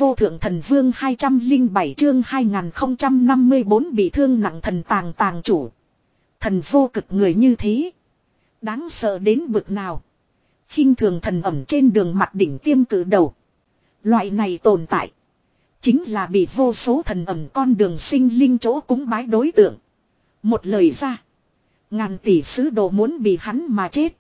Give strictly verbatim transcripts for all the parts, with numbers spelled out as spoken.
vô thượng thần vương hai trăm lẻ bảy chương hai nghìn không trăm năm mươi bốn bị thương nặng thần tàng tàng chủ. Thần vô cực người như thế. Đáng sợ đến bực nào. Khinh thường thần ẩm trên đường mặt đỉnh tiêm cử đầu. Loại này tồn tại. Chính là bị vô số thần ẩm con đường sinh linh chỗ cúng bái đối tượng. Một lời ra. Ngàn tỷ sứ đồ muốn bị hắn mà chết.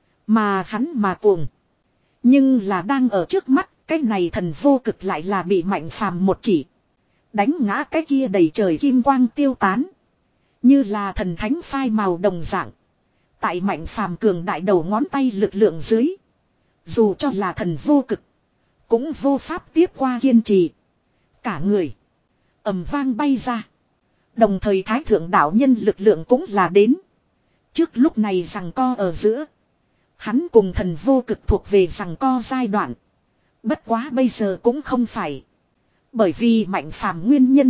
Mà hắn mà cuồng. Nhưng là đang ở trước mắt. Cái này thần vô cực lại là bị Mạnh Phàm một chỉ. Đánh ngã cái kia đầy trời kim quang tiêu tán. Như là thần thánh phai màu đồng dạng. Tại Mạnh Phàm cường đại đầu ngón tay lực lượng dưới. Dù cho là thần vô cực. Cũng vô pháp tiếp qua kiên trì. Cả người. Ầm vang bay ra. Đồng thời thái thượng đạo nhân lực lượng cũng là đến. Trước lúc này giằng co ở giữa. Hắn cùng thần vô cực thuộc về giằng co giai đoạn. Bất quá bây giờ cũng không phải. Bởi vì Mạnh Phàm nguyên nhân.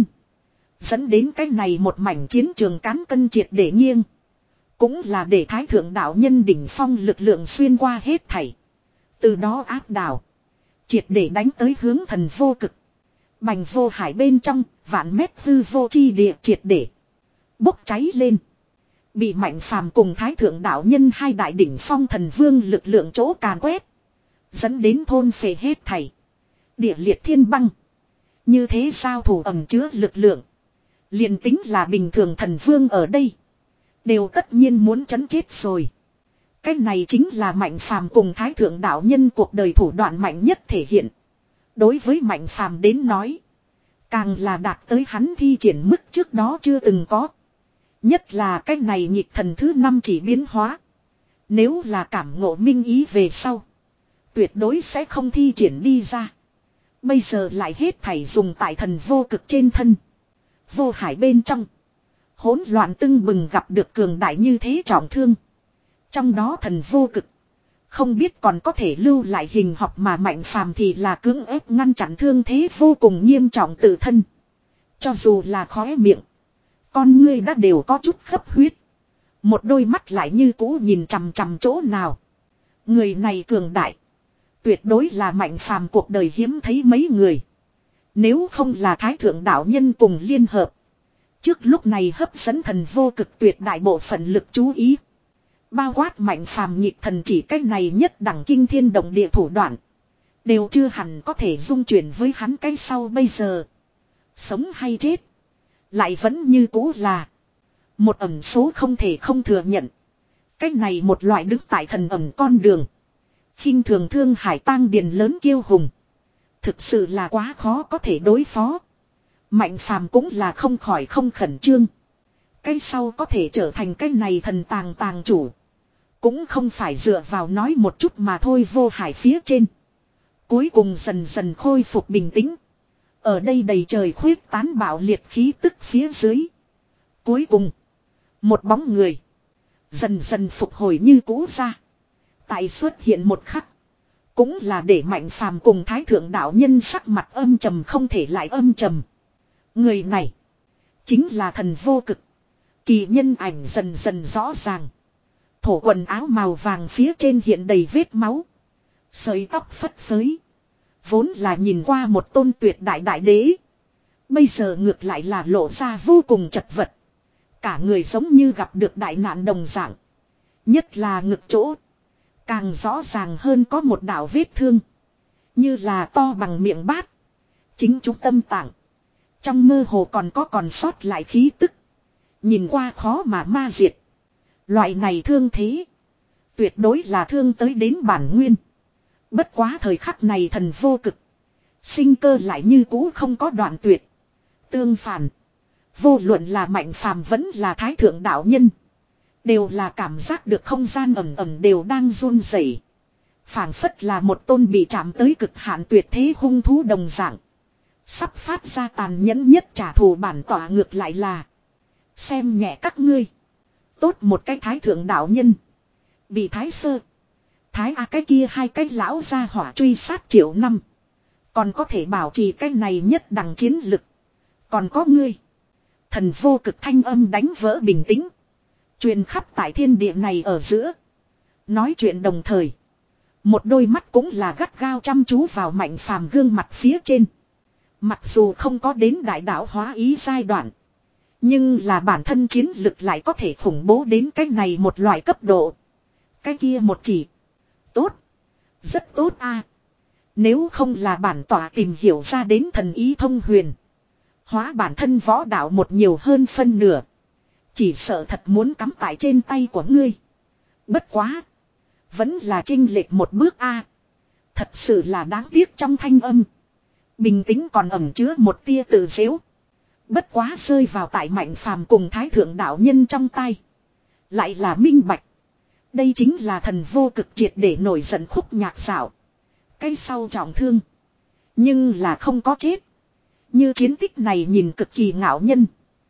Dẫn đến cái này một mảnh chiến trường cán cân triệt để nghiêng. Cũng là để thái thượng đạo nhân đỉnh phong lực lượng xuyên qua hết thảy. Từ đó áp đảo. Triệt để đánh tới hướng thần vô cực. Bành vô hải bên trong, vạn mét hư vô chi địa triệt để. Bốc cháy lên. Bị Mạnh Phàm cùng thái thượng đạo nhân hai đại đỉnh phong thần vương lực lượng chỗ càn quét. Dẫn đến thôn phệ hết thảy. Địa liệt thiên băng. Như thế sao thủ ẩm chứa lực lượng. Liền tính là bình thường thần vương ở đây. Đều tất nhiên muốn chấn chết rồi. Cái này chính là Mạnh Phàm cùng thái thượng đạo nhân cuộc đời thủ đoạn mạnh nhất thể hiện. Đối với Mạnh Phàm đến nói. Càng là đạt tới hắn thi triển mức trước đó chưa từng có. Nhất là cái này nhịp thần thứ năm chỉ biến hóa. Nếu là cảm ngộ minh ý về sau. Tuyệt đối sẽ không thi triển đi ra. Bây giờ lại hết thảy dùng tại thần vô cực trên thân. Vô hải bên trong. Hỗn loạn tưng bừng gặp được cường đại như thế trọng thương. Trong đó thần vô cực. Không biết còn có thể lưu lại hình học mà Mạnh Phàm thì là cưỡng ép ngăn chặn thương thế vô cùng nghiêm trọng tự thân. Cho dù là khóe miệng. Con ngươi đã đều có chút khấp huyết. Một đôi mắt lại như cũ nhìn chằm chằm chỗ nào. Người này cường đại. Tuyệt đối là Mạnh Phàm cuộc đời hiếm thấy mấy người. Nếu không là thái thượng đạo nhân cùng liên hợp. Trước lúc này hấp dẫn thần vô cực tuyệt đại bộ phận lực chú ý. Bao quát Mạnh Phàm nhịp thần chỉ cách này nhất đẳng kinh thiên động địa thủ đoạn. Đều chưa hẳn có thể dung chuyển với hắn cái sau bây giờ. Sống hay chết. Lại vẫn như cũ là. Một ẩn số không thể không thừa nhận. Cách này một loại đứng tại thần ẩn con đường. Khinh thường thương hải tang điền lớn kiêu hùng. Thực sự là quá khó có thể đối phó. Mạnh Phàm cũng là không khỏi không khẩn trương. Cái sau có thể trở thành cái này thần tàng tàng chủ. Cũng không phải dựa vào nói một chút mà thôi vô hải phía trên. Cuối cùng dần dần khôi phục bình tĩnh. Ở đây đầy trời khuyết tán bạo liệt khí tức phía dưới. Cuối cùng. Một bóng người. Dần dần phục hồi như cũ ra. Tại xuất hiện một khắc. Cũng là để Mạnh Phàm cùng thái thượng đạo nhân sắc mặt âm trầm không thể lại âm trầm. Người này. Chính là thần vô cực. Kỳ nhân ảnh dần dần rõ ràng. Thổ quần áo màu vàng phía trên hiện đầy vết máu. Sợi tóc phất phới. Vốn là nhìn qua một tôn tuyệt đại đại đế. Bây giờ ngược lại là lộ ra vô cùng chật vật. Cả người giống như gặp được đại nạn đồng dạng. Nhất là ngực chỗ. Càng rõ ràng hơn có một đạo vết thương. Như là to bằng miệng bát. Chính chúng tâm tạng. Trong mơ hồ còn có còn sót lại khí tức. Nhìn qua khó mà ma diệt. Loại này thương thế. Tuyệt đối là thương tới đến bản nguyên. Bất quá thời khắc này thần vô cực. Sinh cơ lại như cũ không có đoạn tuyệt. Tương phản. Vô luận là Mạnh Phàm vẫn là thái thượng đạo nhân. Đều là cảm giác được không gian ẩm ẩm đều đang run rẩy. Phảng phất là một tôn bị chạm tới cực hạn tuyệt thế hung thú đồng dạng. Sắp phát ra tàn nhẫn nhất trả thù bản tỏa ngược lại là. Xem nhẹ các ngươi. Tốt một cái thái thượng đạo nhân. Bị thái sơ. Thái A cái kia hai cái lão ra hỏa truy sát triệu năm. Còn có thể bảo trì cái này nhất đẳng chiến lực. Còn có ngươi. Thần vô cực thanh âm đánh vỡ bình tĩnh. Truyền khắp tại thiên địa này ở giữa. Nói chuyện đồng thời. Một đôi mắt cũng là gắt gao chăm chú vào Mạnh Phàm gương mặt phía trên. Mặc dù không có đến đại đạo hóa ý giai đoạn. Nhưng là bản thân chiến lực lại có thể khủng bố đến cái này một loại cấp độ. Cái kia một chỉ. Tốt. Rất tốt a. Nếu không là bản tỏa tìm hiểu ra đến thần ý thông huyền. Hóa bản thân võ đạo một nhiều hơn phân nửa. Chỉ sợ thật muốn cắm tại trên tay của ngươi. Bất quá. Vẫn là chênh lệch một bước a. Thật sự là đáng tiếc trong thanh âm. Bình tĩnh còn ẩn chứa một tia tự dễu. Bất quá rơi vào tại Mạnh Phàm cùng Thái Thượng đạo nhân trong tay. Lại là minh bạch. Đây chính là thần vô cực triệt để nổi giận khúc nhạc xảo. Cái sau trọng thương. Nhưng là không có chết. Như chiến tích này nhìn cực kỳ ngạo nhân.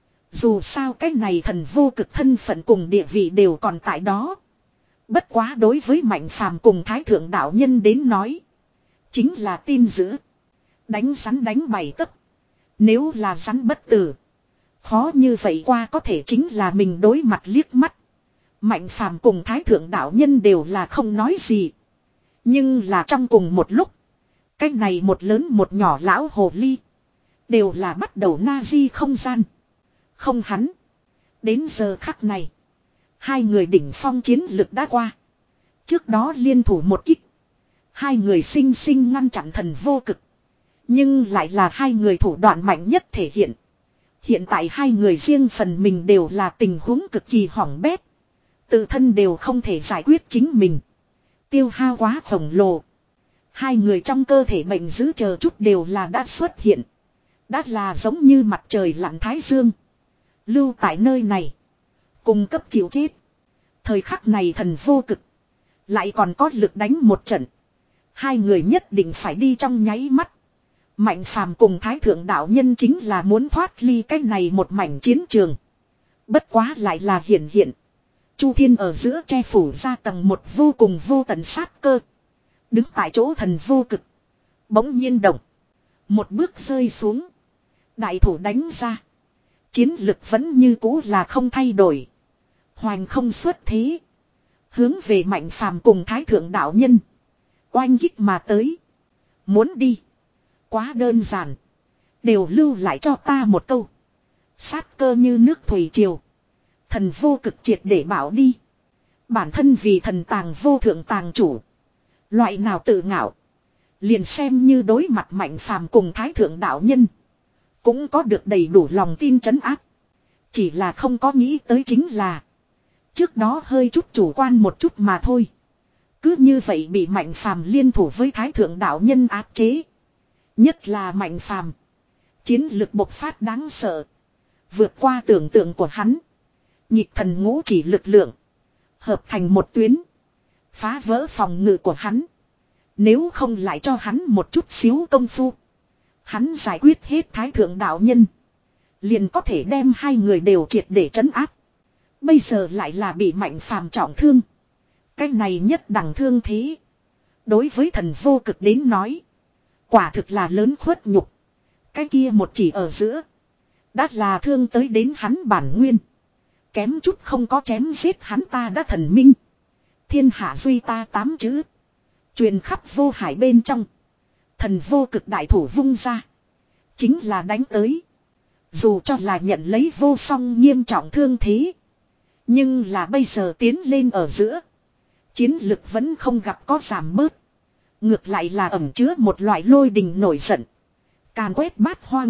Dù sao cái này thần vô cực thân phận cùng địa vị đều còn tại đó. Bất quá đối với Mạnh Phàm cùng Thái Thượng đạo nhân đến nói. Chính là tin dữ. Đánh rắn đánh bảy tấc. Nếu là rắn bất tử. Khó như vậy qua có thể chính là mình đối mặt liếc mắt. Mạnh Phàm cùng Thái Thượng đạo nhân đều là không nói gì. Nhưng là trong cùng một lúc. Cái này một lớn một nhỏ lão hồ ly. Đều là bắt đầu na di không gian. Không hắn. Đến giờ khắc này. Hai người đỉnh phong chiến lực đã qua. Trước đó liên thủ một kích. Hai người sinh sinh ngăn chặn thần vô cực. Nhưng lại là hai người thủ đoạn mạnh nhất thể hiện. Hiện tại hai người riêng phần mình đều là tình huống cực kỳ hỏng bét. Tự thân đều không thể giải quyết chính mình. Tiêu hao quá khổng lồ. Hai người trong cơ thể bệnh dữ chờ chút đều là đã xuất hiện. Đã là giống như mặt trời lặn thái dương. Lưu tại nơi này. Cung cấp chịu chết. Thời khắc này thần vô cực. Lại còn có lực đánh một trận. Hai người nhất định phải đi trong nháy mắt. Mạnh Phàm cùng Thái Thượng đạo nhân chính là muốn thoát ly cái này một mảnh chiến trường. Bất quá lại là hiển hiện. Chu Thiên ở giữa che phủ ra tầng một vô cùng vô tận sát cơ. Đứng tại chỗ thần vô cực. Bỗng nhiên động. Một bước rơi xuống. Đại thủ đánh ra. Chiến lực vẫn như cũ là không thay đổi. Hoành không xuất thế. Hướng về Mạnh Phàm cùng Thái Thượng đạo nhân. Oanh kích mà tới. Muốn đi. Quá đơn giản. Đều lưu lại cho ta một câu. Sát cơ như nước thủy triều. Thần vô cực triệt để bảo đi. Bản thân vì thần tàng vô thượng tàng chủ. Loại nào tự ngạo. Liền xem như đối mặt Mạnh Phàm cùng Thái Thượng đạo nhân. Cũng có được đầy đủ lòng tin trấn áp. Chỉ là không có nghĩ tới chính là. Trước đó hơi chút chủ quan một chút mà thôi. Cứ như vậy bị Mạnh Phàm liên thủ với Thái Thượng đạo nhân áp chế. Nhất là Mạnh Phàm. Chiến lực bộc phát đáng sợ. Vượt qua tưởng tượng của hắn. Nhịp thần ngũ chỉ lực lượng. Hợp thành một tuyến. Phá vỡ phòng ngự của hắn. Nếu không lại cho hắn một chút xíu công phu. Hắn giải quyết hết Thái Thượng đạo nhân. Liền có thể đem hai người đều triệt để trấn áp. Bây giờ lại là bị Mạnh Phàm trọng thương. Cái này nhất đẳng thương thế. Đối với thần vô cực đến nói. Quả thực là lớn khuất nhục. Cái kia một chỉ ở giữa. Đã là thương tới đến hắn bản nguyên. Kém chút không có chém giết hắn ta đã thần minh. Thiên hạ duy ta tám chữ. Truyền khắp vô hải bên trong. Thần vô cực đại thủ vung ra. Chính là đánh tới. Dù cho là nhận lấy vô song nghiêm trọng thương thế. Nhưng là bây giờ tiến lên ở giữa. Chiến lực vẫn không gặp có giảm bớt. Ngược lại là ẩn chứa một loại lôi đình nổi giận. Càn quét bát hoang.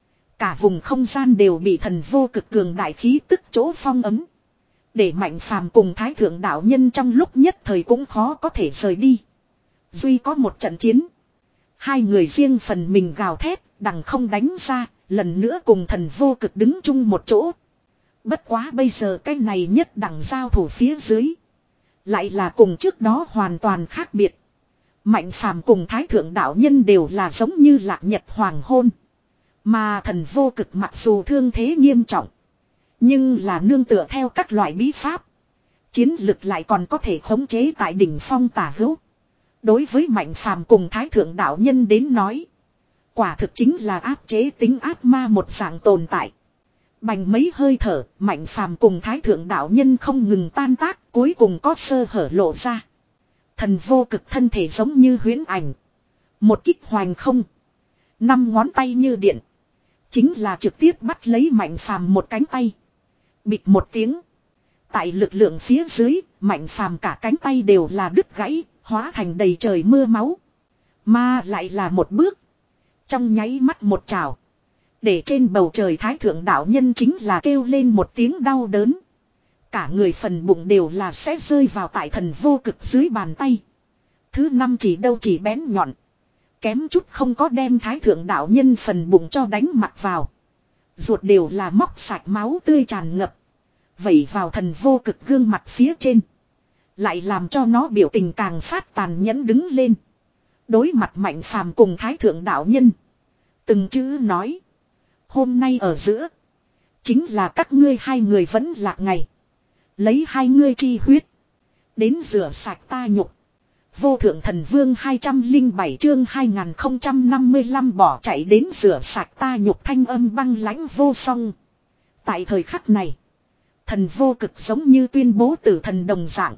Cả vùng không gian đều bị thần vô cực cường đại khí tức chỗ phong ấm. Để Mạnh Phàm cùng Thái Thượng đạo nhân trong lúc nhất thời cũng khó có thể rời đi. Duy có một trận chiến. Hai người riêng phần mình gào thét, đằng không đánh ra, lần nữa cùng thần vô cực đứng chung một chỗ. Bất quá bây giờ cái này nhất đẳng giao thủ phía dưới. Lại là cùng trước đó hoàn toàn khác biệt. Mạnh Phàm cùng Thái Thượng đạo nhân đều là giống như lạc nhật hoàng hôn. Mà thần vô cực mặc dù thương thế nghiêm trọng. Nhưng là nương tựa theo các loại bí pháp. Chiến lực lại còn có thể khống chế tại đỉnh phong tả hữu. Đối với Mạnh Phàm cùng Thái Thượng đạo nhân đến nói. Quả thực chính là áp chế tính ác ma một dạng tồn tại. Bành mấy hơi thở, Mạnh Phàm cùng Thái Thượng đạo nhân không ngừng tan tác, cuối cùng có sơ hở lộ ra. Thần vô cực thân thể giống như huyễn ảnh. Một kích hoành không. Năm ngón tay như điện. Chính là trực tiếp bắt lấy Mạnh Phàm một cánh tay. Bịch một tiếng. Tại lực lượng phía dưới, Mạnh Phàm cả cánh tay đều là đứt gãy, hóa thành đầy trời mưa máu. Mà lại là một bước. Trong nháy mắt một trào. Để trên bầu trời Thái Thượng đạo nhân chính là kêu lên một tiếng đau đớn. Cả người phần bụng đều là sẽ rơi vào tại thần vô cực dưới bàn tay. Thứ năm chỉ đâu chỉ bén nhọn. Kém chút không có đem Thái Thượng đạo nhân phần bụng cho đánh mặt vào. Ruột đều là móc sạch máu tươi tràn ngập. Vẩy vào thần vô cực gương mặt phía trên. Lại làm cho nó biểu tình càng phát tàn nhẫn đứng lên. Đối mặt Mạnh Phàm cùng Thái Thượng đạo nhân. Từng chữ nói. Hôm nay ở giữa. Chính là các ngươi hai người vẫn lạc ngày. Lấy hai ngươi chi huyết. Đến rửa sạch ta nhục. Vô thượng thần vương hai trăm lẻ bảy chương hai nghìn không trăm năm mươi lăm bỏ chạy đến rửa sạch ta nhục thanh âm băng lãnh vô song. Tại thời khắc này. Thần vô cực giống như tuyên bố tử thần đồng dạng.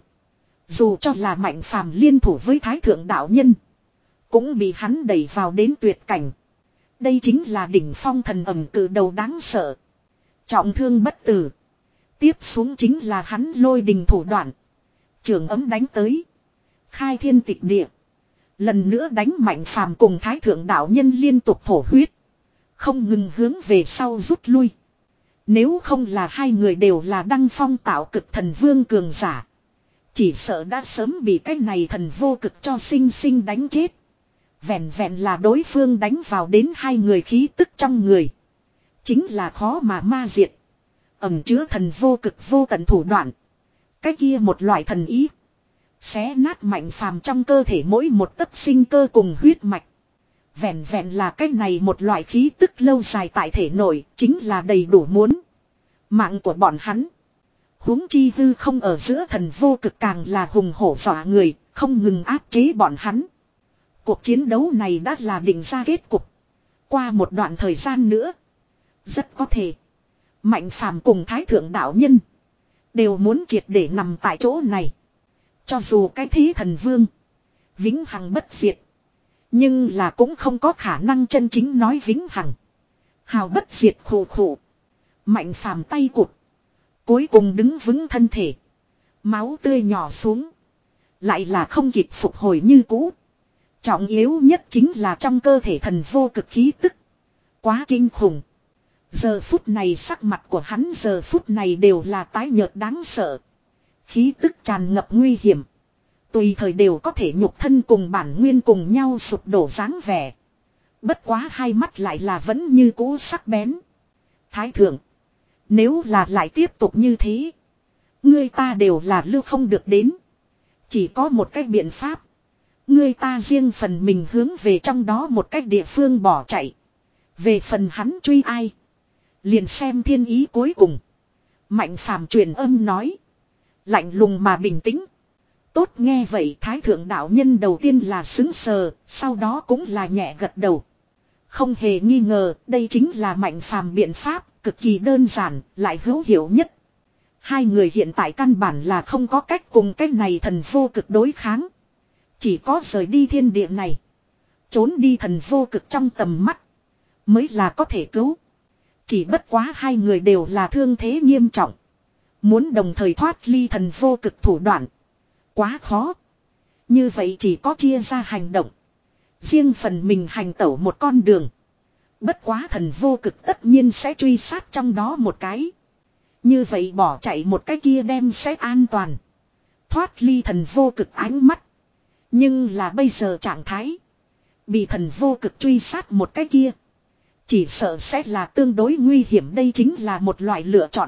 Dù cho là Mạnh Phàm liên thủ với Thái Thượng đạo nhân. Cũng bị hắn đẩy vào đến tuyệt cảnh. Đây chính là đỉnh phong thần ẩm cử đầu đáng sợ. Trọng thương bất tử. Tiếp xuống chính là hắn lôi đình thủ đoạn. Trường ấm đánh tới. Khai thiên tịch địa. Lần nữa đánh Mạnh Phàm cùng Thái Thượng đạo nhân liên tục thổ huyết. Không ngừng hướng về sau rút lui. Nếu không là hai người đều là đăng phong tạo cực thần vương cường giả. Chỉ sợ đã sớm bị cái này thần vô cực cho sinh sinh đánh chết. Vẹn vẹn là đối phương đánh vào đến hai người khí tức trong người. Chính là khó mà ma diệt. Ẩm chứa thần vô cực vô tận thủ đoạn. Cái kia một loại thần ý. Xé nát Mạnh Phàm trong cơ thể mỗi một tấc sinh cơ cùng huyết mạch. Vẹn vẹn là cái này một loại khí tức lâu dài tại thể nội. Chính là đầy đủ muốn. Mạng của bọn hắn. Huống chi hư không ở giữa thần vô cực càng là hùng hổ dọa người. Không ngừng áp chế bọn hắn. Cuộc chiến đấu này đã là định ra kết cục. Qua một đoạn thời gian nữa. Rất có thể. Mạnh Phàm cùng Thái Thượng đạo nhân. Đều muốn triệt để nằm tại chỗ này. Cho dù cái thế thần vương. Vĩnh hằng bất diệt. Nhưng là cũng không có khả năng chân chính nói vĩnh hằng. Hào bất diệt khổ khổ. Mạnh Phàm tay cụt. Cuối cùng đứng vững thân thể. Máu tươi nhỏ xuống. Lại là không kịp phục hồi như cũ. Trọng yếu nhất chính là trong cơ thể thần vô cực khí tức. Quá kinh khủng. Giờ phút này sắc mặt của hắn giờ phút này đều là tái nhợt đáng sợ. Khí tức tràn ngập nguy hiểm. Tùy thời đều có thể nhục thân cùng bản nguyên cùng nhau sụp đổ dáng vẻ. Bất quá hai mắt lại là vẫn như cũ sắc bén. Thái thượng. Nếu là lại tiếp tục như thế. Ngươi ta đều là lưu không được đến. Chỉ có một cách biện pháp. Ngươi ta riêng phần mình hướng về trong đó một cách địa phương bỏ chạy. Về phần hắn truy ai. Liền xem thiên ý cuối cùng. Mạnh Phàm truyền âm nói. Lạnh lùng mà bình tĩnh. Tốt nghe vậy Thái Thượng đạo nhân đầu tiên là xứng sờ. Sau đó cũng là nhẹ gật đầu. Không hề nghi ngờ đây chính là Mạnh Phàm biện pháp. Cực kỳ đơn giản lại hữu hiệu nhất. Hai người hiện tại căn bản là không có cách cùng cách này thần vô cực đối kháng. Chỉ có rời đi thiên địa này. Trốn đi thần vô cực trong tầm mắt. Mới là có thể cứu. Chỉ bất quá hai người đều là thương thế nghiêm trọng. Muốn đồng thời thoát ly thần vô cực thủ đoạn. Quá khó. Như vậy chỉ có chia ra hành động. Riêng phần mình hành tẩu một con đường. Bất quá thần vô cực tất nhiên sẽ truy sát trong đó một cái. Như vậy bỏ chạy một cái kia đem sẽ an toàn. Thoát ly thần vô cực ánh mắt. Nhưng là bây giờ trạng thái. Bị thần vô cực truy sát một cái kia. Chỉ sợ sẽ là tương đối nguy hiểm. Đây chính là một loại lựa chọn.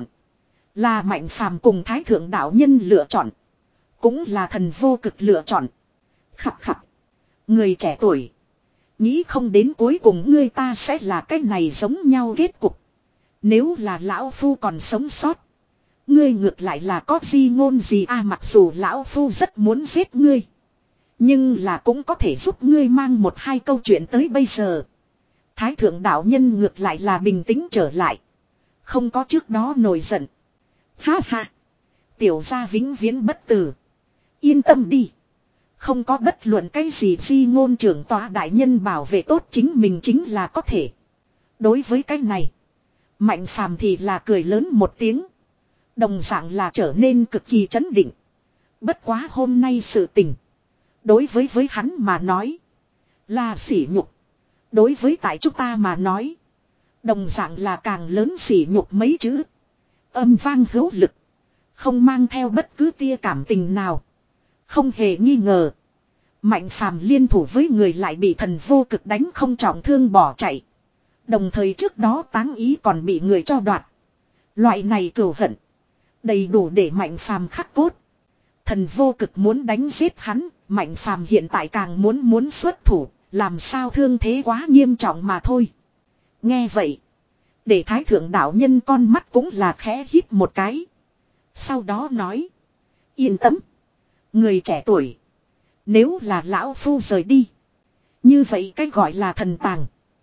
Là Mạnh Phàm cùng Thái Thượng đạo nhân lựa chọn. Cũng là thần vô cực lựa chọn. Khập khập. Người trẻ tuổi. Nghĩ không đến cuối cùng ngươi ta sẽ là cái này giống nhau kết cục. Nếu là lão phu còn sống sót. Ngươi ngược lại là có di ngôn gì à, mặc dù lão phu rất muốn giết ngươi. Nhưng là cũng có thể giúp ngươi mang một hai câu chuyện tới bây giờ. Thái Thượng đạo nhân ngược lại là bình tĩnh trở lại. Không có trước đó nổi giận. Ha ha. Tiểu gia vĩnh viễn bất tử. Yên tâm đi. Không có bất luận cái gì di ngôn trưởng tòa đại nhân bảo vệ tốt chính mình chính là có thể. Đối với cái này. Mạnh phàm thì là cười lớn một tiếng. Đồng dạng là trở nên cực kỳ trấn định. Bất quá hôm nay sự tình. Đối với với hắn mà nói. Là sỉ nhục. Đối với tại chúng ta mà nói. Đồng dạng là càng lớn sỉ nhục mấy chữ. Âm vang hữu lực. Không mang theo bất cứ tia cảm tình nào. Không hề nghi ngờ. Mạnh phàm liên thủ với người lại bị thần vô cực đánh không trọng thương bỏ chạy. Đồng thời trước đó táng ý còn bị người cho đoạt. Loại này cừu hận. Đầy đủ để mạnh phàm khắc cốt. Thần vô cực muốn đánh giết hắn. Mạnh phàm hiện tại càng muốn muốn xuất thủ. Làm sao thương thế quá nghiêm trọng mà thôi. Nghe vậy. Để thái thượng đạo nhân con mắt cũng là khẽ híp một cái. Sau đó nói. Yên tâm. Người trẻ tuổi. Nếu là lão phu rời đi. Như vậy cái gọi là thần tàng.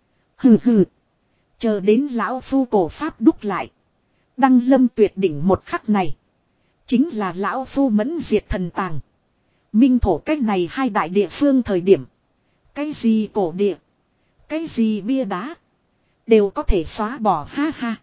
Hừ hừ. Chờ đến lão phu cổ pháp đúc lại. Đăng lâm tuyệt đỉnh một khắc này. Chính là lão phu mẫn diệt thần tàng. Minh thổ cách này hai đại địa phương thời điểm. Cái gì cổ địa. Cái gì bia đá. Đều có thể xóa bỏ ha ha.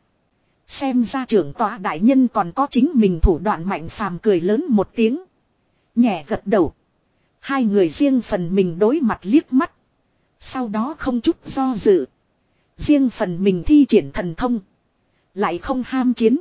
Xem ra trưởng tọa đại nhân còn có chính mình thủ đoạn mạnh phàm cười lớn một tiếng. Nhẹ gật đầu. Hai người riêng phần mình đối mặt liếc mắt. Sau đó không chút do dự. Riêng phần mình thi triển thần thông. Lại không ham chiến.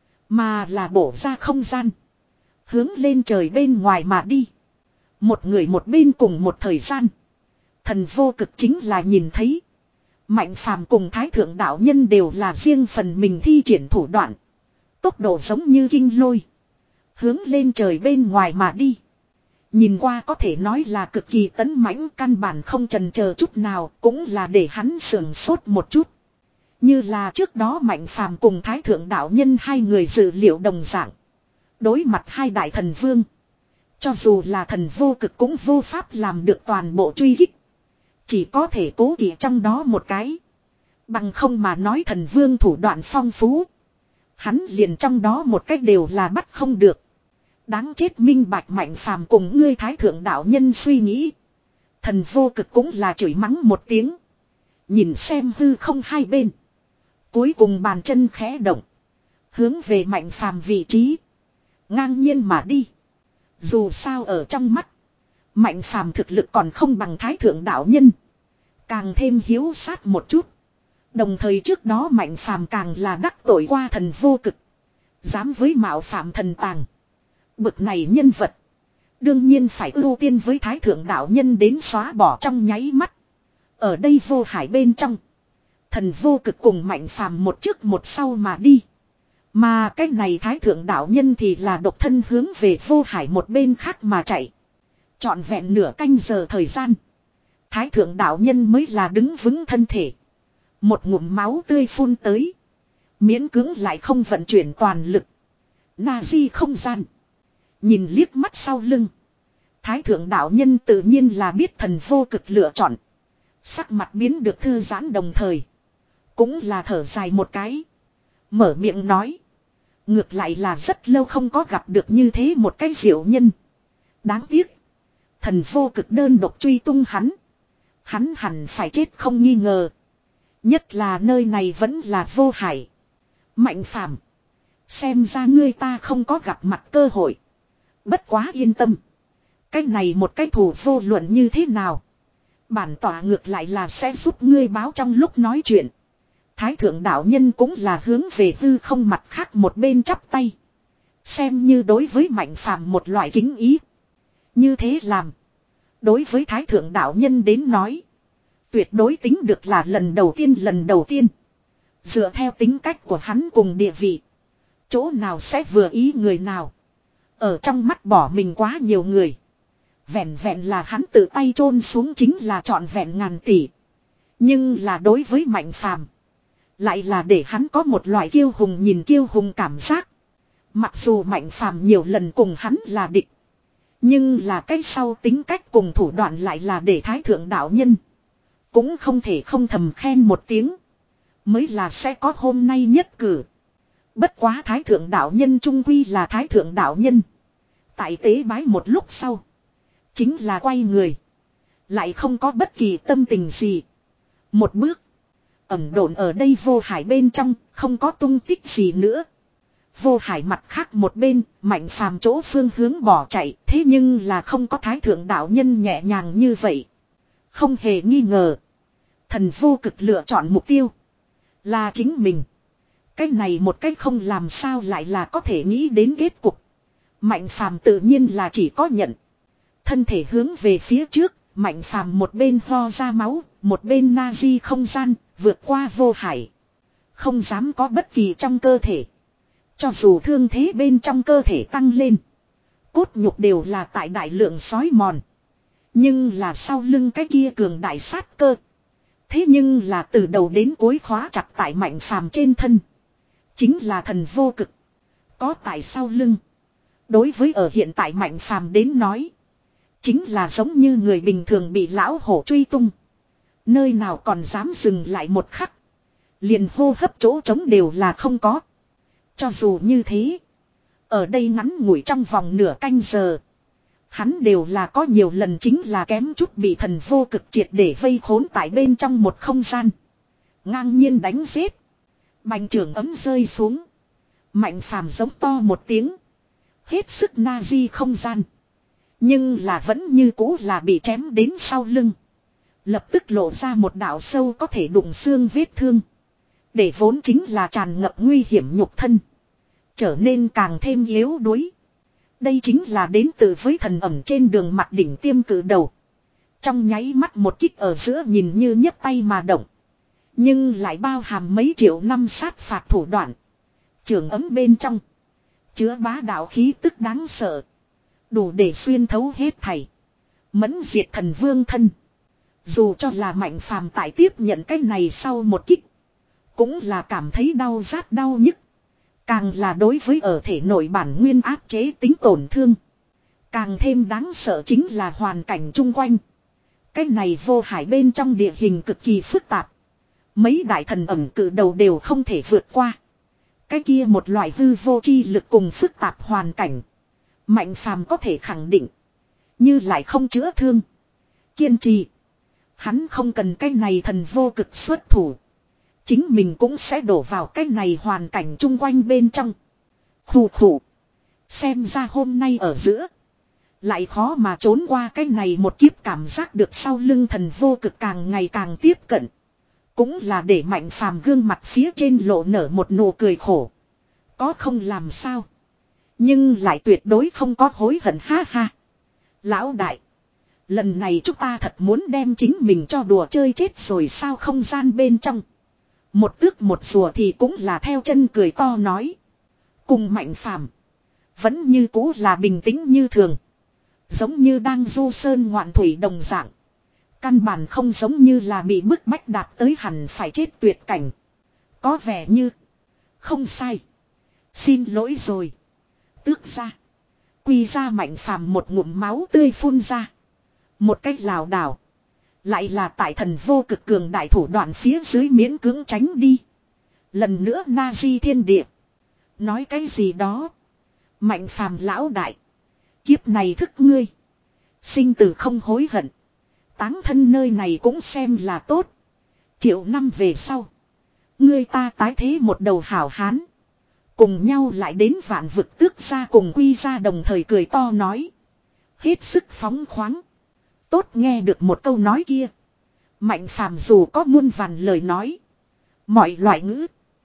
Mà là bổ ra không gian. Hướng lên trời bên ngoài mà đi. Một người một bên cùng một thời gian. Thần vô cực chính là nhìn thấy. Mạnh phàm cùng thái thượng đạo nhân đều là riêng phần mình thi triển thủ đoạn. Tốc độ giống như kinh lôi. Hướng lên trời bên ngoài mà đi. Nhìn qua có thể nói là cực kỳ tấn mãnh, căn bản không chần chờ chút nào, cũng là để hắn sườn sốt một chút. Như là trước đó mạnh phàm cùng thái thượng đạo nhân hai người dự liệu đồng dạng. Đối mặt hai đại thần vương. Cho dù là thần vô cực cũng vô pháp làm được toàn bộ truy kích. Chỉ có thể cố kỵ trong đó một cái. Bằng không mà nói thần vương thủ đoạn phong phú. Hắn liền trong đó một cách đều là bắt không được. Đáng chết minh bạch mạnh phàm cùng ngươi thái thượng đạo nhân suy nghĩ. Thần vô cực cũng là chửi mắng một tiếng. Nhìn xem hư không hai bên. Cuối cùng bàn chân khẽ động. Hướng về mạnh phàm vị trí. Ngang nhiên mà đi. Dù sao ở trong mắt. Mạnh phàm thực lực còn không bằng thái thượng đạo nhân. Càng thêm hiếu sát một chút. Đồng thời trước đó mạnh phàm càng là đắc tội qua thần vô cực. Dám với mạo phạm thần tàng. Bực này nhân vật. Đương nhiên phải ưu tiên với thái thượng đạo nhân đến xóa bỏ trong nháy mắt. Ở đây vô hải bên trong. Thần vô cực cùng mạnh phàm một trước một sau mà đi. Mà cái này thái thượng đạo nhân thì là độc thân hướng về vô hải một bên khác mà chạy. Trọn vẹn nửa canh giờ thời gian. Thái thượng đạo nhân mới là đứng vững thân thể. Một ngụm máu tươi phun tới. Miễn cưỡng lại không vận chuyển toàn lực. Na di không gian. Nhìn liếc mắt sau lưng. Thái thượng đạo nhân tự nhiên là biết thần vô cực lựa chọn. Sắc mặt biến được thư giãn đồng thời. Cũng là thở dài một cái. Mở miệng nói. Ngược lại là rất lâu không có gặp được như thế một cái diệu nhân. Đáng tiếc. Thần vô cực đơn độc truy tung hắn. Hắn hẳn phải chết không nghi ngờ. Nhất là nơi này vẫn là vô hải. Mạnh phàm. Xem ra ngươi ta không có gặp mặt cơ hội. Bất quá yên tâm. Cái này một cái thủ vô luận như thế nào. Bản tỏa ngược lại là sẽ giúp ngươi báo trong lúc nói chuyện. Thái thượng đạo nhân cũng là hướng về hư không mặt khác một bên chắp tay. Xem như đối với mạnh phàm một loại kính ý. Như thế làm. Đối với thái thượng đạo nhân đến nói. Tuyệt đối tính được là lần đầu tiên lần đầu tiên. Dựa theo tính cách của hắn cùng địa vị. Chỗ nào sẽ vừa ý người nào. Ở trong mắt bỏ mình quá nhiều người. Vẹn vẹn là hắn tự tay chôn xuống chính là trọn vẹn ngàn tỷ. Nhưng là đối với mạnh phàm. Lại là để hắn có một loại kiêu hùng nhìn kiêu hùng cảm giác. Mặc dù mạnh phàm nhiều lần cùng hắn là địch. Nhưng là cái sau tính cách cùng thủ đoạn lại là để thái thượng đạo nhân. Cũng không thể không thầm khen một tiếng. Mới là sẽ có hôm nay nhất cử. Bất quá thái thượng đạo nhân trung quy là thái thượng đạo nhân. Tại tế bái một lúc sau. Chính là quay người. Lại không có bất kỳ tâm tình gì. Một bước. Ẩn độn ở đây vô hải bên trong. Không có tung tích gì nữa. Vô hải mặt khác một bên. Mạnh phàm chỗ phương hướng bỏ chạy. Thế nhưng là không có thái thượng đạo nhân nhẹ nhàng như vậy. Không hề nghi ngờ. Thần vô cực lựa chọn mục tiêu. Là chính mình. Cái này một cách không làm sao lại là có thể nghĩ đến kết cục. Mạnh phàm tự nhiên là chỉ có nhận. Thân thể hướng về phía trước. Mạnh phàm một bên ho ra máu. Một bên na di không gian. Vượt qua vô hải. Không dám có bất kỳ trong cơ thể. Cho dù thương thế bên trong cơ thể tăng lên. Cốt nhục đều là tại đại lượng sói mòn. Nhưng là sau lưng cái kia cường đại sát cơ. Thế nhưng là từ đầu đến cuối khóa chặt tại mạnh phàm trên thân. Chính là thần vô cực. Có tại sau lưng. Đối với ở hiện tại mạnh phàm đến nói. Chính là giống như người bình thường bị lão hổ truy tung. Nơi nào còn dám dừng lại một khắc. Liền hô hấp chỗ trống đều là không có. Cho dù như thế. Ở đây ngắn ngủi trong vòng nửa canh giờ. Hắn đều là có nhiều lần chính là kém chút bị thần vô cực triệt để vây khốn tại bên trong một không gian. Ngang nhiên đánh giết. Bành trưởng ấm rơi xuống. Mạnh phàm giống to một tiếng. Hết sức na di không gian. Nhưng là vẫn như cũ là bị chém đến sau lưng. Lập tức lộ ra một đạo sâu có thể đụng xương vết thương. Để vốn chính là tràn ngập nguy hiểm nhục thân. Trở nên càng thêm yếu đuối. Đây chính là đến từ với thần ẩm trên đường mặt đỉnh tiêm cử đầu. Trong nháy mắt một kích ở giữa nhìn như nhấc tay mà động. Nhưng lại bao hàm mấy triệu năm sát phạt thủ đoạn. Trường ấm bên trong. Chứa bá đạo khí tức đáng sợ. Đủ để xuyên thấu hết thảy. Mẫn diệt thần vương thân. Dù cho là mạnh phàm tại tiếp nhận cái này sau một kích. Cũng là cảm thấy đau rát đau nhức. Càng là đối với ở thể nội bản nguyên áp chế tính tổn thương. Càng thêm đáng sợ chính là hoàn cảnh chung quanh. Cái này vô hải bên trong địa hình cực kỳ phức tạp. Mấy đại thần ẩm cử đầu đều không thể vượt qua. Cái kia một loại hư vô chi lực cùng phức tạp hoàn cảnh. Mạnh phàm có thể khẳng định. Như lại không chữa thương. Kiên trì. Hắn không cần cái này thần vô cực xuất thủ. Chính mình cũng sẽ đổ vào cái này hoàn cảnh chung quanh bên trong. Khủ khủ. Xem ra hôm nay ở giữa. Lại khó mà trốn qua cái này một kiếp cảm giác được sau lưng thần vô cực càng ngày càng tiếp cận. Cũng là để mạnh phàm gương mặt phía trên lộ nở một nụ cười khổ. Có không làm sao. Nhưng lại tuyệt đối không có hối hận ha ha. Lão đại. Lần này chúng ta thật muốn đem chính mình cho đùa chơi chết rồi sao không gian bên trong. Một tước một rùa thì cũng là theo chân cười to nói. Cùng mạnh phàm. Vẫn như cũ là bình tĩnh như thường. Giống như đang du sơn ngoạn thủy đồng dạng. Căn bản không giống như là bị bức bách đạt tới hẳn phải chết tuyệt cảnh. Có vẻ như. Không sai. Xin lỗi rồi. Tước ra. Quy ra mạnh phàm một ngụm máu tươi phun ra. Một cách lảo đảo. Lại là tại thần vô cực cường đại thủ đoạn phía dưới miễn cưỡng tránh đi. Lần nữa na di thiên địa. Nói cái gì đó. Mạnh phàm lão đại. Kiếp này thức ngươi. Sinh tử không hối hận. Táng thân nơi này cũng xem là tốt. Triệu năm về sau. Ngươi ta tái thế một đầu hảo hán. Cùng nhau lại đến vạn vực tước ra cùng quy ra đồng thời cười to nói. Hết sức phóng khoáng. Tốt nghe được một câu nói kia. Mạnh phàm dù có muôn vàn lời nói. Mọi loại ngữ.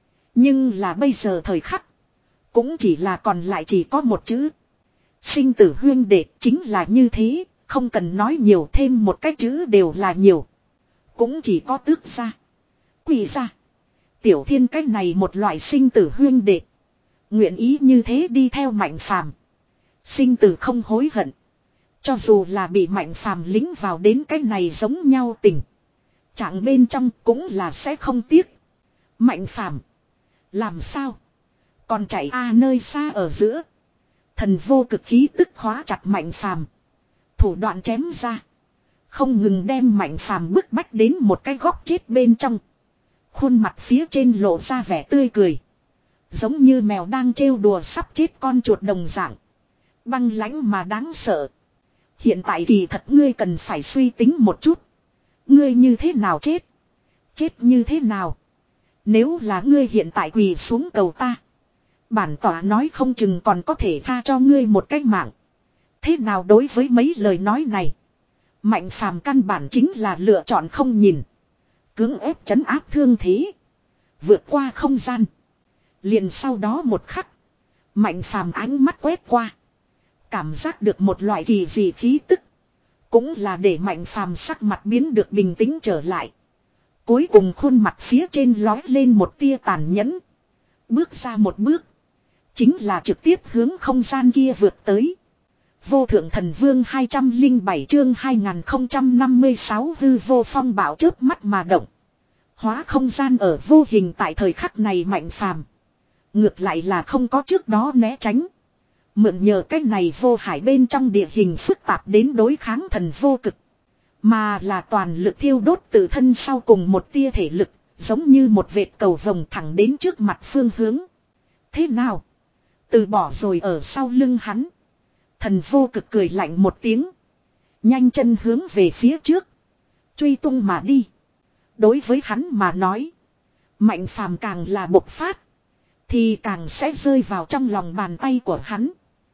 Nhưng là bây giờ thời khắc. Cũng chỉ là còn lại chỉ có một chữ. Sinh tử huyên đệ chính là như thế. Không cần nói nhiều thêm một cái chữ đều là nhiều. Cũng chỉ có tước ra. Quỳ ra. Tiểu thiên cách này một loại sinh tử huyên đệ. Nguyện ý như thế đi theo mạnh phàm. Sinh tử không hối hận. Cho dù là bị mạnh phàm lính vào đến cái này giống nhau tình. Trạng bên trong cũng là sẽ không tiếc. Mạnh phàm. Làm sao? Còn chạy a à nơi xa ở giữa. Thần vô cực khí tức khóa chặt mạnh phàm. Thủ đoạn chém ra. Không ngừng đem mạnh phàm bức bách đến một cái góc chết bên trong. Khuôn mặt phía trên lộ ra vẻ tươi cười. Giống như mèo đang trêu đùa sắp chết con chuột đồng dạng. Băng lãnh mà đáng sợ. Hiện tại kỳ thật ngươi cần phải suy tính một chút. Ngươi như thế nào chết? Chết như thế nào? Nếu là ngươi hiện tại quỳ xuống cầu ta. Bản tỏa nói không chừng còn có thể tha cho ngươi một cái mạng. Thế nào đối với mấy lời nói này? Mạnh phàm căn bản chính là lựa chọn không nhìn. Cưỡng ép trấn áp thương thế. Vượt qua không gian. Liền sau đó một khắc. Mạnh phàm ánh mắt quét qua. Cảm giác được một loại kỳ dị khí tức. Cũng là để mạnh phàm sắc mặt biến được bình tĩnh trở lại. Cuối cùng khuôn mặt phía trên lói lên một tia tàn nhẫn. Bước ra một bước. Chính là trực tiếp hướng không gian kia vượt tới. Vô thượng thần vương hai trăm lẻ bảy chương hai nghìn không trăm năm mươi sáu hư vô phong bạo chớp mắt mà động. Hóa không gian ở vô hình tại thời khắc này mạnh phàm. Ngược lại là không có trước đó né tránh. Mượn nhờ cái này vô hải bên trong địa hình phức tạp đến đối kháng thần vô cực. Mà là toàn lực thiêu đốt tự thân sau cùng một tia thể lực. Giống như một vệt cầu vồng thẳng đến trước mặt phương hướng. Thế nào? Từ bỏ rồi ở sau lưng hắn. Thần vô cực cười lạnh một tiếng. Nhanh chân hướng về phía trước. Truy tung mà đi. Đối với hắn mà nói. Mạnh phàm càng là bộc phát. Thì càng sẽ rơi vào trong lòng bàn tay của hắn.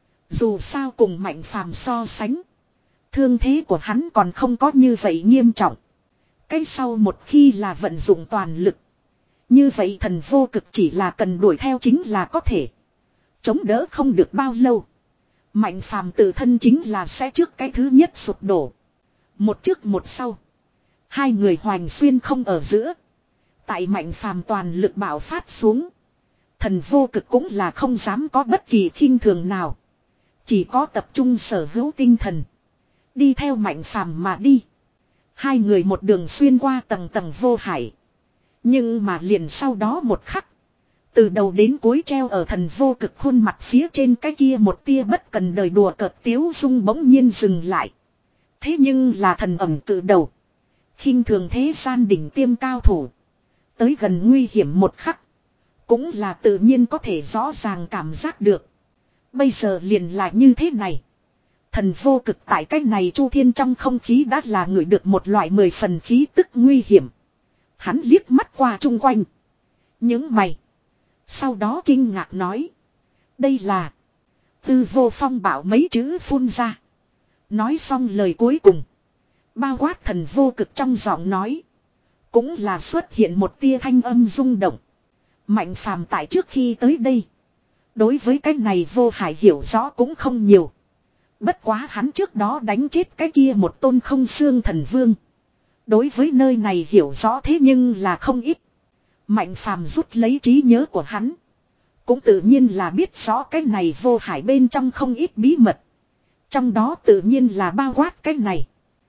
Dù sao cùng mạnh phàm so sánh. Thương thế của hắn còn không có như vậy nghiêm trọng. Cái sau một khi là vận dụng toàn lực. Như vậy thần vô cực chỉ là cần đuổi theo chính là có thể. Chống đỡ không được bao lâu. Mạnh phàm tự thân chính là sẽ trước cái thứ nhất sụp đổ. Một trước một sau. Hai người hoành xuyên không ở giữa. Tại mạnh phàm toàn lực bạo phát xuống. Thần vô cực cũng là không dám có bất kỳ khinh thường nào. Chỉ có tập trung sở hữu tinh thần. Đi theo mạnh phàm mà đi. Hai người một đường xuyên qua tầng tầng vô hải. Nhưng mà liền sau đó một khắc. Từ đầu đến cuối treo ở thần vô cực khuôn mặt phía trên cái kia một tia bất cần đời đùa cợt tiếu dung bỗng nhiên dừng lại. Thế nhưng là thần ẩm cự đầu. Khinh thường thế gian đỉnh tiêm cao thủ. Tới gần nguy hiểm một khắc. Cũng là tự nhiên có thể rõ ràng cảm giác được. Bây giờ liền là như thế này. Thần vô cực tại cách này chu thiên trong không khí đã là ngửi được một loại mười phần khí tức nguy hiểm. Hắn liếc mắt qua chung quanh. Những mày. Sau đó kinh ngạc nói. Đây là. Tư vô phong bảo mấy chữ phun ra. Nói xong lời cuối cùng. Bao quát thần vô cực trong giọng nói. Cũng là xuất hiện một tia thanh âm rung động. Mạnh phàm tại trước khi tới đây. Đối với cái này vô hải hiểu rõ cũng không nhiều. Bất quá hắn trước đó đánh chết cái kia một tôn không xương thần vương. Đối với nơi này hiểu rõ thế nhưng là không ít. Mạnh phàm rút lấy trí nhớ của hắn. Cũng tự nhiên là biết rõ cái này vô hải bên trong không ít bí mật. Trong đó tự nhiên là bao quát cái này.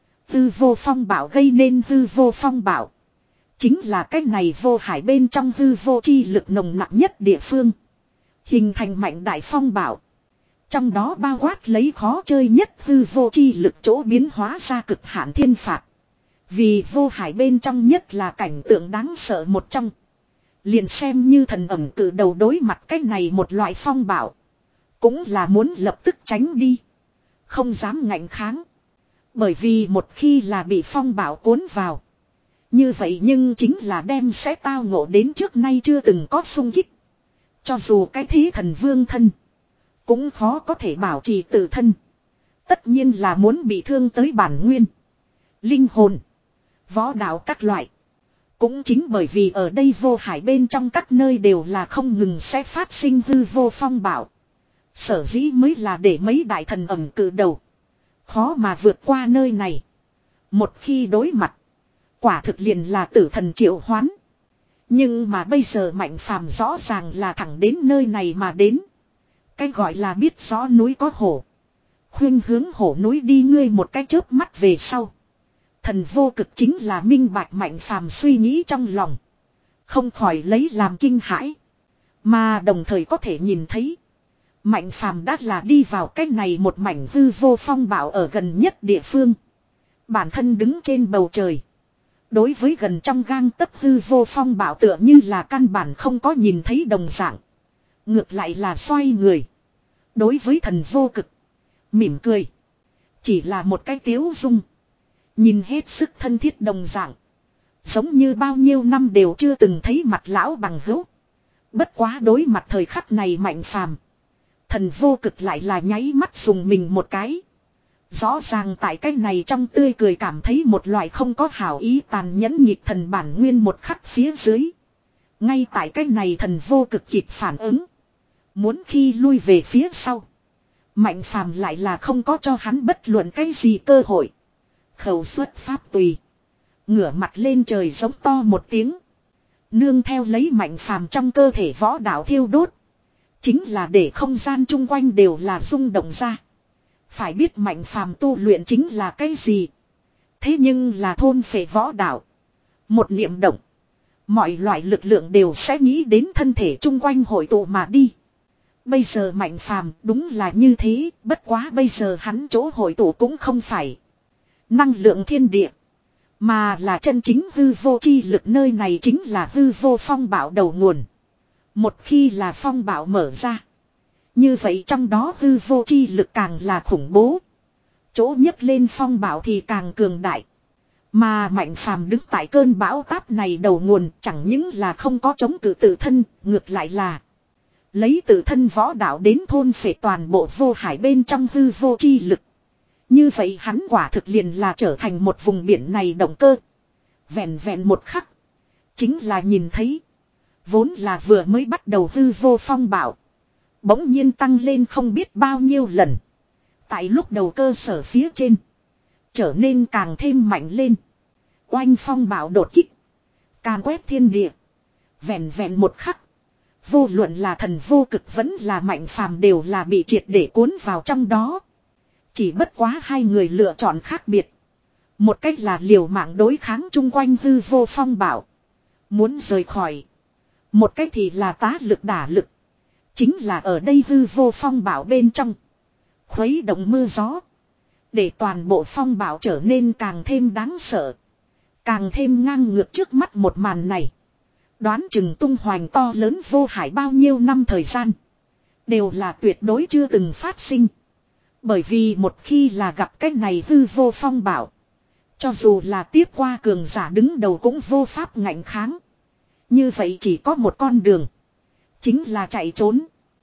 Hư vô phong bảo gây nên hư vô phong bảo. Chính là cái này vô hải bên trong hư vô chi lực nồng nặng nhất địa phương. Hình thành mạnh đại phong bảo. Trong đó bao quát lấy khó chơi nhất hư vô chi lực chỗ biến hóa ra cực hạn thiên phạt. Vì vô hải bên trong nhất là cảnh tượng đáng sợ một trong. Liền xem như thần ẩm cử đầu đối mặt cái này một loại phong bảo. Cũng là muốn lập tức tránh đi. Không dám ngạnh kháng. Bởi vì một khi là bị phong bảo cuốn vào. Như vậy nhưng chính là đem sẽ tao ngộ đến trước nay chưa từng có xung kích. Cho dù cái thế thần vương thân. Cũng khó có thể bảo trì tự thân. Tất nhiên là muốn bị thương tới bản nguyên. Linh hồn. Võ đạo các loại. Cũng chính bởi vì ở đây vô hải bên trong các nơi đều là không ngừng sẽ phát sinh hư vô phong bảo. Sở dĩ mới là để mấy đại thần ẩm cử đầu. Khó mà vượt qua nơi này. Một khi đối mặt. Quả thực liền là tử thần triệu hoán. Nhưng mà bây giờ mạnh phàm rõ ràng là thẳng đến nơi này mà đến. Cái gọi là biết rõ núi có hổ. Khuyên hướng hổ núi đi ngươi một cái chớp mắt về sau. Thần vô cực chính là minh bạch mạnh phàm suy nghĩ trong lòng. Không khỏi lấy làm kinh hãi. Mà đồng thời có thể nhìn thấy. Mạnh phàm đã là đi vào cái này một mảnh hư vô phong bảo ở gần nhất địa phương. Bản thân đứng trên bầu trời. Đối với gần trong gang tấc hư vô phong bảo tựa như là căn bản không có nhìn thấy đồng dạng. Ngược lại là xoay người. Đối với thần vô cực. Mỉm cười. Chỉ là một cái tiếu dung. Nhìn hết sức thân thiết đồng dạng. Giống như bao nhiêu năm đều chưa từng thấy mặt lão bằng hữu. Bất quá đối mặt thời khắc này Mạnh Phàm, Thần Vô Cực lại là nháy mắt dùng mình một cái. Rõ ràng tại cái này trong tươi cười cảm thấy một loại không có hảo ý tàn nhẫn nhịp thần bản nguyên một khắc phía dưới. Ngay tại cái này Thần Vô Cực kịp phản ứng. Muốn khi lui về phía sau. Mạnh Phàm lại là không có cho hắn bất luận cái gì cơ hội. Khẩu xuất pháp tùy. Ngửa mặt lên trời giống to một tiếng. Nương theo lấy Mạnh Phàm trong cơ thể võ đạo thiêu đốt. Chính là để không gian chung quanh đều là rung động ra. Phải biết Mạnh Phàm tu luyện chính là cái gì. Thế nhưng là thôn phệ võ đạo. Một niệm động. Mọi loại lực lượng đều sẽ nghĩ đến thân thể chung quanh hội tụ mà đi. Bây giờ Mạnh Phàm đúng là như thế. Bất quá bây giờ hắn chỗ hội tụ cũng không phải năng lượng thiên địa. Mà là chân chính hư vô chi lực, nơi này chính là hư vô phong bạo đầu nguồn. Một khi là phong bạo mở ra. Như vậy trong đó hư vô chi lực càng là khủng bố. Chỗ nhấc lên phong bạo thì càng cường đại. Mà Mạnh Phàm đứng tại cơn bão táp này đầu nguồn chẳng những là không có chống cự tự thân, ngược lại là lấy tự thân võ đạo đến thôn phệ toàn bộ vô hải bên trong hư vô chi lực. Như vậy hắn quả thực liền là trở thành một vùng biển này động cơ. Vẹn vẹn một khắc. Chính là nhìn thấy. Vốn là vừa mới bắt đầu hư vô phong bạo. Bỗng nhiên tăng lên không biết bao nhiêu lần. Tại lúc đầu cơ sở phía trên. Trở nên càng thêm mạnh lên. Oanh phong bạo đột kích. Càn quét thiên địa. Vẹn vẹn một khắc. Vô luận là Thần Vô Cực vẫn là Mạnh Phàm đều là bị triệt để cuốn vào trong đó. Chỉ bất quá hai người lựa chọn khác biệt. Một cách là liều mạng đối kháng chung quanh hư vô phong bạo. Muốn rời khỏi. Một cách thì là tá lực đả lực. Chính là ở đây hư vô phong bạo bên trong. Khuấy động mưa gió. Để toàn bộ phong bạo trở nên càng thêm đáng sợ. Càng thêm ngang ngược trước mắt một màn này. Đoán chừng tung hoành to lớn vô hải bao nhiêu năm thời gian. Đều là tuyệt đối chưa từng phát sinh. Bởi vì một khi là gặp cái này hư vô phong bạo. Cho dù là tiếp qua cường giả đứng đầu cũng vô pháp ngạnh kháng. Như vậy chỉ có một con đường. Chính là chạy trốn.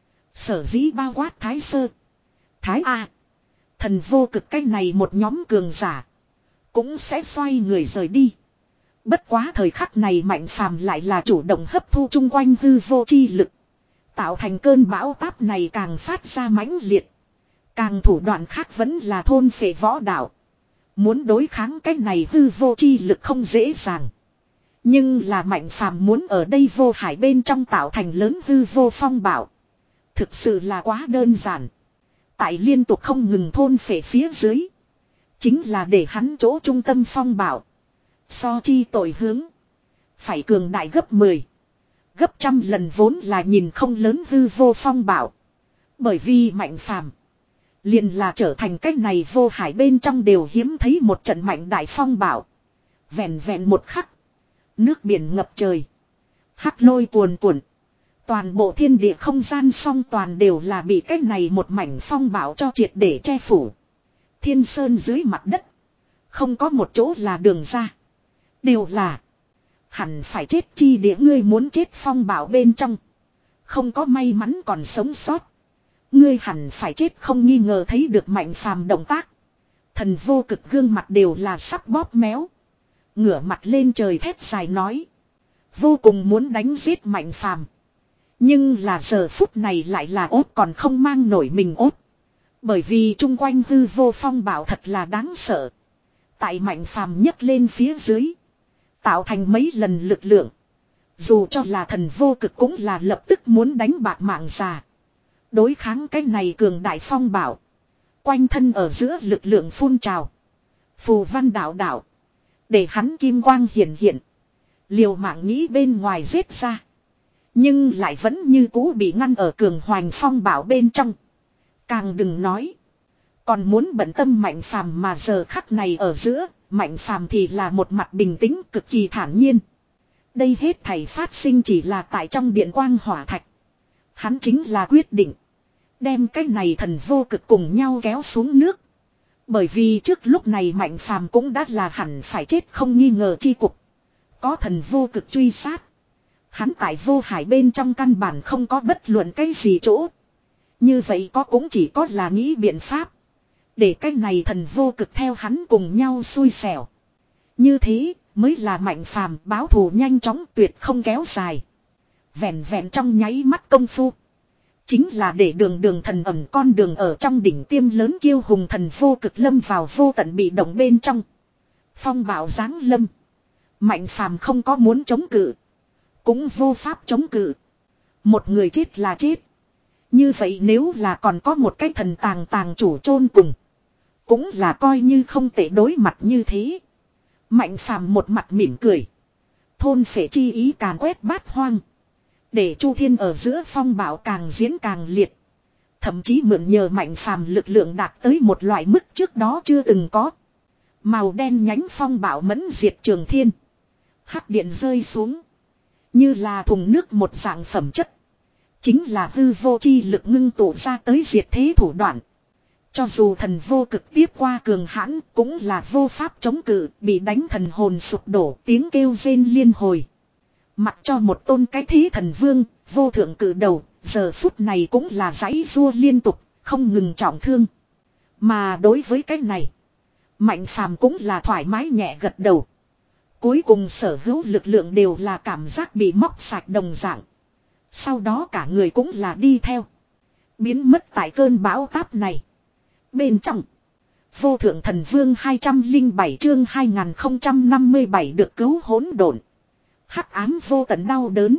Sở dĩ bao quát Thái Sơ, Thái A, Thần Vô Cực cái này một nhóm cường giả. Cũng sẽ xoay người rời đi. Bất quá thời khắc này Mạnh Phàm lại là chủ động hấp thu chung quanh hư vô chi lực. Tạo thành cơn bão táp này càng phát ra mãnh liệt. Càng thủ đoạn khác vẫn là thôn phệ võ đạo. Muốn đối kháng cái này hư vô chi lực không dễ dàng. Nhưng là Mạnh Phàm muốn ở đây vô hải bên trong tạo thành lớn hư vô phong bạo. Thực sự là quá đơn giản. Tại liên tục không ngừng thôn phệ phía dưới. Chính là để hắn chỗ trung tâm phong bạo. So chi tội hướng. Phải cường đại gấp mười. Gấp trăm lần vốn là nhìn không lớn hư vô phong bạo. Bởi vì Mạnh Phàm liền là trở thành cách này vô hải bên trong đều hiếm thấy một trận mạnh đại phong bạo. Vẹn vẹn một khắc. Nước biển ngập trời. Hắc lôi cuồn cuộn. Toàn bộ thiên địa không gian song toàn đều là bị cách này một mảnh phong bạo cho triệt để che phủ. Thiên sơn dưới mặt đất. Không có một chỗ là đường ra. Đều là. Hẳn phải chết chi địa, ngươi muốn chết phong bạo bên trong. Không có may mắn còn sống sót. Ngươi hẳn phải chết không nghi ngờ thấy được Mạnh Phàm động tác. Thần Vô Cực gương mặt đều là sắp bóp méo. Ngửa mặt lên trời thét dài nói. Vô cùng muốn đánh giết Mạnh Phàm. Nhưng là giờ phút này lại là ốt còn không mang nổi mình ốt. Bởi vì chung quanh hư vô phong bạo thật là đáng sợ. Tại Mạnh Phàm nhấc lên phía dưới. Tạo thành mấy lần lực lượng. Dù cho là Thần Vô Cực cũng là lập tức muốn đánh bạc mạng già. Đối kháng cái này cường đại phong bạo. Quanh thân ở giữa lực lượng phun trào. Phù văn đạo đạo. Để hắn kim quang hiển hiện. Liều mạng nghĩ bên ngoài giết ra. Nhưng lại vẫn như cũ bị ngăn ở cường hoành phong bạo bên trong. Càng đừng nói. Còn muốn bận tâm Mạnh Phàm mà giờ khắc này ở giữa. Mạnh Phàm thì là một mặt bình tĩnh cực kỳ thản nhiên. Đây hết thảy phát sinh chỉ là tại trong điện quang hỏa thạch. Hắn chính là quyết định. Đem cái này Thần Vô Cực cùng nhau kéo xuống nước. Bởi vì trước lúc này Mạnh Phàm cũng đã là hẳn phải chết không nghi ngờ chi cục. Có thần vô cực truy sát. Hắn tại vô hải bên trong căn bản không có bất luận cái gì chỗ. Như vậy có cũng chỉ có là nghĩ biện pháp. Để cái này thần vô cực theo hắn cùng nhau xui xẻo. Như thế mới là Mạnh Phàm báo thù nhanh chóng tuyệt không kéo dài. Vẹn vẹn trong nháy mắt công phu. Chính là để đường đường thần ẩm con đường ở trong đỉnh tiêm lớn kiêu hùng thần vô cực lâm vào vô tận bị động bên trong. Phong bạo giáng lâm. Mạnh Phàm không có muốn chống cự. Cũng vô pháp chống cự. Một người chết là chết. Như vậy nếu là còn có một cái thần tàng tàng chủ chôn cùng. Cũng là coi như không tệ đối mặt như thế. Mạnh Phàm một mặt mỉm cười. Thôn phệ chi ý càn quét bát hoang. Để Chu Thiên ở giữa phong bạo càng diễn càng liệt. Thậm chí mượn nhờ Mạnh Phàm lực lượng đạt tới một loại mức trước đó chưa từng có. Màu đen nhánh phong bạo mẫn diệt trường thiên. Hắc điện rơi xuống. Như là thùng nước một dạng phẩm chất. Chính là hư vô chi lực ngưng tụ ra tới diệt thế thủ đoạn. Cho dù thần vô cực tiếp qua cường hãn cũng là vô pháp chống cự, bị đánh thần hồn sụp đổ, tiếng kêu rên liên hồi. Mặc cho một tôn cái thế thần vương, vô thượng cử đầu, giờ phút này cũng là giãy giụa liên tục, không ngừng trọng thương. Mà đối với cái này, Mạnh Phàm cũng là thoải mái nhẹ gật đầu. Cuối cùng sở hữu lực lượng đều là cảm giác bị móc sạch đồng dạng. Sau đó cả người cũng là đi theo. Biến mất tại cơn bão táp này. Bên trong, vô thượng thần vương hai trăm lẻ bảy chương hai nghìn không trăm năm mươi bảy được cứu hỗn độn. Hắc ám vô tận đau đớn.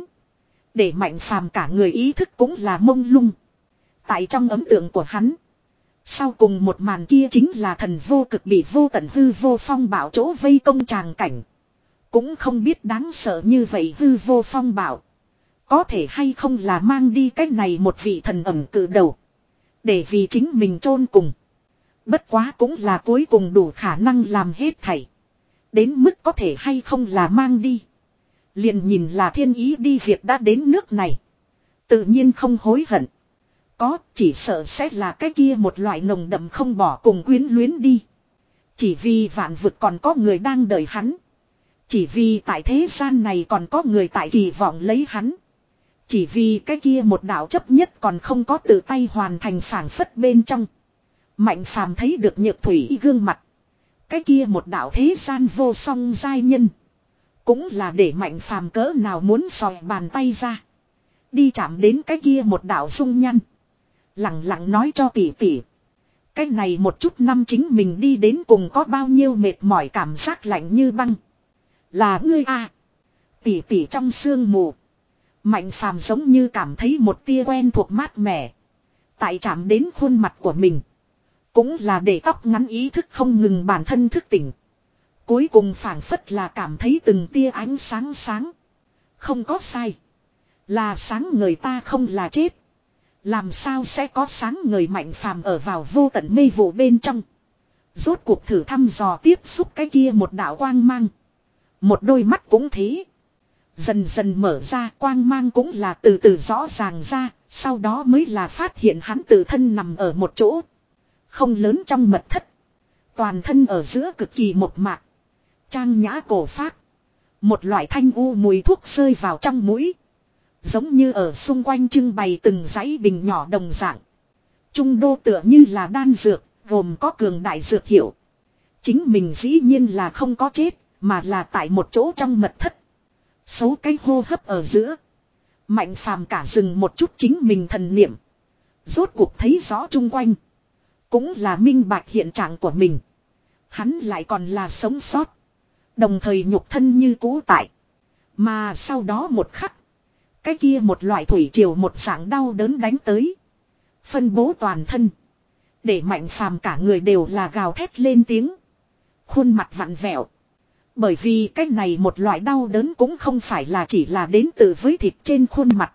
Để Mạnh Phàm cả người ý thức cũng là mông lung. Tại trong ấn tượng của hắn. Sau cùng một màn kia chính là thần vô cực bị vô tận hư vô phong bạo chỗ vây công tràng cảnh. Cũng không biết đáng sợ như vậy hư vô phong bạo. Có thể hay không là mang đi cái này một vị thần ẩm cử đầu. Để vì chính mình chôn cùng. Bất quá cũng là cuối cùng đủ khả năng làm hết thảy. Đến mức có thể hay không là mang đi. Liền nhìn là thiên ý đi việc đã đến nước này. Tự nhiên không hối hận. Có chỉ sợ sẽ là cái kia một loại nồng đậm không bỏ cùng quyến luyến đi. Chỉ vì vạn vực còn có người đang đợi hắn. Chỉ vì tại thế gian này còn có người tại kỳ vọng lấy hắn. Chỉ vì cái kia một đạo chấp nhất còn không có tự tay hoàn thành phảng phất bên trong. Mạnh Phàm thấy được Nhược Thủy gương mặt. Cái kia một đạo thế gian vô song giai nhân. Cũng là để Mạnh Phàm cỡ nào muốn sòi bàn tay ra. Đi chạm đến cái kia một đạo dung nhăn. Lặng lặng nói cho tỷ tỷ. Cái này một chút năm chính mình đi đến cùng có bao nhiêu mệt mỏi cảm giác lạnh như băng. Là ngươi à. Tỷ tỷ trong sương mù. Mạnh Phàm giống như cảm thấy một tia quen thuộc mát mẻ. Tại chạm đến khuôn mặt của mình. Cũng là để tóc ngắn ý thức không ngừng bản thân thức tỉnh. Cuối cùng phảng phất là cảm thấy từng tia ánh sáng sáng. Không có sai. Là sáng người ta không là chết. Làm sao sẽ có sáng người Mạnh Phàm ở vào vô tận mê vụ bên trong. Rốt cuộc thử thăm dò tiếp xúc cái kia một đạo quang mang. Một đôi mắt cũng thế. Dần dần mở ra quang mang cũng là từ từ rõ ràng ra. Sau đó mới là phát hiện hắn tự thân nằm ở một chỗ. Không lớn trong mật thất. Toàn thân ở giữa cực kỳ một mạc. Trang nhã cổ phác. Một loại thanh u mùi thuốc rơi vào trong mũi. Giống như ở xung quanh trưng bày từng dãy bình nhỏ đồng dạng. Trung đô tựa như là đan dược, gồm có cường đại dược hiệu. Chính mình dĩ nhiên là không có chết, mà là tại một chỗ trong mật thất. Số cái hô hấp ở giữa. Mạnh Phàm cả dừng một chút chính mình thần niệm. Rốt cuộc thấy rõ chung quanh. Cũng là minh bạch hiện trạng của mình. Hắn lại còn là sống sót. Đồng thời nhục thân như cũ tại. Mà sau đó một khắc. Cái kia một loại thủy triều một dạng đau đớn đánh tới. Phân bố toàn thân. Để Mạnh Phàm cả người đều là gào thét lên tiếng. Khuôn mặt vặn vẹo. Bởi vì cái này một loại đau đớn cũng không phải là chỉ là đến từ với thịt trên khuôn mặt.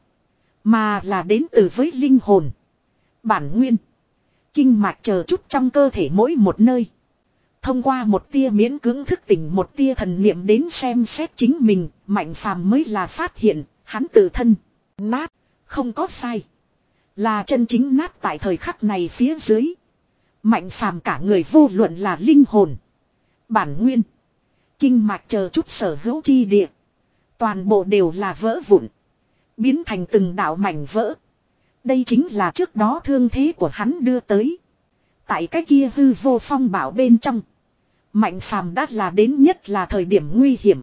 Mà là đến từ với linh hồn. Bản nguyên. Kinh mạch chờ chút trong cơ thể mỗi một nơi. Thông qua một tia miễn cưỡng thức tỉnh một tia thần niệm đến xem xét chính mình. Mạnh Phàm mới là phát hiện. Hắn tự thân. Nát. Không có sai. Là chân chính nát tại thời khắc này phía dưới. Mạnh phàm cả người vô luận là linh hồn, bản nguyên, kinh mạch chờ chút sở hữu chi địa. Toàn bộ đều là vỡ vụn. Biến thành từng đạo mảnh vỡ. Đây chính là trước đó thương thế của hắn đưa tới. Tại cái kia hư vô phong bảo bên trong. Mạnh phàm đã là đến nhất là thời điểm nguy hiểm.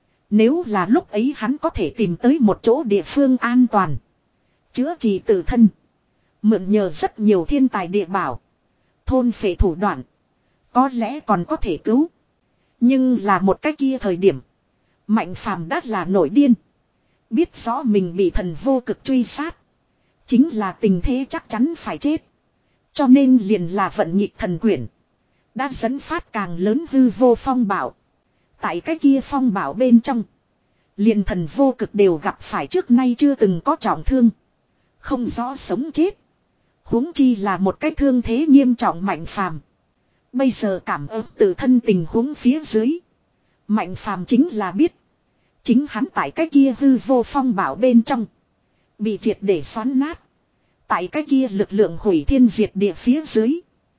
Nếu là lúc ấy hắn có thể tìm tới một chỗ địa phương an toàn. Chữa trị tự thân. Mượn nhờ rất nhiều thiên tài địa bảo. Thôn phệ thủ đoạn. Có lẽ còn có thể cứu. Nhưng là một cái kia thời điểm. Mạnh phàm đã là nổi điên. Biết rõ mình bị thần vô cực truy sát. Chính là tình thế chắc chắn phải chết. Cho nên liền là vận nhịp thần quyển. Đã dẫn phát càng lớn hư vô phong bảo. Tại cái kia phong bảo bên trong. Liền thần vô cực đều gặp phải trước nay chưa từng có trọng thương. Không rõ sống chết. Huống chi là một cái thương thế nghiêm trọng mạnh phàm. Bây giờ cảm ơn tự thân tình huống phía dưới. Mạnh phàm chính là biết. Chính hắn tại cái kia hư vô phong bảo bên trong. Bị triệt để xoắn nát. Tại cái kia lực lượng hủy thiên diệt địa phía dưới.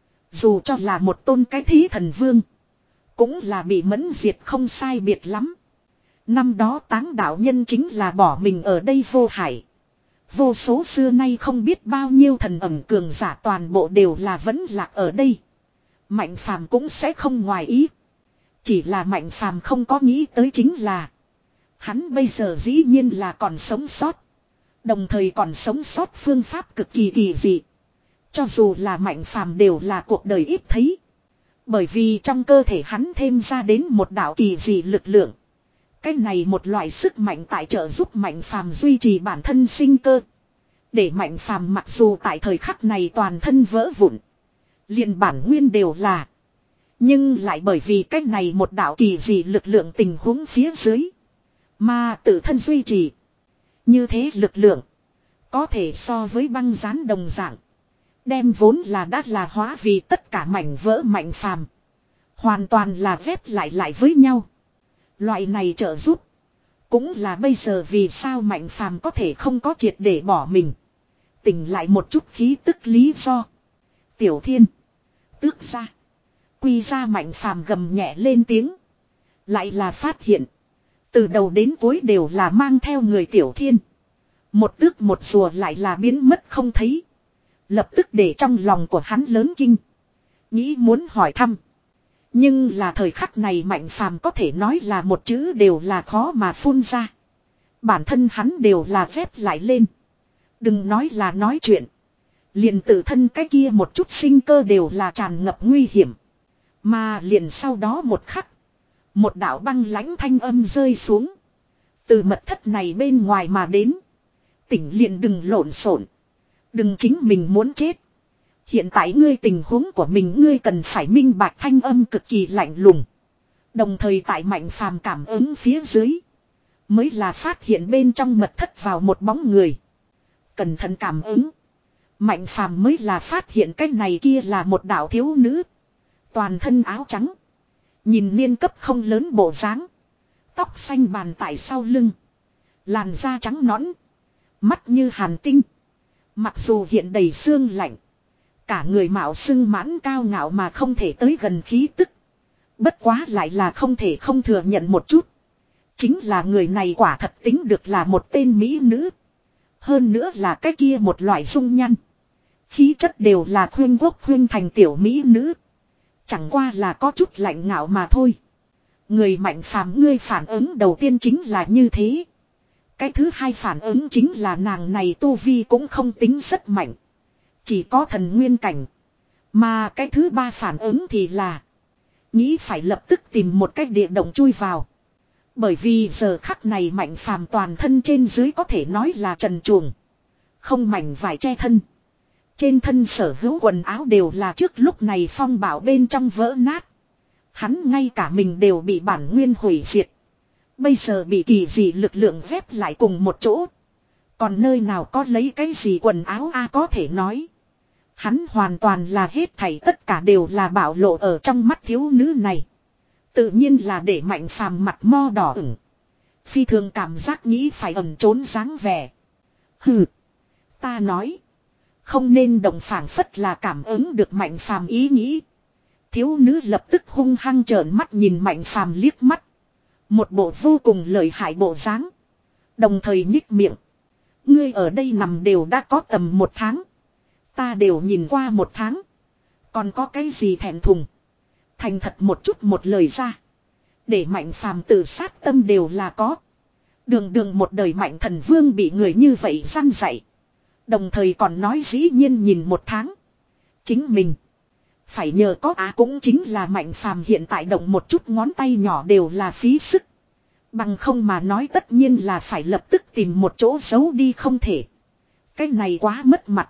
Dù cho là một tôn cái thí thần vương. Cũng là bị mẫn diệt không sai biệt lắm. Năm đó táng đạo nhân chính là bỏ mình ở đây vô hải. Vô số xưa nay không biết bao nhiêu thần ẩm cường giả toàn bộ đều là vẫn lạc ở đây. Mạnh phàm cũng sẽ không ngoài ý. Chỉ là mạnh phàm không có nghĩ tới chính là. Hắn bây giờ dĩ nhiên là còn sống sót. Đồng thời còn sống sót phương pháp cực kỳ kỳ dị. Cho dù là mạnh phàm đều là cuộc đời ít thấy. Bởi vì trong cơ thể hắn thêm ra đến một đạo kỳ dị lực lượng. Cái này một loại sức mạnh tại trợ giúp mạnh phàm duy trì bản thân sinh cơ. Để mạnh phàm mặc dù tại thời khắc này toàn thân vỡ vụn. Liền bản nguyên đều là. Nhưng lại bởi vì cái này một đạo kỳ dị lực lượng tình huống phía dưới. Mà tự thân duy trì. Như thế lực lượng. Có thể so với băng rán đồng dạng. Đem vốn là đã là hóa vì tất cả mảnh vỡ mạnh phàm. Hoàn toàn là ghép lại lại với nhau. Loại này trợ giúp. Cũng là bây giờ vì sao mạnh phàm có thể không có triệt để bỏ mình. Tỉnh lại một chút khí tức lý do. Tiểu thiên. Tước ra. Quy ra mạnh phàm gầm nhẹ lên tiếng. Lại là phát hiện. Từ đầu đến cuối đều là mang theo người tiểu thiên. Một tước một rùa lại là biến mất không thấy. Lập tức để trong lòng của hắn lớn kinh. Nghĩ muốn hỏi thăm. Nhưng là thời khắc này mạnh phàm có thể nói là một chữ đều là khó mà phun ra. Bản thân hắn đều là dép lại lên. Đừng nói là nói chuyện. Liền tự thân cái kia một chút sinh cơ đều là tràn ngập nguy hiểm. Mà liền sau đó một khắc. Một đạo băng lãnh thanh âm rơi xuống. Từ mật thất này bên ngoài mà đến. Tỉnh liền đừng lộn xộn. Đừng chính mình muốn chết. Hiện tại ngươi tình huống của mình ngươi cần phải minh bạch thanh âm cực kỳ lạnh lùng. Đồng thời tại mạnh phàm cảm ứng phía dưới. Mới là phát hiện bên trong mật thất vào một bóng người. Cẩn thận cảm ứng. Mạnh phàm mới là phát hiện cái này kia là một đạo thiếu nữ. Toàn thân áo trắng. Nhìn niên cấp không lớn bộ dáng. Tóc xanh bàn tại sau lưng. Làn da trắng nõn. Mắt như hàn tinh. Mặc dù hiện đầy xương lạnh. Cả người mạo xưng mãn cao ngạo mà không thể tới gần khí tức. Bất quá lại là không thể không thừa nhận một chút. Chính là người này quả thật tính được là một tên mỹ nữ. Hơn nữa là cái kia một loại dung nhan. Khí chất đều là khuyên quốc khuyên thành tiểu mỹ nữ. Chẳng qua là có chút lạnh ngạo mà thôi. Người mạnh phàm ngươi phản ứng đầu tiên chính là như thế. Cái thứ hai phản ứng chính là nàng này tu vi cũng không tính rất mạnh. Chỉ có thần nguyên cảnh. Mà cái thứ ba phản ứng thì là. Nghĩ phải lập tức tìm một cách địa động chui vào. Bởi vì giờ khắc này mạnh phàm toàn thân trên dưới có thể nói là trần truồng. Không mảnh vải che thân. Trên thân sở hữu quần áo đều là trước lúc này phong bảo bên trong vỡ nát. Hắn ngay cả mình đều bị bản nguyên hủy diệt. Bây giờ bị kỳ dị lực lượng ghép lại cùng một chỗ. Còn nơi nào có lấy cái gì quần áo a có thể nói. Hắn hoàn toàn là hết thảy tất cả đều là bạo lộ ở trong mắt thiếu nữ này. Tự nhiên là để mạnh phàm mặt mo đỏ ửng. Phi thường cảm giác nghĩ phải ẩn trốn dáng vẻ. Hừ. Ta nói. Không nên động, phảng phất là cảm ứng được Mạnh Phàm ý nghĩ. Thiếu nữ lập tức hung hăng trợn mắt nhìn Mạnh Phàm liếc mắt. Một bộ vô cùng lợi hại bộ dáng. Đồng thời nhích miệng. Ngươi ở đây nằm đều đã có tầm một tháng. Ta đều nhìn qua một tháng. Còn có cái gì thẹn thùng. Thành thật một chút một lời ra. Để Mạnh Phàm tự sát tâm đều là có. Đường đường một đời Mạnh Thần Vương bị người như vậy săn dạy. Đồng thời còn nói dĩ nhiên nhìn một tháng. Chính mình. Phải nhờ có á cũng chính là Mạnh Phàm hiện tại động một chút ngón tay nhỏ đều là phí sức. Bằng không mà nói tất nhiên là phải lập tức tìm một chỗ giấu đi không thể. Cái này quá mất mặt.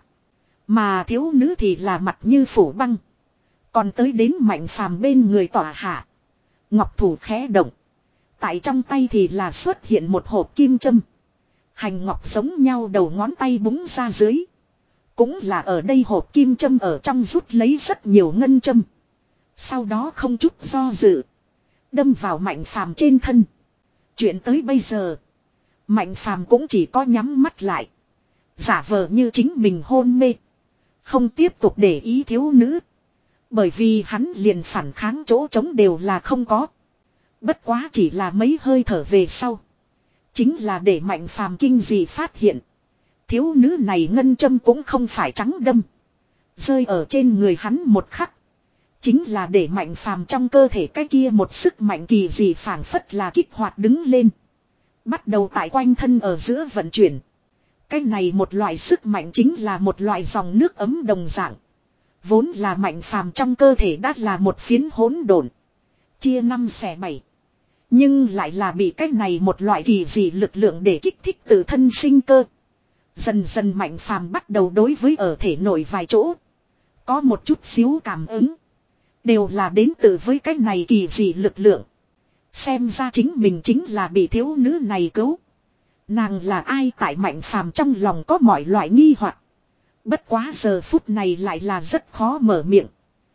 Mà thiếu nữ thì là mặt như phủ băng. Còn tới đến Mạnh Phàm bên người tỏa hạ. Ngọc thủ khẽ động. Tại trong tay thì là xuất hiện một hộp kim châm. Hành ngọc giống nhau đầu ngón tay búng ra dưới. Cũng là ở đây hộp kim châm ở trong rút lấy rất nhiều ngân châm. Sau đó không chút do dự. Đâm vào Mạnh Phàm trên thân. Chuyện tới bây giờ. Mạnh Phàm cũng chỉ có nhắm mắt lại. Giả vờ như chính mình hôn mê. Không tiếp tục để ý thiếu nữ. Bởi vì hắn liền phản kháng chỗ trống đều là không có. Bất quá chỉ là mấy hơi thở về sau. Chính là để Mạnh Phàm kinh dị phát hiện. Thiếu nữ này ngân châm cũng không phải trắng đâm. Rơi ở trên người hắn một khắc. Chính là để Mạnh Phàm trong cơ thể cái kia một sức mạnh kỳ dị phảng phất là kích hoạt đứng lên. Bắt đầu tại quanh thân ở giữa vận chuyển. Cái này một loại sức mạnh chính là một loại dòng nước ấm đồng dạng. Vốn là Mạnh Phàm trong cơ thể đã là một phiến hỗn độn. Chia năm xẻ bảy. Nhưng lại là bị cái này một loại kỳ dị lực lượng để kích thích tự thân sinh cơ. Dần dần Mạnh Phàm bắt đầu đối với ở thể nội vài chỗ. Có một chút xíu cảm ứng. Đều là đến từ với cái này kỳ dị lực lượng. Xem ra chính mình chính là bị thiếu nữ này cứu. Nàng là ai tại Mạnh Phàm trong lòng có mọi loại nghi hoặc. Bất quá giờ phút này lại là rất khó mở miệng.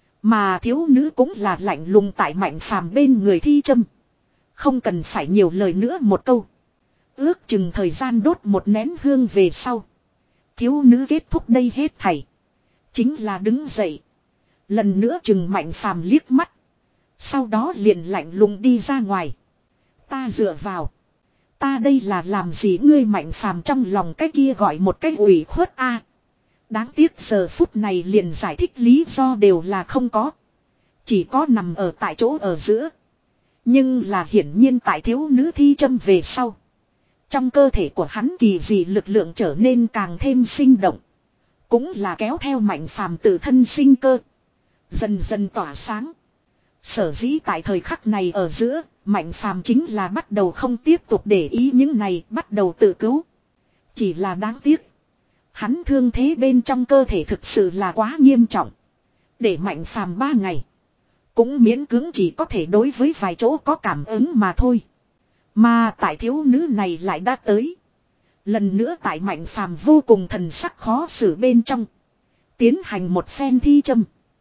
Mà thiếu nữ cũng là lạnh lùng tại Mạnh Phàm bên người thi châm. Không cần phải nhiều lời nữa một câu. Ước chừng thời gian đốt một nén hương về sau. Thiếu nữ kết thúc đây hết thảy. Chính là đứng dậy. Lần nữa chừng Mạnh Phàm liếc mắt. Sau đó liền lạnh lùng đi ra ngoài. Ta dựa vào. Ta đây là làm gì ngươi Mạnh Phàm trong lòng cái kia gọi một cái ủy khuất a. Đáng tiếc giờ phút này liền giải thích lý do đều là không có. Chỉ có nằm ở tại chỗ ở giữa. Nhưng là hiển nhiên tại thiếu nữ thi châm về sau. Trong cơ thể của hắn kỳ dị lực lượng trở nên càng thêm sinh động. Cũng là kéo theo Mạnh Phàm tự thân sinh cơ. Dần dần tỏa sáng. Sở dĩ tại thời khắc này ở giữa, Mạnh Phàm chính là bắt đầu không tiếp tục để ý những này, bắt đầu tự cứu. Chỉ là đáng tiếc. Hắn thương thế bên trong cơ thể thực sự là quá nghiêm trọng. Để Mạnh Phàm ba ngày. Cũng miễn cưỡng chỉ có thể đối với vài chỗ có cảm ứng mà thôi. Mà tại thiếu nữ này lại đã tới. Lần nữa tại Mạnh Phàm vô cùng thần sắc khó xử bên trong. Tiến hành một phen thi châm.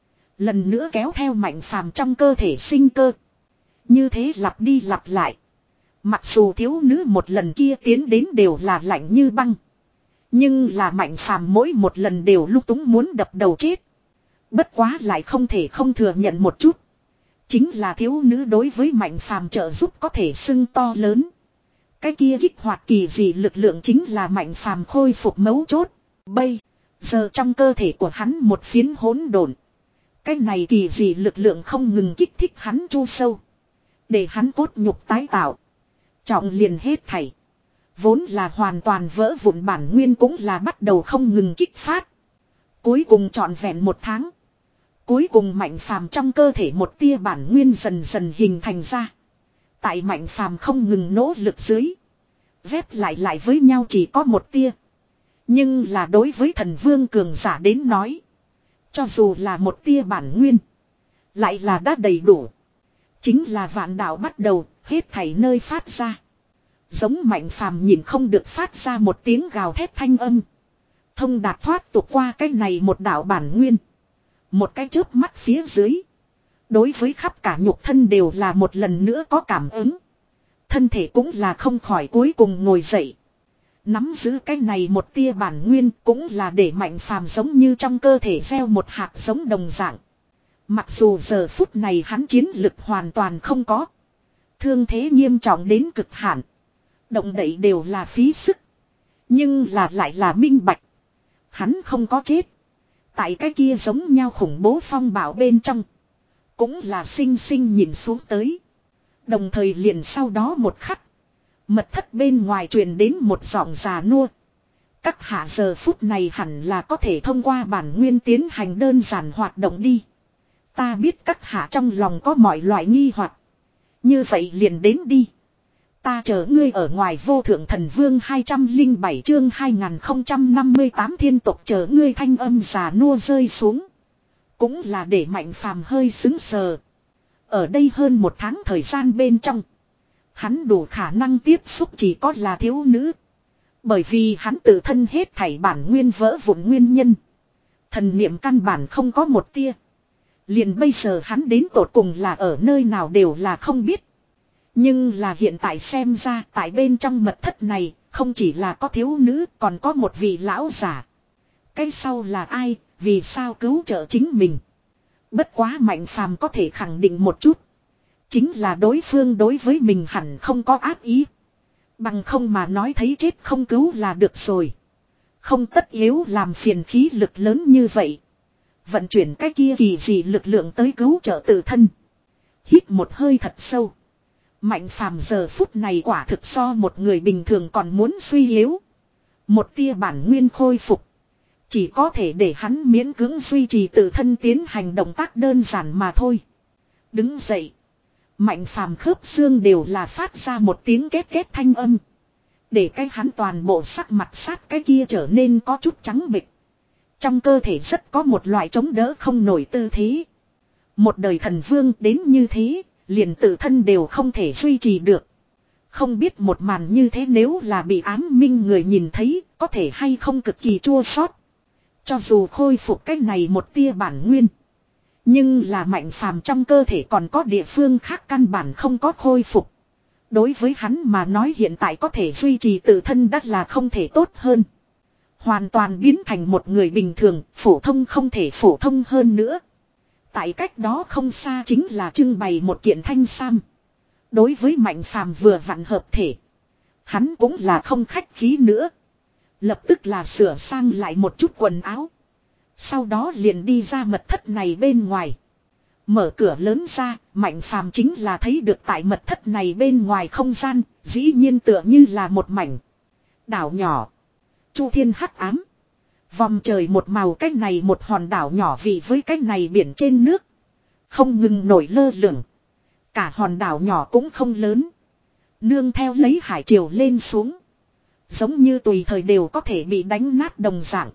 Lần nữa kéo theo Mạnh Phàm trong cơ thể sinh cơ. Như thế lặp đi lặp lại. Mặc dù thiếu nữ một lần kia tiến đến đều là lạnh như băng. Nhưng là Mạnh Phàm mỗi một lần đều lúc túng muốn đập đầu chết. Bất quá lại không thể không thừa nhận một chút. Chính là thiếu nữ đối với Mạnh Phàm trợ giúp có thể xưng to lớn. Cái kia kích hoạt kỳ dị lực lượng chính là Mạnh Phàm khôi phục mấu chốt. Bây giờ trong cơ thể của hắn một phiến hỗn độn. Cái này kỳ dị lực lượng không ngừng kích thích hắn chu sâu. Để hắn cốt nhục tái tạo. Trọng liền hết thảy. Vốn là hoàn toàn vỡ vụn bản nguyên cũng là bắt đầu không ngừng kích phát. Cuối cùng trọn vẹn một tháng. Cuối cùng Mạnh Phàm trong cơ thể một tia bản nguyên dần dần hình thành ra. Tại Mạnh Phàm không ngừng nỗ lực dưới. Ghép lại lại với nhau chỉ có một tia. Nhưng là đối với thần vương cường giả đến nói. Cho dù là một tia bản nguyên. Lại là đã đầy đủ. Chính là vạn đạo bắt đầu hết thảy nơi phát ra. Giống Mạnh Phàm nhìn không được phát ra một tiếng gào thét thanh âm. Thông đạt thoát tục qua cái này một đạo bản nguyên. Một cái chớp mắt phía dưới. Đối với khắp cả nhục thân đều là một lần nữa có cảm ứng. Thân thể cũng là không khỏi cuối cùng ngồi dậy. Nắm giữ cái này một tia bản nguyên cũng là để Mạnh Phàm giống như trong cơ thể gieo một hạt giống đồng dạng. Mặc dù giờ phút này hắn chiến lực hoàn toàn không có. Thương thế nghiêm trọng đến cực hạn. Động đậy đều là phí sức. Nhưng là lại là minh bạch. Hắn không có chết. Tại cái kia giống nhau khủng bố phong bạo bên trong. Cũng là sinh sinh nhìn xuống tới. Đồng thời liền sau đó một khắc. Mật thất bên ngoài truyền đến một giọng già nua. Các hạ giờ phút này hẳn là có thể thông qua bản nguyên tiến hành đơn giản hoạt động đi. Ta biết các hạ trong lòng có mọi loại nghi hoặc. Như vậy liền đến đi. Ta chờ ngươi ở ngoài vô thượng thần vương hai trăm lẻ bảy chương hai nghìn không trăm năm mươi tám thiên tộc chờ ngươi thanh âm già nua rơi xuống. Cũng là để Mạnh Phàm hơi xứng sờ. Ở đây hơn một tháng thời gian bên trong. Hắn đủ khả năng tiếp xúc chỉ có là thiếu nữ. Bởi vì hắn tự thân hết thảy bản nguyên vỡ vụn nguyên nhân. Thần niệm căn bản không có một tia. Liền bây giờ hắn đến tột cùng là ở nơi nào đều là không biết. Nhưng là hiện tại xem ra tại bên trong mật thất này không chỉ là có thiếu nữ còn có một vị lão giả. Cái sau là ai, vì sao cứu trợ chính mình. Bất quá Mạnh Phàm có thể khẳng định một chút. Chính là đối phương đối với mình hẳn không có ác ý. Bằng không mà nói thấy chết không cứu là được rồi. Không tất yếu làm phiền khí lực lớn như vậy. Vận chuyển cái kia kỳ dị lực lượng tới cứu trợ tự thân. Hít một hơi thật sâu. Mạnh Phàm giờ phút này quả thực so một người bình thường còn muốn suy yếu. Một tia bản nguyên khôi phục. Chỉ có thể để hắn miễn cưỡng duy trì tự thân tiến hành động tác đơn giản mà thôi. Đứng dậy. Mạnh Phàm khớp xương đều là phát ra một tiếng két két thanh âm. Để cái hắn toàn bộ sắc mặt sát cái kia trở nên có chút trắng bệch. Trong cơ thể rất có một loại chống đỡ không nổi tư thế. Một đời thần vương đến như thế, liền tự thân đều không thể duy trì được. Không biết một màn như thế nếu là bị ám minh người nhìn thấy, có thể hay không cực kỳ chua xót. Cho dù khôi phục cái này một tia bản nguyên. Nhưng là Mạnh Phàm trong cơ thể còn có địa phương khác căn bản không có khôi phục. Đối với hắn mà nói hiện tại có thể duy trì tự thân đắt là không thể tốt hơn. Hoàn toàn biến thành một người bình thường, phổ thông không thể phổ thông hơn nữa. Tại cách đó không xa chính là trưng bày một kiện thanh sam. Đối với Mạnh Phàm vừa vặn hợp thể. Hắn cũng là không khách khí nữa. Lập tức là sửa sang lại một chút quần áo. Sau đó liền đi ra mật thất này bên ngoài. Mở cửa lớn ra, Mạnh Phàm chính là thấy được tại mật thất này bên ngoài không gian, dĩ nhiên tựa như là một mảnh đảo nhỏ. Chu thiên hắc ám. Vòng trời một màu cách này một hòn đảo nhỏ vị với cách này biển trên nước. Không ngừng nổi lơ lửng. Cả hòn đảo nhỏ cũng không lớn. Nương theo lấy hải triều lên xuống. Giống như tùy thời đều có thể bị đánh nát đồng dạng.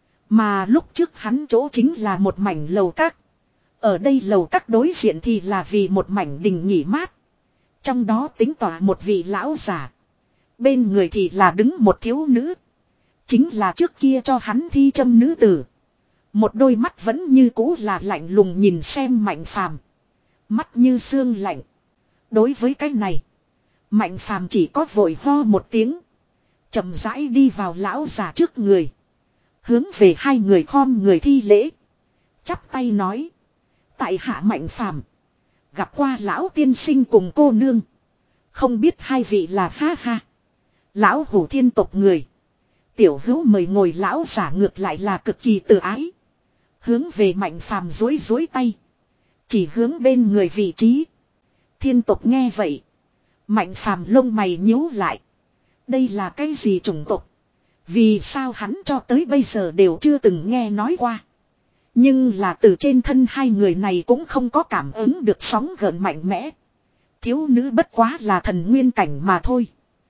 Mà lúc trước hắn chỗ chính là một mảnh lầu các. Ở đây lầu các đối diện thì là vì một mảnh đình nghỉ mát. Trong đó tính tỏa một vị lão giả. Bên người thì là đứng một thiếu nữ. Chính là trước kia cho hắn thi châm nữ tử. Một đôi mắt vẫn như cũ là lạnh lùng nhìn xem Mạnh Phàm. Mắt như xương lạnh. Đối với cái này. Mạnh Phàm chỉ có vội ho một tiếng. Chậm rãi đi vào lão già trước người. Hướng về hai người khom người thi lễ. Chắp tay nói. Tại hạ Mạnh Phàm gặp qua lão tiên sinh cùng cô nương. Không biết hai vị là ha ha. Lão hủ thiên tộc người. Tiểu hữu mời ngồi lão giả ngược lại là cực kỳ tự ái. Hướng về Mạnh Phàm dối dối tay. Chỉ hướng bên người vị trí. Thiên tộc nghe vậy. Mạnh Phàm lông mày nhíu lại. Đây là cái gì chủng tộc? Vì sao hắn cho tới bây giờ đều chưa từng nghe nói qua. Nhưng là từ trên thân hai người này cũng không có cảm ứng được sóng gợn mạnh mẽ. Thiếu nữ bất quá là thần nguyên cảnh mà thôi.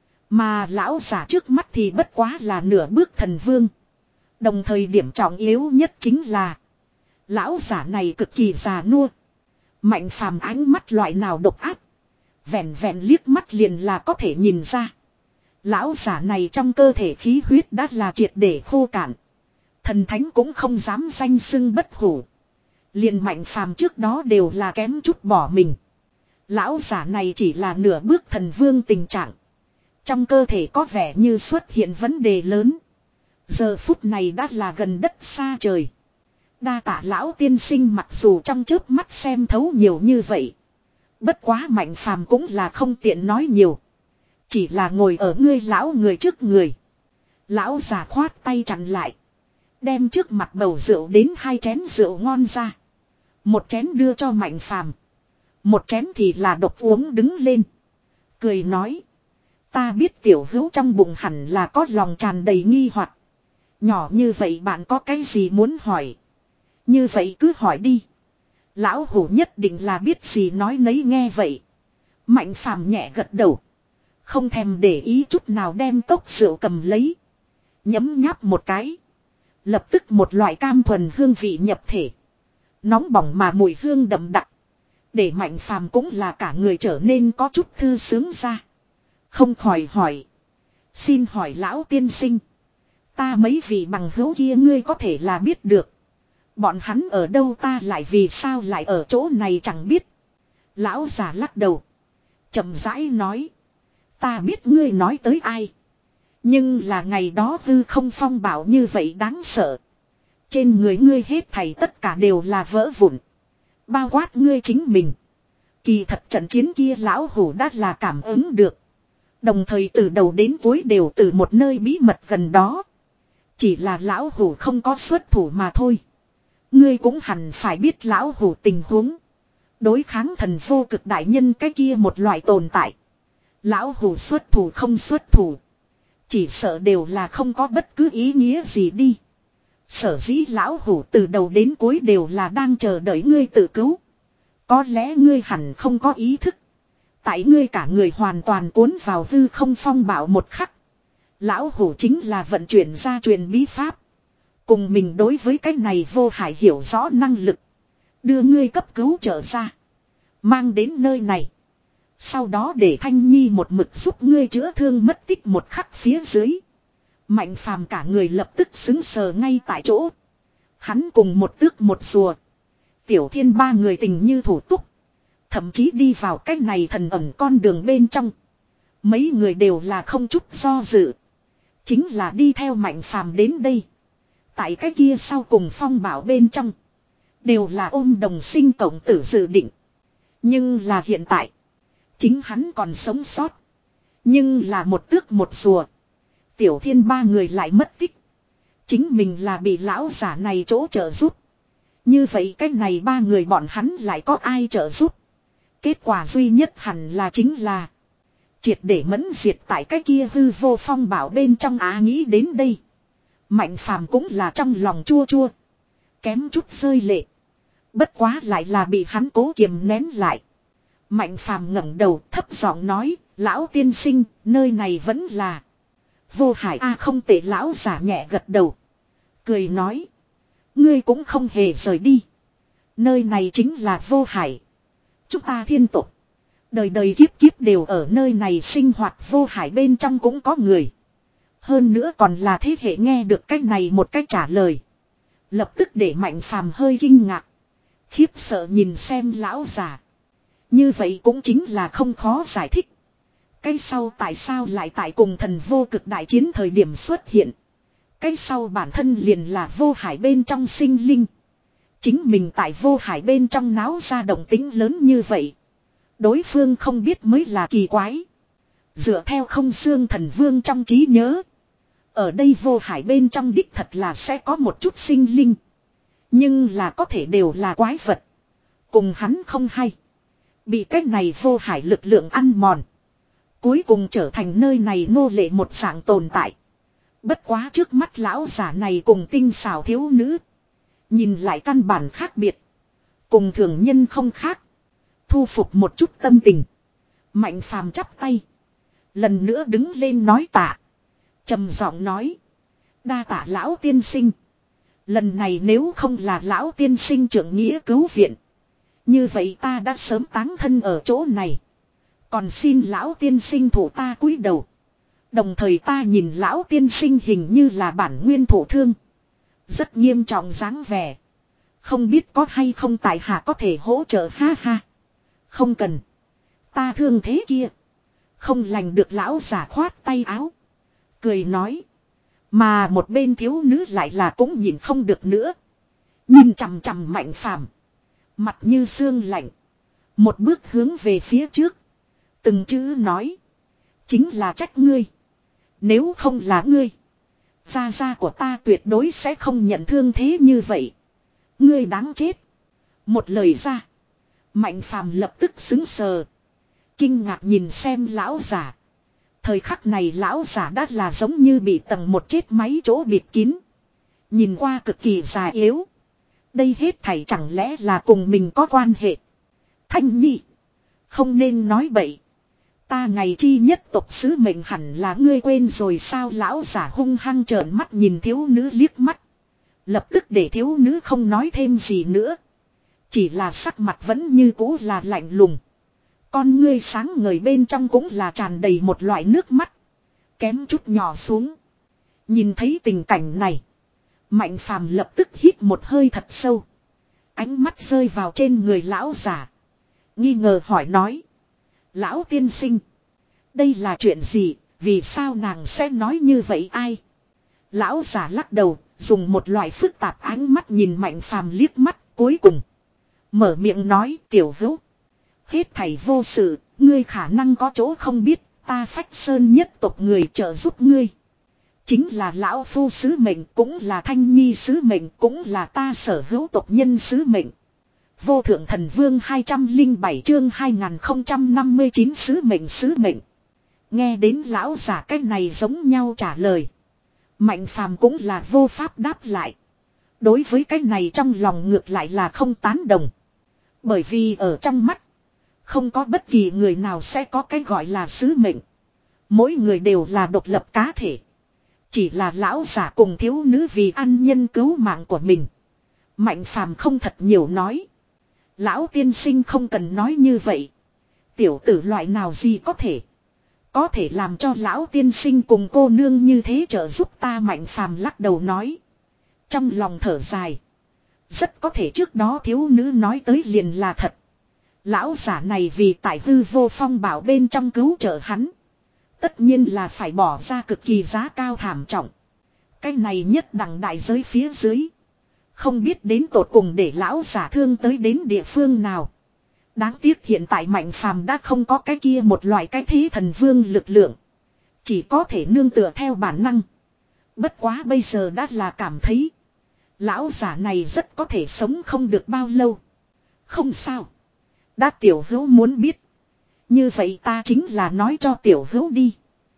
Mà lão giả trước mắt thì bất quá là nửa bước thần vương. Đồng thời điểm trọng yếu nhất chính là lão giả này cực kỳ già nua. Mạnh Phàm ánh mắt loại nào độc ác. Vẹn vẹn liếc mắt liền là có thể nhìn ra. Lão giả này trong cơ thể khí huyết đã là triệt để khô cạn. Thần thánh cũng không dám danh xưng bất hủ. Liền Mạnh Phàm trước đó đều là kém chút bỏ mình. Lão giả này chỉ là nửa bước thần vương tình trạng. Trong cơ thể có vẻ như xuất hiện vấn đề lớn. Giờ phút này đã là gần đất xa trời. Đa tạ lão tiên sinh, mặc dù trong chớp mắt xem thấu nhiều như vậy. Bất quá Mạnh Phàm cũng là không tiện nói nhiều. Chỉ là ngồi ở ngươi lão người trước người. Lão già khoát tay chặn lại. Đem trước mặt bầu rượu đến hai chén rượu ngon ra. Một chén đưa cho Mạnh Phàm, một chén thì là độc uống đứng lên. Cười nói. Ta biết tiểu hữu trong bụng hẳn là có lòng tràn đầy nghi hoặc. Nhỏ như vậy bạn có cái gì muốn hỏi? Như vậy cứ hỏi đi. Lão hủ nhất định là biết gì nói nấy nghe vậy. Mạnh Phàm nhẹ gật đầu. Không thèm để ý chút nào đem cốc rượu cầm lấy. Nhấm nháp một cái. Lập tức một loại cam thuần hương vị nhập thể. Nóng bỏng mà mùi hương đậm đặc. Để Mạnh Phàm cũng là cả người trở nên có chút thư sướng ra. Không khỏi hỏi. Xin hỏi lão tiên sinh. Ta mấy vị bằng hữu kia ngươi có thể là biết được. Bọn hắn ở đâu ta lại vì sao lại ở chỗ này chẳng biết. Lão già lắc đầu. Chậm rãi nói. Ta biết ngươi nói tới ai. Nhưng là ngày đó hư không phong bảo như vậy đáng sợ. Trên người ngươi hết thảy tất cả đều là vỡ vụn. Bao quát ngươi chính mình. Kỳ thật trận chiến kia lão hủ đã là cảm ứng được. Đồng thời từ đầu đến cuối đều từ một nơi bí mật gần đó. Chỉ là lão hủ không có xuất thủ mà thôi. Ngươi cũng hẳn phải biết lão hủ tình huống. Đối kháng thần vô cực đại nhân cái kia một loại tồn tại. Lão hủ xuất thủ không xuất thủ. Chỉ sợ đều là không có bất cứ ý nghĩa gì đi. Sở dĩ lão hủ từ đầu đến cuối đều là đang chờ đợi ngươi tự cứu. Có lẽ ngươi hẳn không có ý thức. Tại ngươi cả người hoàn toàn cuốn vào hư không phong bảo một khắc. Lão hủ chính là vận chuyển ra truyền bí pháp. Cùng mình đối với cái này vô hại hiểu rõ năng lực. Đưa ngươi cấp cứu trở ra. Mang đến nơi này. Sau đó để Thanh Nhi một mực giúp ngươi chữa thương mất tích một khắc phía dưới. Mạnh Phàm cả người lập tức xứng sờ ngay tại chỗ. Hắn cùng một tước một rùa. Tiểu Thiên ba người tình như thủ túc. Thậm chí đi vào cách này thần ẩn con đường bên trong. Mấy người đều là không chút do dự. Chính là đi theo Mạnh Phàm đến đây. Tại cái kia sau cùng phong bảo bên trong. Đều là ôm đồng sinh cộng tử dự định. Nhưng là hiện tại. Chính hắn còn sống sót. Nhưng là một tước một rùa. Tiểu Thiên ba người lại mất tích. Chính mình là bị lão giả này chỗ trợ giúp. Như vậy cái này ba người bọn hắn lại có ai trợ giúp. Kết quả duy nhất hẳn là chính là. Triệt để mẫn diệt tại cái kia hư vô phong bảo bên trong á nghĩ đến đây. Mạnh Phàm cũng là trong lòng chua chua. Kém chút rơi lệ. Bất quá lại là bị hắn cố kiềm nén lại. Mạnh Phàm ngẩng đầu thấp giọng nói. Lão tiên sinh, nơi này vẫn là. Vô Hải a không tệ, lão giả nhẹ gật đầu. Cười nói. Ngươi cũng không hề rời đi. Nơi này chính là Vô Hải. Chúng ta thiên tộc. Đời đời kiếp kiếp đều ở nơi này sinh hoạt. Vô Hải bên trong cũng có người. Hơn nữa còn là thế hệ nghe được cách này một cách trả lời. Lập tức để Mạnh Phàm hơi kinh ngạc. Khiếp sợ nhìn xem lão già. Như vậy cũng chính là không khó giải thích. Cái sau tại sao lại tại cùng thần vô cực đại chiến thời điểm xuất hiện. Cái sau bản thân liền là Vô Hải bên trong sinh linh. Chính mình tại Vô Hải bên trong náo ra động tính lớn như vậy. Đối phương không biết mới là kỳ quái. Dựa theo không xương thần vương trong trí nhớ. Ở đây Vô Hải bên trong đích thật là sẽ có một chút sinh linh. Nhưng là có thể đều là quái vật. Cùng hắn không hay. Bị cái này Vô Hải lực lượng ăn mòn. Cuối cùng trở thành nơi này nô lệ một dạng tồn tại. Bất quá trước mắt lão giả này cùng tinh xảo thiếu nữ. Nhìn lại căn bản khác biệt. Cùng thường nhân không khác. Thu phục một chút tâm tình. Mạnh Phàm chắp tay. Lần nữa đứng lên nói tạ. Trầm giọng nói. Đa tạ lão tiên sinh. Lần này nếu không là lão tiên sinh trưởng nghĩa cứu viện. Như vậy ta đã sớm táng thân ở chỗ này. Còn xin lão tiên sinh thủ ta cúi đầu. Đồng thời ta nhìn lão tiên sinh hình như là bản nguyên thổ thương. Rất nghiêm trọng dáng vẻ. Không biết có hay không tại hạ có thể hỗ trợ ha ha. Không cần. Ta thương thế kia. Không lành được lão giả khoát tay áo. Cười nói. Mà một bên thiếu nữ lại là cũng nhìn không được nữa. Nhìn chằm chằm Mạnh Phàm, mặt như xương lạnh. Một bước hướng về phía trước. Từng chữ nói. Chính là trách ngươi. Nếu không là ngươi, gia gia của ta tuyệt đối sẽ không nhận thương thế như vậy. Ngươi đáng chết. Một lời ra. Mạnh Phàm lập tức xứng sờ. Kinh ngạc nhìn xem lão giả. Thời khắc này lão giả đã là giống như bị tầng một chết máy chỗ bịt kín. Nhìn qua cực kỳ già yếu. Đây hết thảy chẳng lẽ là cùng mình có quan hệ. Thanh Nhi, không nên nói bậy. Ta ngày chi nhất tộc sứ mệnh hẳn là ngươi quên rồi sao? Lão giả hung hăng trợn mắt nhìn thiếu nữ liếc mắt. Lập tức để thiếu nữ không nói thêm gì nữa. Chỉ là sắc mặt vẫn như cũ là lạnh lùng. Con ngươi sáng ngời bên trong cũng là tràn đầy một loại nước mắt. Kém chút nhỏ xuống. Nhìn thấy tình cảnh này, Mạnh Phàm lập tức hít một hơi thật sâu. Ánh mắt rơi vào trên người lão giả. Nghi ngờ hỏi nói. Lão tiên sinh, đây là chuyện gì? Vì sao nàng sẽ nói như vậy ai? Lão giả lắc đầu, dùng một loại phức tạp ánh mắt nhìn Mạnh Phàm liếc mắt, cuối cùng mở miệng nói, tiểu hữu, hết thảy vô sự, ngươi khả năng có chỗ không biết, ta Phách Sơn nhất tộc người trợ giúp ngươi. Chính là lão phu sứ mệnh, cũng là Thanh Nhi sứ mệnh, cũng là ta sở hữu tộc nhân sứ mệnh. Vô thượng thần vương hai trăm lẻ bảy chương hai nghìn không trăm năm mươi chín sứ mệnh sứ mệnh. Nghe đến lão giả cách này giống nhau trả lời. Mạnh Phàm cũng là vô pháp đáp lại. Đối với cái này trong lòng ngược lại là không tán đồng. Bởi vì ở trong mắt, không có bất kỳ người nào sẽ có cái gọi là sứ mệnh. Mỗi người đều là độc lập cá thể. Chỉ là lão giả cùng thiếu nữ vì ăn nhân cứu mạng của mình. Mạnh Phàm không thật nhiều nói. Lão tiên sinh không cần nói như vậy. Tiểu tử loại nào gì có thể. Có thể làm cho lão tiên sinh cùng cô nương như thế trợ giúp ta? Mạnh Phàm lắc đầu nói. Trong lòng thở dài. Rất có thể trước đó thiếu nữ nói tới liền là thật. Lão giả này vì tại hư vô phong bảo bên trong cứu trợ hắn. Tất nhiên là phải bỏ ra cực kỳ giá cao thảm trọng. Cái này nhất đẳng đại giới phía dưới. Không biết đến tột cùng để lão giả thương tới đến địa phương nào. Đáng tiếc hiện tại Mạnh Phàm đã không có cái kia một loại cái thế thần vương lực lượng. Chỉ có thể nương tựa theo bản năng. Bất quá bây giờ đã là cảm thấy. Lão giả này rất có thể sống không được bao lâu. Không sao. Đã tiểu hữu muốn biết. Như vậy ta chính là nói cho tiểu hữu đi.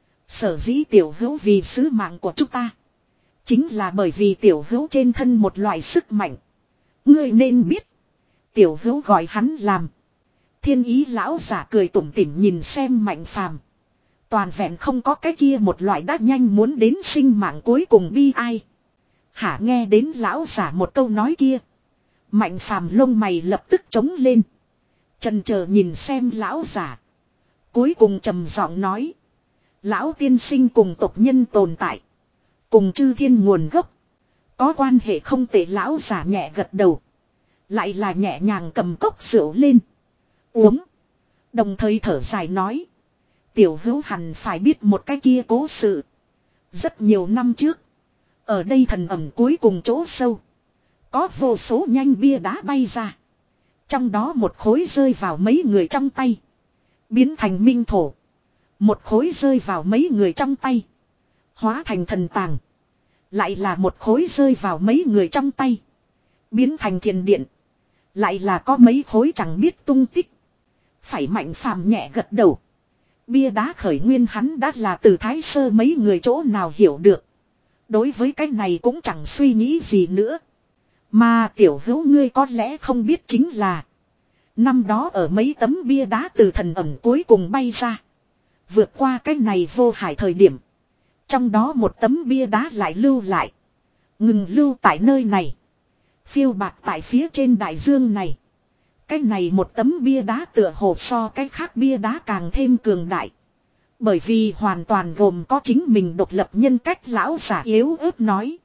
Sở dĩ tiểu hữu vì sứ mạng của chúng ta. Chính là bởi vì tiểu hữu trên thân một loại sức mạnh. Ngươi nên biết. Tiểu hữu gọi hắn làm thiên ý. Lão giả cười tủm tỉm nhìn xem Mạnh Phàm. Toàn vẹn không có cái kia một loại đã nhanh muốn đến sinh mạng cuối cùng bi ai. Hả, nghe đến lão giả một câu nói kia. Mạnh Phàm lông mày lập tức trống lên. Chần chờ nhìn xem lão giả. Cuối cùng trầm giọng nói. Lão tiên sinh cùng tộc nhân tồn tại. Cùng chư thiên nguồn gốc. Có quan hệ không tệ. Lão giả nhẹ gật đầu. Lại là nhẹ nhàng cầm cốc rượu lên. Uống. Đồng thời thở dài nói. Tiểu hữu hẳn phải biết một cái kia cố sự. Rất nhiều năm trước. Ở đây thần ẩm cuối cùng chỗ sâu. Có vô số nhanh bia đá bay ra. Trong đó một khối rơi vào mấy người trong tay. Biến thành minh thổ. Một khối rơi vào mấy người trong tay. Hóa thành thần tàng. Lại là một khối rơi vào mấy người trong tay. Biến thành thiền điện. Lại là có mấy khối chẳng biết tung tích. Phải Mạnh Phàm nhẹ gật đầu. Bia đá khởi nguyên hắn đã là từ Thái Sơ mấy người chỗ nào hiểu được. Đối với cái này cũng chẳng suy nghĩ gì nữa. Mà tiểu hữu ngươi có lẽ không biết chính là. Năm đó ở mấy tấm bia đá từ thần ẩm cuối cùng bay ra. Vượt qua cái này vô hải thời điểm. Trong đó một tấm bia đá lại lưu lại. Ngừng lưu tại nơi này. Phiêu bạc tại phía trên đại dương này. Cái này một tấm bia đá tựa hồ so cái khác bia đá càng thêm cường đại. Bởi vì hoàn toàn gồm có chính mình độc lập nhân cách. Lão giả yếu ớt nói.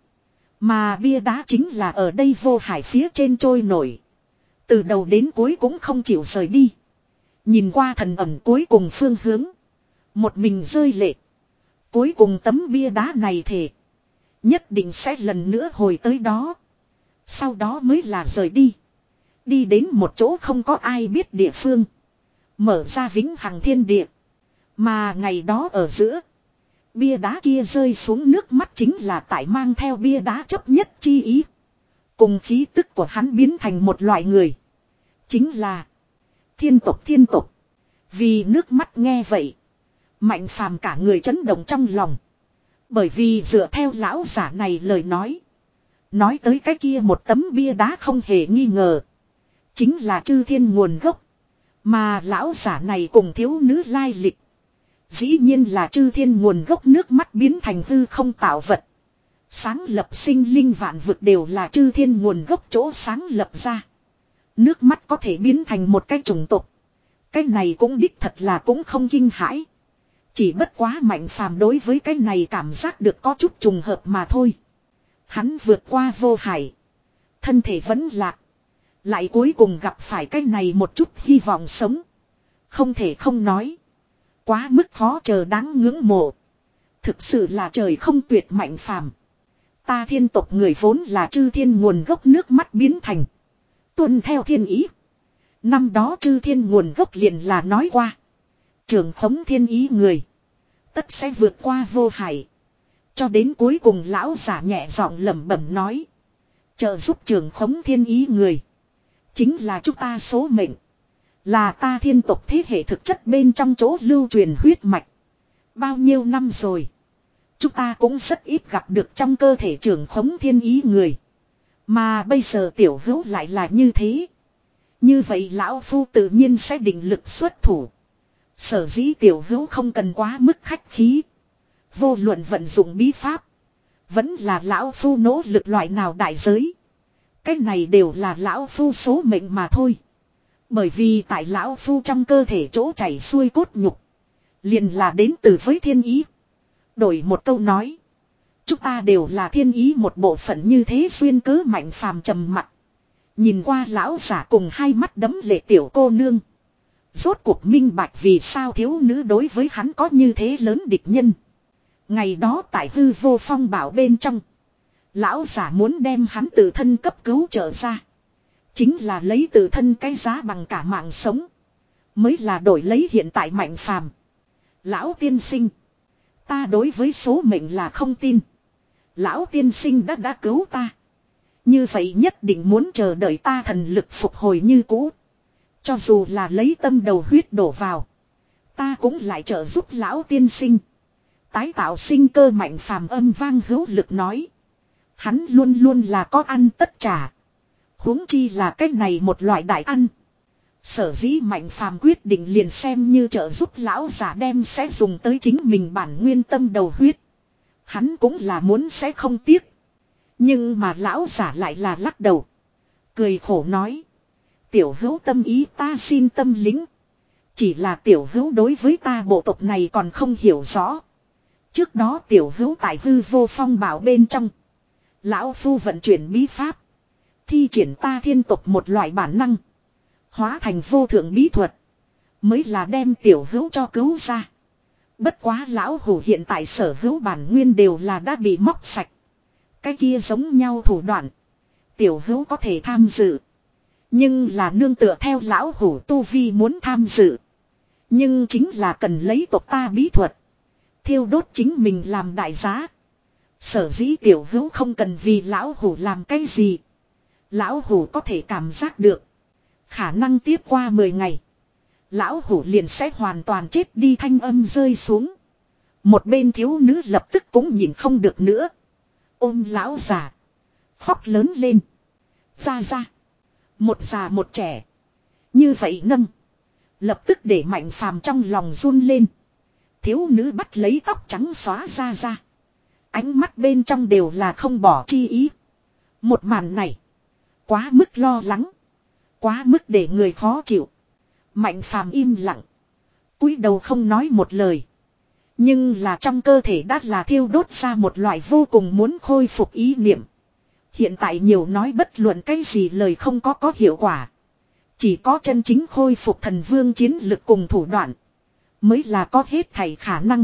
Mà bia đá chính là ở đây vô hải phía trên trôi nổi. Từ đầu đến cuối cũng không chịu rời đi. Nhìn qua thần ẩm cuối cùng phương hướng. Một mình rơi lệ. Cuối cùng tấm bia đá này thề. Nhất định sẽ lần nữa hồi tới đó. Sau đó mới là rời đi. Đi đến một chỗ không có ai biết địa phương. Mở ra vĩnh hằng thiên địa. Mà ngày đó ở giữa. Bia đá kia rơi xuống nước mắt chính là tại mang theo bia đá chấp nhất chi ý. Cùng khí tức của hắn biến thành một loại người. Chính là thiên tộc thiên tộc. Vì nước mắt nghe vậy. Mạnh phàm cả người chấn động trong lòng. Bởi vì dựa theo lão giả này lời nói. Nói tới cái kia một tấm bia đá không hề nghi ngờ. Chính là chư thiên nguồn gốc. Mà lão giả này cùng thiếu nữ lai lịch. Dĩ nhiên là chư thiên nguồn gốc nước mắt biến thành hư không tạo vật. Sáng lập sinh linh vạn vực đều là chư thiên nguồn gốc chỗ sáng lập ra. Nước mắt có thể biến thành một cái chủng tộc. Cái này cũng đích thật là cũng không kinh hãi. Chỉ bất quá Mạnh Phàm đối với cái này cảm giác được có chút trùng hợp mà thôi. Hắn vượt qua vô hải. Thân thể vẫn lạc. Lại cuối cùng gặp phải cái này một chút hy vọng sống. Không thể không nói. Quá mức khó chờ đáng ngưỡng mộ. Thực sự là trời không tuyệt Mạnh Phàm. Ta thiên tộc người vốn là chư thiên nguồn gốc nước mắt biến thành. Tuân theo thiên ý. Năm đó chư thiên nguồn gốc liền là nói qua. Trường khống thiên ý người. Tất sẽ vượt qua vô hải. Cho đến cuối cùng lão giả nhẹ giọng lẩm bẩm nói. Trợ giúp trường khống thiên ý người. Chính là chúng ta số mệnh. Là ta thiên tộc thế hệ thực chất bên trong chỗ lưu truyền huyết mạch. Bao nhiêu năm rồi. Chúng ta cũng rất ít gặp được trong cơ thể trường khống thiên ý người. Mà bây giờ tiểu hữu lại là như thế. Như vậy lão phu tự nhiên sẽ định lực xuất thủ. Sở dĩ tiểu hữu không cần quá mức khách khí. Vô luận vận dụng bí pháp. Vẫn là lão phu nỗ lực loại nào đại giới. Cái này đều là lão phu số mệnh mà thôi. Bởi vì tại lão phu trong cơ thể chỗ chảy xuôi cốt nhục. Liền là đến từ với thiên ý. Đổi một câu nói. Chúng ta đều là thiên ý một bộ phận như thế xuyên cớ Mạnh Phàm trầm mặt. Nhìn qua lão giả cùng hai mắt đấm lệ tiểu cô nương. Rốt cuộc minh bạch vì sao thiếu nữ đối với hắn có như thế lớn địch nhân. Ngày đó tại hư vô phong bảo bên trong. Lão giả muốn đem hắn tự thân cấp cứu trở ra. Chính là lấy tự thân cái giá bằng cả mạng sống. Mới là đổi lấy hiện tại Mạnh Phàm. Lão tiên sinh. Ta đối với số mệnh là không tin. Lão tiên sinh đã đã cứu ta. Như vậy nhất định muốn chờ đợi ta thần lực phục hồi như cũ. Cho dù là lấy tâm đầu huyết đổ vào. Ta cũng lại trợ giúp lão tiên sinh. Tái tạo sinh cơ Mạnh Phàm âm vang hữu lực nói. Hắn luôn luôn là có ăn tất trả. Huống chi là cách này một loại đại ăn. Sở dĩ Mạnh Phàm quyết định liền xem như trợ giúp lão giả đem sẽ dùng tới chính mình bản nguyên tâm đầu huyết. Hắn cũng là muốn sẽ không tiếc. Nhưng mà lão giả lại là lắc đầu. Cười khổ nói. Tiểu hữu tâm ý ta xin tâm lính. Chỉ là tiểu hữu đối với ta bộ tộc này còn không hiểu rõ. Trước đó tiểu hữu tại hư vô phong bảo bên trong. Lão phu vận chuyển bí pháp. Thi triển ta thiên tộc một loại bản năng. Hóa thành vô thượng bí thuật. Mới là đem tiểu hữu cho cứu ra. Bất quá lão hủ hiện tại sở hữu bản nguyên đều là đã bị móc sạch. Cái kia giống nhau thủ đoạn. Tiểu hữu có thể tham dự. Nhưng là nương tựa theo lão hủ tu vi muốn tham dự. Nhưng chính là cần lấy tộc ta bí thuật. Thiêu đốt chính mình làm đại giá. Sở dĩ tiểu hữu không cần vì lão hủ làm cái gì. Lão hủ có thể cảm giác được. Khả năng tiếp qua mười ngày. Lão hủ liền sẽ hoàn toàn chết đi thanh âm rơi xuống. Một bên thiếu nữ lập tức cũng nhìn không được nữa. Ôm lão già. Khóc lớn lên. Ra ra. Một già một trẻ. Như vậy nâng. Lập tức để Mạnh Phàm trong lòng run lên. Thiếu nữ bắt lấy tóc trắng xóa ra ra. Ánh mắt bên trong đều là không bỏ chi ý. Một màn này. Quá mức lo lắng. Quá mức để người khó chịu. Mạnh Phàm im lặng. Cúi đầu không nói một lời. Nhưng là trong cơ thể đã là thiêu đốt ra một loại vô cùng muốn khôi phục ý niệm. Hiện tại nhiều nói bất luận cái gì lời không có có hiệu quả. Chỉ có chân chính khôi phục thần vương chiến lực cùng thủ đoạn. mới là có hết thảy khả năng.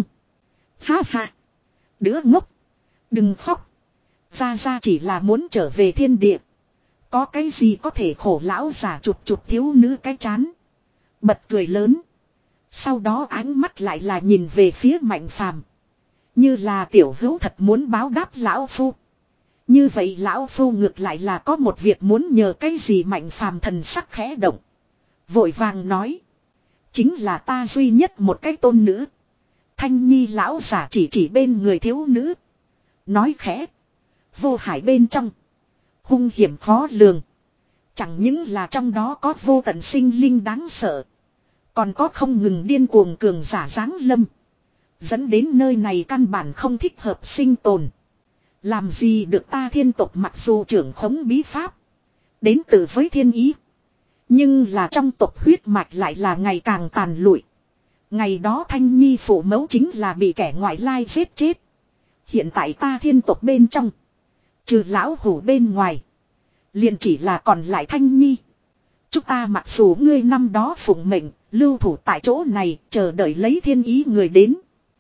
Ha ha. Đứa ngốc. Đừng khóc. Gia Gia chỉ là muốn trở về thiên địa. Có cái gì có thể khổ lão giả chụp chụp thiếu nữ cái chán. Bật cười lớn. Sau đó ánh mắt lại là nhìn về phía Mạnh Phàm. Như là tiểu hữu thật muốn báo đáp lão phu. Như vậy lão phu ngược lại là có một việc muốn nhờ cái gì. Mạnh Phàm thần sắc khẽ động. Vội vàng nói. Chính là ta duy nhất một cái tôn nữ. Thanh Nhi lão giả chỉ chỉ bên người thiếu nữ. Nói khẽ. Vô hải bên trong. Hung hiểm khó lường. Chẳng những là trong đó có vô tận sinh linh đáng sợ. Còn có không ngừng điên cuồng cường giả giáng lâm. Dẫn đến nơi này căn bản không thích hợp sinh tồn. Làm gì được ta thiên tộc mặc dù trưởng khống bí pháp. Đến từ với thiên ý. Nhưng là trong tộc huyết mạch lại là ngày càng tàn lụi. Ngày đó Thanh Nhi phụ mẫu chính là bị kẻ ngoại lai giết chết. Hiện tại ta thiên tộc bên trong. Trừ lão hủ bên ngoài. Liền chỉ là còn lại Thanh Nhi. Chúng ta mặc dù ngươi năm đó phụng mệnh. Lưu thủ tại chỗ này chờ đợi lấy thiên ý người đến.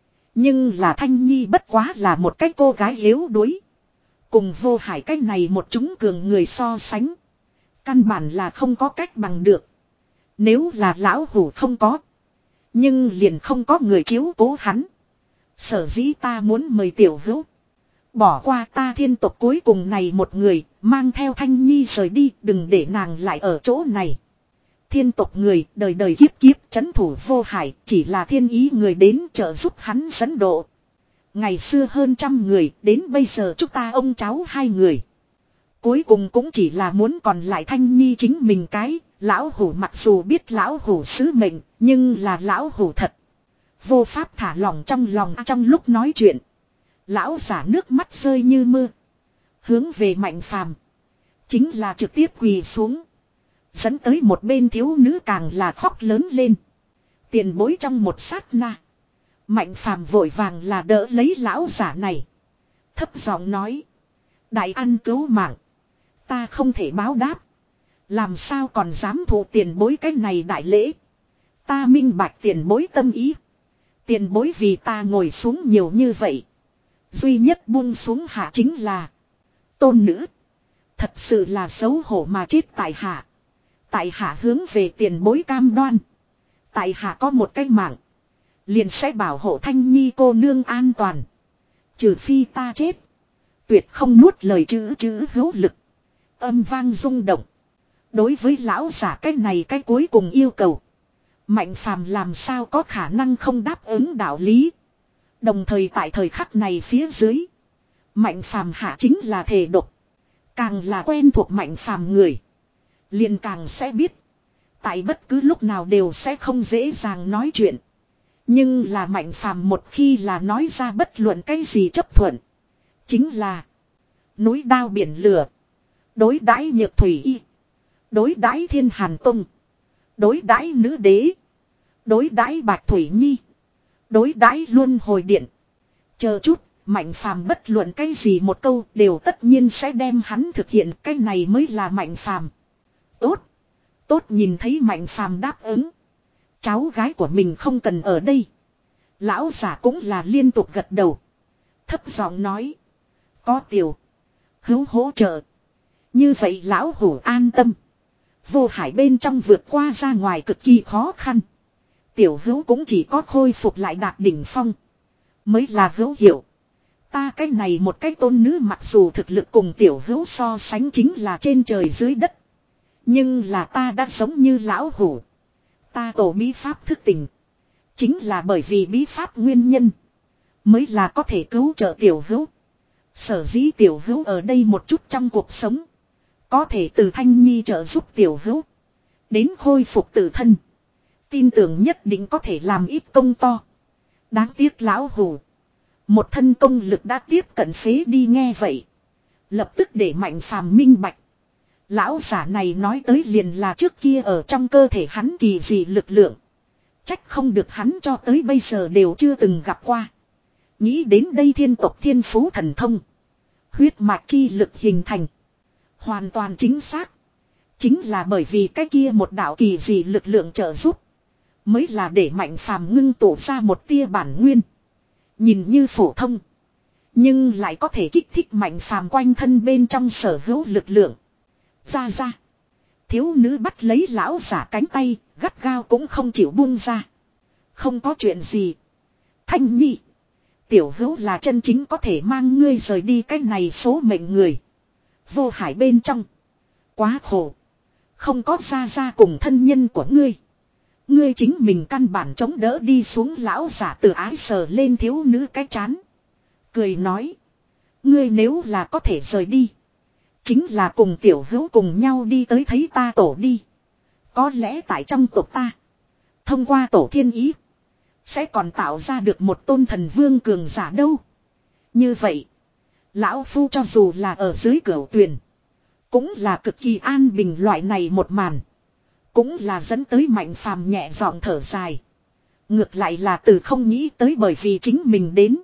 Nhưng là Thanh Nhi bất quá là một cái cô gái yếu đuối. Cùng vô hải cái này một chúng cường người so sánh. Căn bản là không có cách bằng được. Nếu là lão hủ không có. Nhưng liền không có người chiếu cố hắn. Sở dĩ ta muốn mời tiểu hữu. Bỏ qua ta thiên tộc cuối cùng này một người. Mang theo Thanh Nhi rời đi. Đừng để nàng lại ở chỗ này. Thiên tộc người đời đời kiếp kiếp chấn thủ vô hải. Chỉ là thiên ý người đến trợ giúp hắn dẫn độ. Ngày xưa hơn trăm người. Đến bây giờ chúng ta ông cháu hai người. Cuối cùng cũng chỉ là muốn còn lại Thanh Nhi chính mình cái. Lão hủ mặc dù biết lão hủ sứ mệnh. Nhưng là lão hủ thật. Vô pháp thả lỏng trong lòng. Trong lúc nói chuyện. Lão giả nước mắt rơi như mưa. Hướng về Mạnh Phàm. Chính là trực tiếp quỳ xuống. Dẫn tới một bên thiếu nữ càng là khóc lớn lên. Tiền bối trong một sát na. Mạnh Phàm vội vàng là đỡ lấy lão giả này. Thấp giọng nói. Đại ăn cứu mạng. Ta không thể báo đáp. Làm sao còn dám thụ tiền bối cái này đại lễ. Ta minh bạch tiền bối tâm ý. Tiền bối vì ta ngồi xuống nhiều như vậy. Duy nhất buông xuống hạ chính là. Tôn nữ. Thật sự là xấu hổ mà chết tại hạ. Tại hạ hướng về tiền bối cam đoan. Tại hạ có một cái mạng. Liền sẽ bảo hộ Thanh Nhi cô nương an toàn. Trừ phi ta chết. Tuyệt không nuốt lời chữ chữ hữu lực. Âm vang rung động. Đối với lão giả cái này cái cuối cùng yêu cầu. Mạnh Phàm làm sao có khả năng không đáp ứng đạo lý. Đồng thời tại thời khắc này phía dưới. Mạnh Phàm hạ chính là thể độc. Càng là quen thuộc Mạnh Phàm người. Liền càng sẽ biết. Tại bất cứ lúc nào đều sẽ không dễ dàng nói chuyện. Nhưng là Mạnh Phàm một khi là nói ra bất luận cái gì chấp thuận. Chính là. Núi đao biển lửa. Đối đãi Nhược Thủy Y. Đối đãi Thiên Hàn Tông. Đối đãi Nữ Đế. Đối đãi Bạch Thủy Nhi. Đối đãi Luân Hồi Điện. Chờ chút. Mạnh Phàm bất luận cái gì một câu đều tất nhiên sẽ đem hắn thực hiện. Cái này mới là Mạnh Phàm. Tốt. Tốt nhìn thấy Mạnh Phàm đáp ứng. Cháu gái của mình không cần ở đây. Lão giả cũng là liên tục gật đầu. Thấp giọng nói. Có tiểu. Hữu hỗ trợ. Như vậy lão hủ an tâm. Vô hải bên trong vượt qua ra ngoài cực kỳ khó khăn. Tiểu hữu cũng chỉ có khôi phục lại đạt đỉnh phong. Mới là hữu hiệu. Ta cái này một cái tôn nữ mặc dù thực lực cùng tiểu hữu so sánh chính là trên trời dưới đất. Nhưng là ta đã sống như lão hủ. Ta tổ bí pháp thức tỉnh. Chính là bởi vì bí pháp nguyên nhân. Mới là có thể cứu trợ tiểu hữu. Sở dĩ tiểu hữu ở đây một chút trong cuộc sống. Có thể từ Thanh Nhi trợ giúp tiểu hữu. Đến khôi phục tự thân. Tin tưởng nhất định có thể làm ít công to. Đáng tiếc lão hủ. Một thân công lực đã tiếp cận phế đi nghe vậy. Lập tức để Mạnh Phàm minh bạch. Lão giả này nói tới liền là trước kia ở trong cơ thể hắn kỳ dị lực lượng. Trách không được hắn cho tới bây giờ đều chưa từng gặp qua. Nghĩ đến đây thiên tộc thiên phú thần thông. Huyết mạch chi lực hình thành. Hoàn toàn chính xác. Chính là bởi vì cái kia một đạo kỳ dị lực lượng trợ giúp. Mới là để Mạnh Phàm ngưng tụ ra một tia bản nguyên. Nhìn như phổ thông. Nhưng lại có thể kích thích Mạnh Phàm quanh thân bên trong sở hữu lực lượng. Ra ra. Thiếu nữ bắt lấy lão giả cánh tay, gắt gao cũng không chịu buông ra. Không có chuyện gì. Thanh Nhi. Tiểu hữu là chân chính có thể mang ngươi rời đi cái này số mệnh người. Vô hải bên trong. Quá khổ. Không có ra ra cùng thân nhân của ngươi. Ngươi chính mình căn bản chống đỡ đi xuống, lão giả từ ái sờ lên thiếu nữ cái chán. Cười nói. Ngươi nếu là có thể rời đi. Chính là cùng tiểu hữu cùng nhau đi tới thấy ta tổ đi. Có lẽ tại trong tộc ta. Thông qua tổ thiên ý. Sẽ còn tạo ra được một tôn thần vương cường giả đâu. Như vậy. Lão phu cho dù là ở dưới cửu tuyền. Cũng là cực kỳ an bình, loại này một màn. Cũng là dẫn tới Mạnh Phàm nhẹ giọng thở dài. Ngược lại là từ không nghĩ tới bởi vì chính mình đến.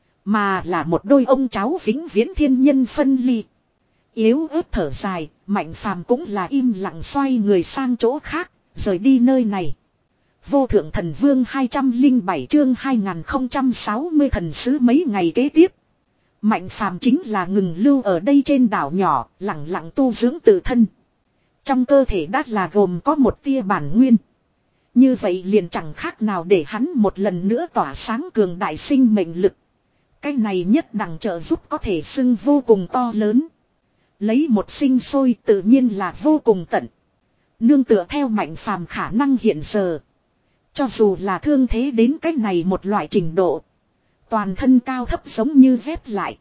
Mà là một đôi ông cháu vĩnh viễn thiên nhân phân ly. Yếu ớt thở dài, Mạnh Phàm cũng là im lặng xoay người sang chỗ khác, rời đi nơi này. Vô thượng thần vương hai trăm lẻ bảy chương hai nghìn không trăm sáu mươi thần sứ. Mấy ngày kế tiếp, Mạnh Phàm chính là ngừng lưu ở đây trên đảo nhỏ, lặng lặng tu dưỡng tự thân. Trong cơ thể đã là gồm có một tia bản nguyên. Như vậy liền chẳng khác nào để hắn một lần nữa tỏa sáng cường đại sinh mệnh lực. Cái này nhất đẳng trợ giúp có thể xưng vô cùng to lớn. Lấy một sinh sôi tự nhiên là vô cùng tận. Nương tựa theo Mạnh Phàm khả năng hiện giờ. Cho dù là thương thế đến cái này một loại trình độ. Toàn thân cao thấp giống như dép lại.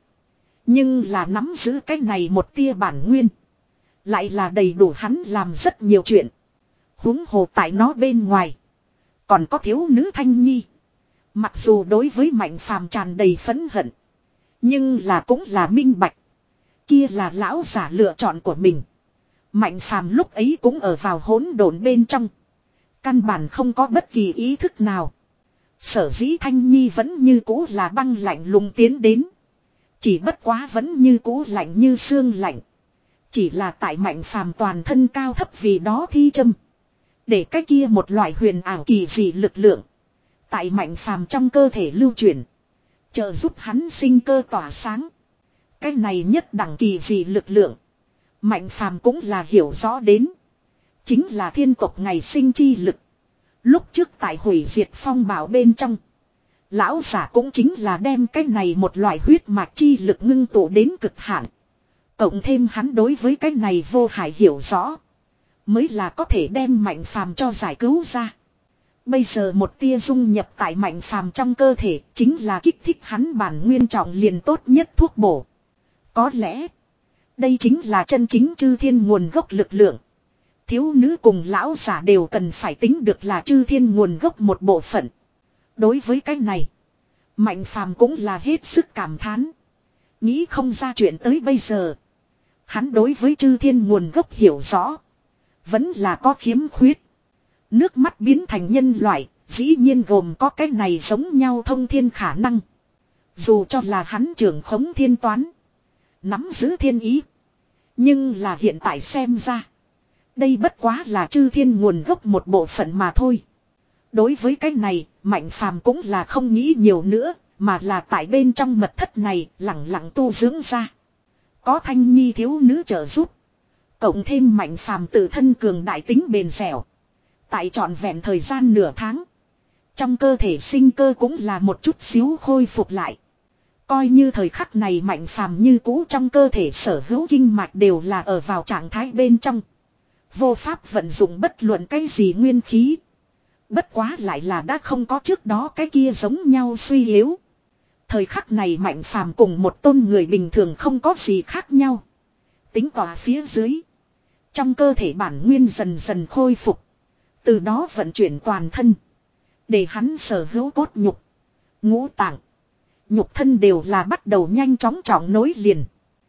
Nhưng là nắm giữ cái này một tia bản nguyên. Lại là đầy đủ hắn làm rất nhiều chuyện. Huống hồ tại nó bên ngoài. Còn có thiếu nữ Thanh Nhi. Mặc dù đối với Mạnh Phàm tràn đầy phẫn hận. Nhưng là cũng là minh bạch. Kia là lão giả lựa chọn của mình. Mạnh Phàm lúc ấy cũng ở vào hỗn độn bên trong. Căn bản không có bất kỳ ý thức nào. Sở dĩ Thanh Nhi vẫn như cũ là băng lạnh lùng tiến đến. Chỉ bất quá vẫn như cũ lạnh như xương lạnh. Chỉ là tại Mạnh Phàm toàn thân cao thấp vì đó thi châm. Để cái kia một loại huyền ảo kỳ dị lực lượng. Tại Mạnh Phàm trong cơ thể lưu chuyển. Trợ giúp hắn sinh cơ tỏa sáng. Cái này nhất đẳng kỳ dị lực lượng. Mạnh Phàm cũng là hiểu rõ đến. Chính là thiên tộc ngày sinh chi lực. Lúc trước tại hủy diệt phong bảo bên trong. Lão giả cũng chính là đem cái này một loại huyết mạch chi lực ngưng tụ đến cực hạn. Cộng thêm hắn đối với cái này vô hại hiểu rõ. Mới là có thể đem Mạnh Phàm cho giải cứu ra. Bây giờ một tia dung nhập tại Mạnh Phàm trong cơ thể chính là kích thích hắn bản nguyên trọng liền tốt nhất thuốc bổ. Có lẽ đây chính là chân chính chư thiên nguồn gốc lực lượng. Thiếu nữ cùng lão giả đều cần phải tính được là chư thiên nguồn gốc một bộ phận. Đối với cái này, Mạnh Phàm cũng là hết sức cảm thán. Nghĩ không ra chuyện tới bây giờ. Hắn đối với chư thiên nguồn gốc hiểu rõ. Vẫn là có khiếm khuyết. Nước mắt biến thành nhân loại, dĩ nhiên gồm có cái này giống nhau thông thiên khả năng. Dù cho là hắn trưởng khống thiên toán. Nắm giữ thiên ý. Nhưng là hiện tại xem ra. Đây bất quá là chư thiên nguồn gốc một bộ phận mà thôi. Đối với cái này, Mạnh Phàm cũng là không nghĩ nhiều nữa, mà là tại bên trong mật thất này lặng lặng tu dưỡng ra. Có Thanh Nhi thiếu nữ trợ giúp. Cộng thêm Mạnh Phàm tự thân cường đại tính bền dẻo. Tại trọn vẹn thời gian nửa tháng. Trong cơ thể sinh cơ cũng là một chút xíu khôi phục lại. Coi như thời khắc này Mạnh Phàm như cũ trong cơ thể sở hữu kinh mạch đều là ở vào trạng thái bên trong. Vô pháp vận dụng bất luận cái gì nguyên khí. Bất quá lại là đã không có trước đó cái kia giống nhau suy yếu. Thời khắc này Mạnh Phàm cùng một tôn người bình thường không có gì khác nhau. Tính tỏa phía dưới. Trong cơ thể bản nguyên dần dần khôi phục. Từ đó vận chuyển toàn thân. Để hắn sở hữu cốt nhục. Ngũ tạng. Nhục thân đều là bắt đầu nhanh chóng trọng nối liền.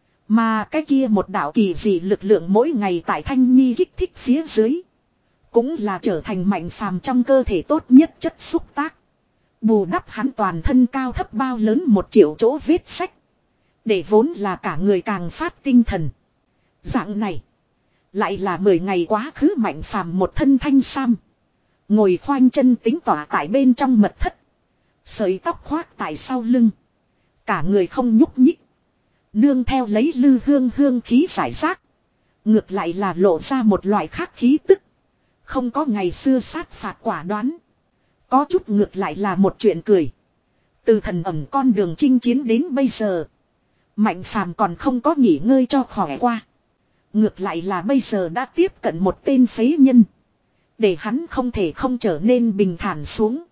Mà cái kia một đạo kỳ dị lực lượng mỗi ngày tại Thanh Nhi kích thích phía dưới. Cũng là trở thành Mạnh Phàm trong cơ thể tốt nhất chất xúc tác. Bù đắp hắn toàn thân cao thấp bao lớn một triệu chỗ vết sách. Để vốn là cả người càng phát tinh thần. Dạng này. Lại là mười ngày quá khứ Mạnh Phàm một thân thanh sam. Ngồi khoanh chân tính tỏa tại bên trong mật thất. Sợi tóc khoác tại sau lưng. Cả người không nhúc nhích. Nương theo lấy lư hương hương khí giải rác. Ngược lại là lộ ra một loại khác khí tức. Không có ngày xưa sát phạt quả đoán. Có chút ngược lại là một chuyện cười. Từ thần ẩm con đường chinh chiến đến bây giờ. Mạnh phàm còn không có nghỉ ngơi cho khỏe qua. Ngược lại là bây giờ đã tiếp cận một tên phế nhân. Để hắn không thể không trở nên bình thản xuống.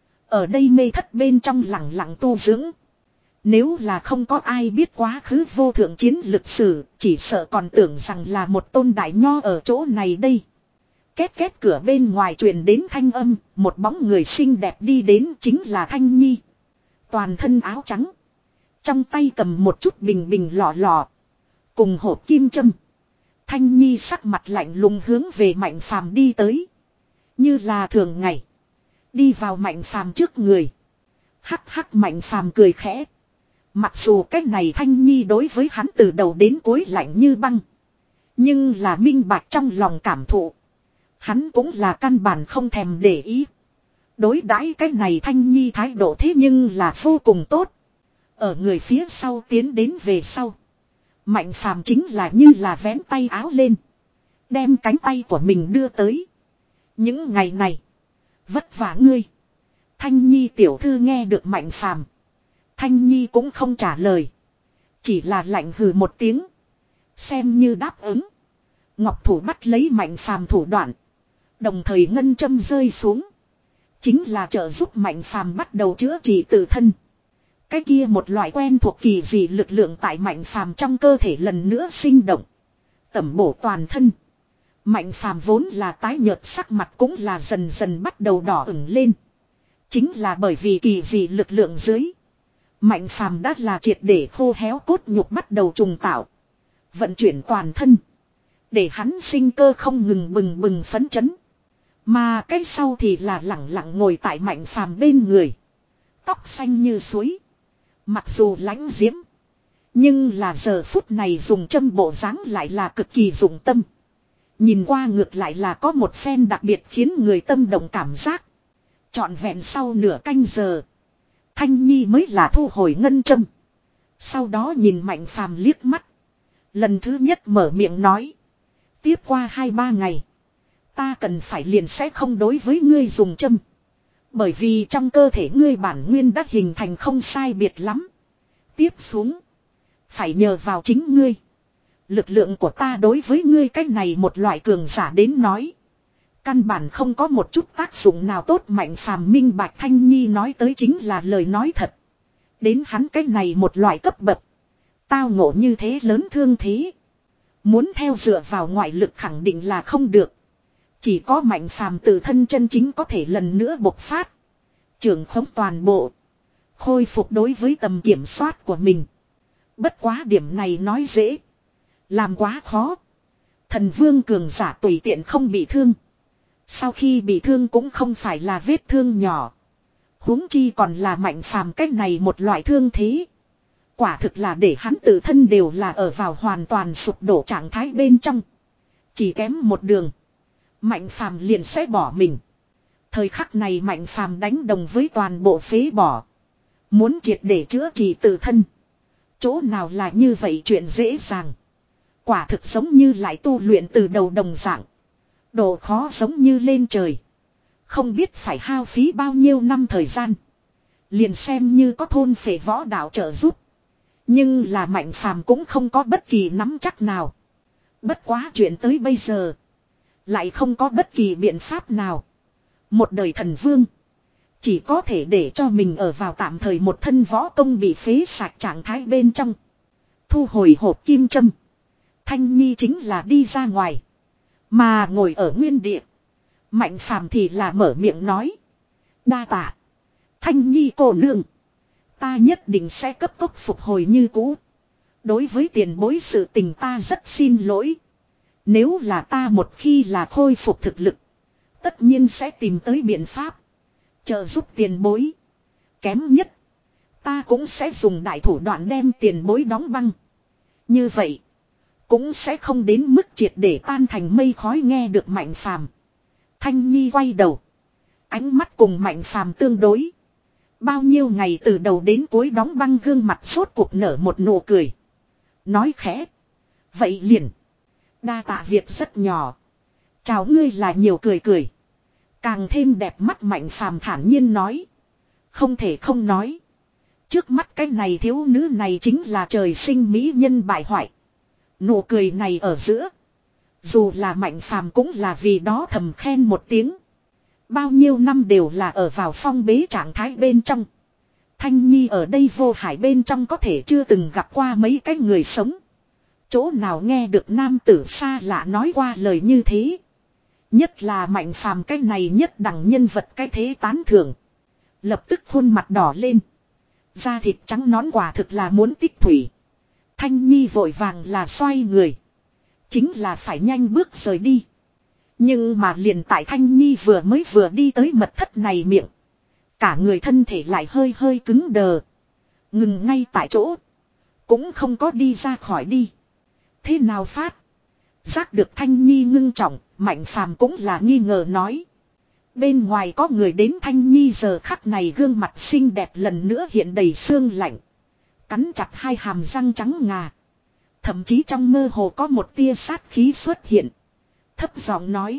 Ở đây mê thất bên trong lặng lặng tu dưỡng. Nếu là không có ai biết quá khứ vô thượng chiến lực sử, chỉ sợ còn tưởng rằng là một tôn đại nho ở chỗ này đây. Két két cửa bên ngoài truyền đến thanh âm, một bóng người xinh đẹp đi đến chính là Thanh Nhi. Toàn thân áo trắng. Trong tay cầm một chút bình bình lọ lọ. Cùng hộp kim châm. Thanh Nhi sắc mặt lạnh lùng hướng về Mạnh Phàm đi tới. Như là thường ngày. Đi vào Mạnh Phàm trước người. Hắc hắc Mạnh Phàm cười khẽ. Mặc dù cái này Thanh Nhi đối với hắn từ đầu đến cuối lạnh như băng. Nhưng là minh bạch trong lòng cảm thụ. Hắn cũng là căn bản không thèm để ý. Đối đãi cái này Thanh Nhi thái độ thế nhưng là vô cùng tốt. Ở người phía sau tiến đến về sau. Mạnh Phàm chính là như là vén tay áo lên. Đem cánh tay của mình đưa tới. Những ngày này. Vất vả ngươi. Thanh Nhi tiểu thư nghe được Mạnh Phàm. Thanh Nhi cũng không trả lời. Chỉ là lạnh hừ một tiếng. Xem như đáp ứng. Ngọc thủ bắt lấy Mạnh Phàm thủ đoạn. Đồng thời ngân châm rơi xuống. Chính là trợ giúp Mạnh Phàm bắt đầu chữa trị tự thân. Cái kia một loại quen thuộc kỳ dị lực lượng tại Mạnh Phàm trong cơ thể lần nữa sinh động. Tẩm bổ toàn thân. Mạnh Phàm vốn là tái nhợt sắc mặt cũng là dần dần bắt đầu đỏ ửng lên. Chính là bởi vì kỳ dị lực lượng dưới. Mạnh Phàm đã là triệt để khô héo cốt nhục bắt đầu trùng tạo. Vận chuyển toàn thân. Để hắn sinh cơ không ngừng bừng bừng phấn chấn. Mà cái sau thì là lặng lặng ngồi tại Mạnh Phàm bên người. Tóc xanh như suối. Mặc dù lãnh diễm. Nhưng là giờ phút này dùng châm bộ dáng lại là cực kỳ dụng tâm. Nhìn qua ngược lại là có một phen đặc biệt khiến người tâm động cảm giác. Trọn vẹn sau nửa canh giờ. Thanh Nhi mới là thu hồi ngân châm. Sau đó nhìn Mạnh Phàm liếc mắt. Lần thứ nhất mở miệng nói. Tiếp qua hai ba ngày. Ta cần phải liền sẽ không đối với ngươi dùng châm. Bởi vì trong cơ thể ngươi bản nguyên đã hình thành không sai biệt lắm. Tiếp xuống. Phải nhờ vào chính ngươi. Lực lượng của ta đối với ngươi cách này một loại cường giả đến nói. Căn bản không có một chút tác dụng nào tốt. Mạnh Phàm minh bạch Thanh Nhi nói tới chính là lời nói thật. Đến hắn cách này một loại cấp bậc. Tao ngộ như thế lớn thương thế. Muốn theo dựa vào ngoại lực khẳng định là không được. Chỉ có Mạnh Phàm tự thân chân chính có thể lần nữa bộc phát. Trưởng khống toàn bộ. Khôi phục đối với tầm kiểm soát của mình. Bất quá điểm này nói dễ. Làm quá khó. Thần vương cường giả tùy tiện không bị thương. Sau khi bị thương cũng không phải là vết thương nhỏ. Huống chi còn là Mạnh Phàm cách này một loại thương thế. Quả thực là để hắn tự thân đều là ở vào hoàn toàn sụp đổ trạng thái bên trong. Chỉ kém một đường. Mạnh Phàm liền sẽ bỏ mình. Thời khắc này Mạnh Phàm đánh đồng với toàn bộ phế bỏ. Muốn triệt để chữa trị tự thân. Chỗ nào là như vậy chuyện dễ dàng. Quả thực giống như lại tu luyện từ đầu đồng dạng. Độ khó giống như lên trời. Không biết phải hao phí bao nhiêu năm thời gian. Liền xem như có thôn phệ võ đạo trợ giúp. Nhưng là Mạnh Phàm cũng không có bất kỳ nắm chắc nào. Bất quá chuyện tới bây giờ. Lại không có bất kỳ biện pháp nào. Một đời thần vương. Chỉ có thể để cho mình ở vào tạm thời một thân võ công bị phế sạch trạng thái bên trong. Thu hồi hộp kim châm. Thanh Nhi chính là đi ra ngoài. Mà ngồi ở nguyên địa. Mạnh Phàm thì là mở miệng nói. Đa tạ. Thanh Nhi cô nương. Ta nhất định sẽ cấp tốc phục hồi như cũ. Đối với tiền bối sự tình ta rất xin lỗi. Nếu là ta một khi là khôi phục thực lực. Tất nhiên sẽ tìm tới biện pháp. Trợ giúp tiền bối. Kém nhất. Ta cũng sẽ dùng đại thủ đoạn đem tiền bối đóng băng. Như vậy. Cũng sẽ không đến mức triệt để tan thành mây khói nghe được Mạnh Phàm. Thanh Nhi quay đầu. Ánh mắt cùng Mạnh Phàm tương đối. Bao nhiêu ngày từ đầu đến cuối đóng băng gương mặt sốt cuộc nở một nụ cười. Nói khẽ. Vậy liền. Đa tạ việc rất nhỏ. Chào ngươi là nhiều cười cười. Càng thêm đẹp mắt Mạnh Phàm thản nhiên nói. Không thể không nói. Trước mắt cái này thiếu nữ này chính là trời sinh mỹ nhân bại hoại. Nụ cười này ở giữa. Dù là Mạnh Phàm cũng là vì đó thầm khen một tiếng. Bao nhiêu năm đều là ở vào phong bế trạng thái bên trong. Thanh Nhi ở đây vô hải bên trong có thể chưa từng gặp qua mấy cái người sống. Chỗ nào nghe được nam tử xa lạ nói qua lời như thế. Nhất là Mạnh Phàm cái này nhất đẳng nhân vật cái thế tán thưởng. Lập tức khuôn mặt đỏ lên. Da thịt trắng nõn quả thực là muốn tích thủy. Thanh Nhi vội vàng là xoay người. Chính là phải nhanh bước rời đi. Nhưng mà liền tại Thanh Nhi vừa mới vừa đi tới mật thất này miệng. Cả người thân thể lại hơi hơi cứng đờ. Ngừng ngay tại chỗ. Cũng không có đi ra khỏi đi. Thế nào phát? Giác được Thanh Nhi ngưng trọng, Mạnh Phàm cũng là nghi ngờ nói. Bên ngoài có người đến Thanh Nhi giờ khắc này gương mặt xinh đẹp lần nữa hiện đầy xương lạnh. Cắn chặt hai hàm răng trắng ngà. Thậm chí trong mơ hồ có một tia sát khí xuất hiện. Thấp giọng nói.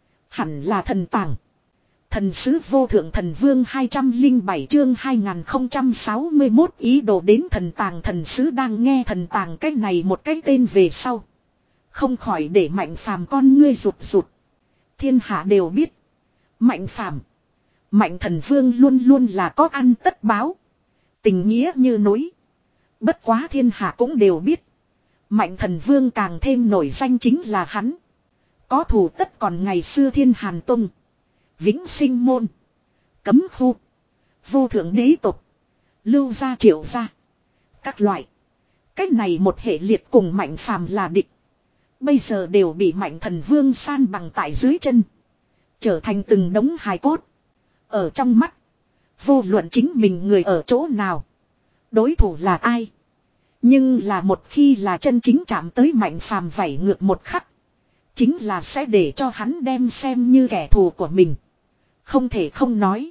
Hẳn là thần tàng. Thần sứ vô thượng thần vương hai trăm lẻ bảy chương hai nghìn không trăm sáu mươi mốt ý đồ đến thần tàng. Thần sứ đang nghe thần tàng cái này một cái tên về sau. Không khỏi để Mạnh Phàm con ngươi rụt rụt. Thiên hạ đều biết. Mạnh Phàm, Mạnh thần vương luôn luôn là có ăn tất báo. Tình nghĩa như núi. Bất quá thiên hạ cũng đều biết. Mạnh thần vương càng thêm nổi danh chính là hắn. Có thù tất còn ngày xưa Thiên Hàn Tông, Vĩnh Sinh Môn, Cấm Khu, Vô Thượng Đế Tộc, Lưu Gia Triệu Gia. Các loại. Cách này một hệ liệt cùng Mạnh Phàm là địch. Bây giờ đều bị Mạnh thần vương san bằng tại dưới chân. Trở thành từng đống hài cốt. Ở trong mắt. Vô luận chính mình người ở chỗ nào. Đối thủ là ai. Nhưng là một khi là chân chính chạm tới Mạnh Phàm vảy ngược một khắc. Chính là sẽ để cho hắn đem xem như kẻ thù của mình. Không thể không nói.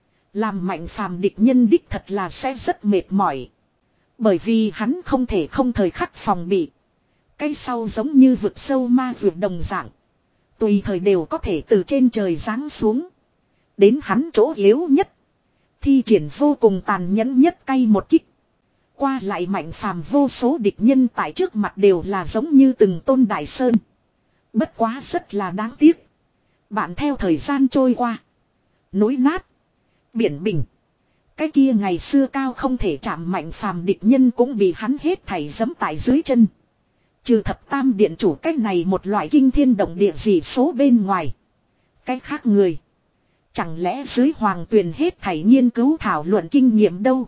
Làm Mạnh Phàm địch nhân đích thật là sẽ rất mệt mỏi. Bởi vì hắn không thể không thời khắc phòng bị. Cái sau giống như vực sâu ma vượt đồng dạng. Tùy thời đều có thể từ trên trời giáng xuống. Đến hắn chỗ yếu nhất. Thi triển vô cùng tàn nhẫn nhất cay một kích. Qua lại Mạnh Phàm vô số địch nhân tại trước mặt đều là giống như từng tôn đại sơn. Bất quá rất là đáng tiếc. Bạn theo thời gian trôi qua. Núi nát. Biển bình. Cái kia ngày xưa cao không thể chạm Mạnh Phàm địch nhân cũng bị hắn hết thảy giẫm tại dưới chân. Trừ thập tam điện chủ cái này một loại kinh thiên động địa dị số bên ngoài. Cái khác người. Chẳng lẽ dưới hoàng tuyền hết thảy nghiên cứu thảo luận kinh nghiệm đâu.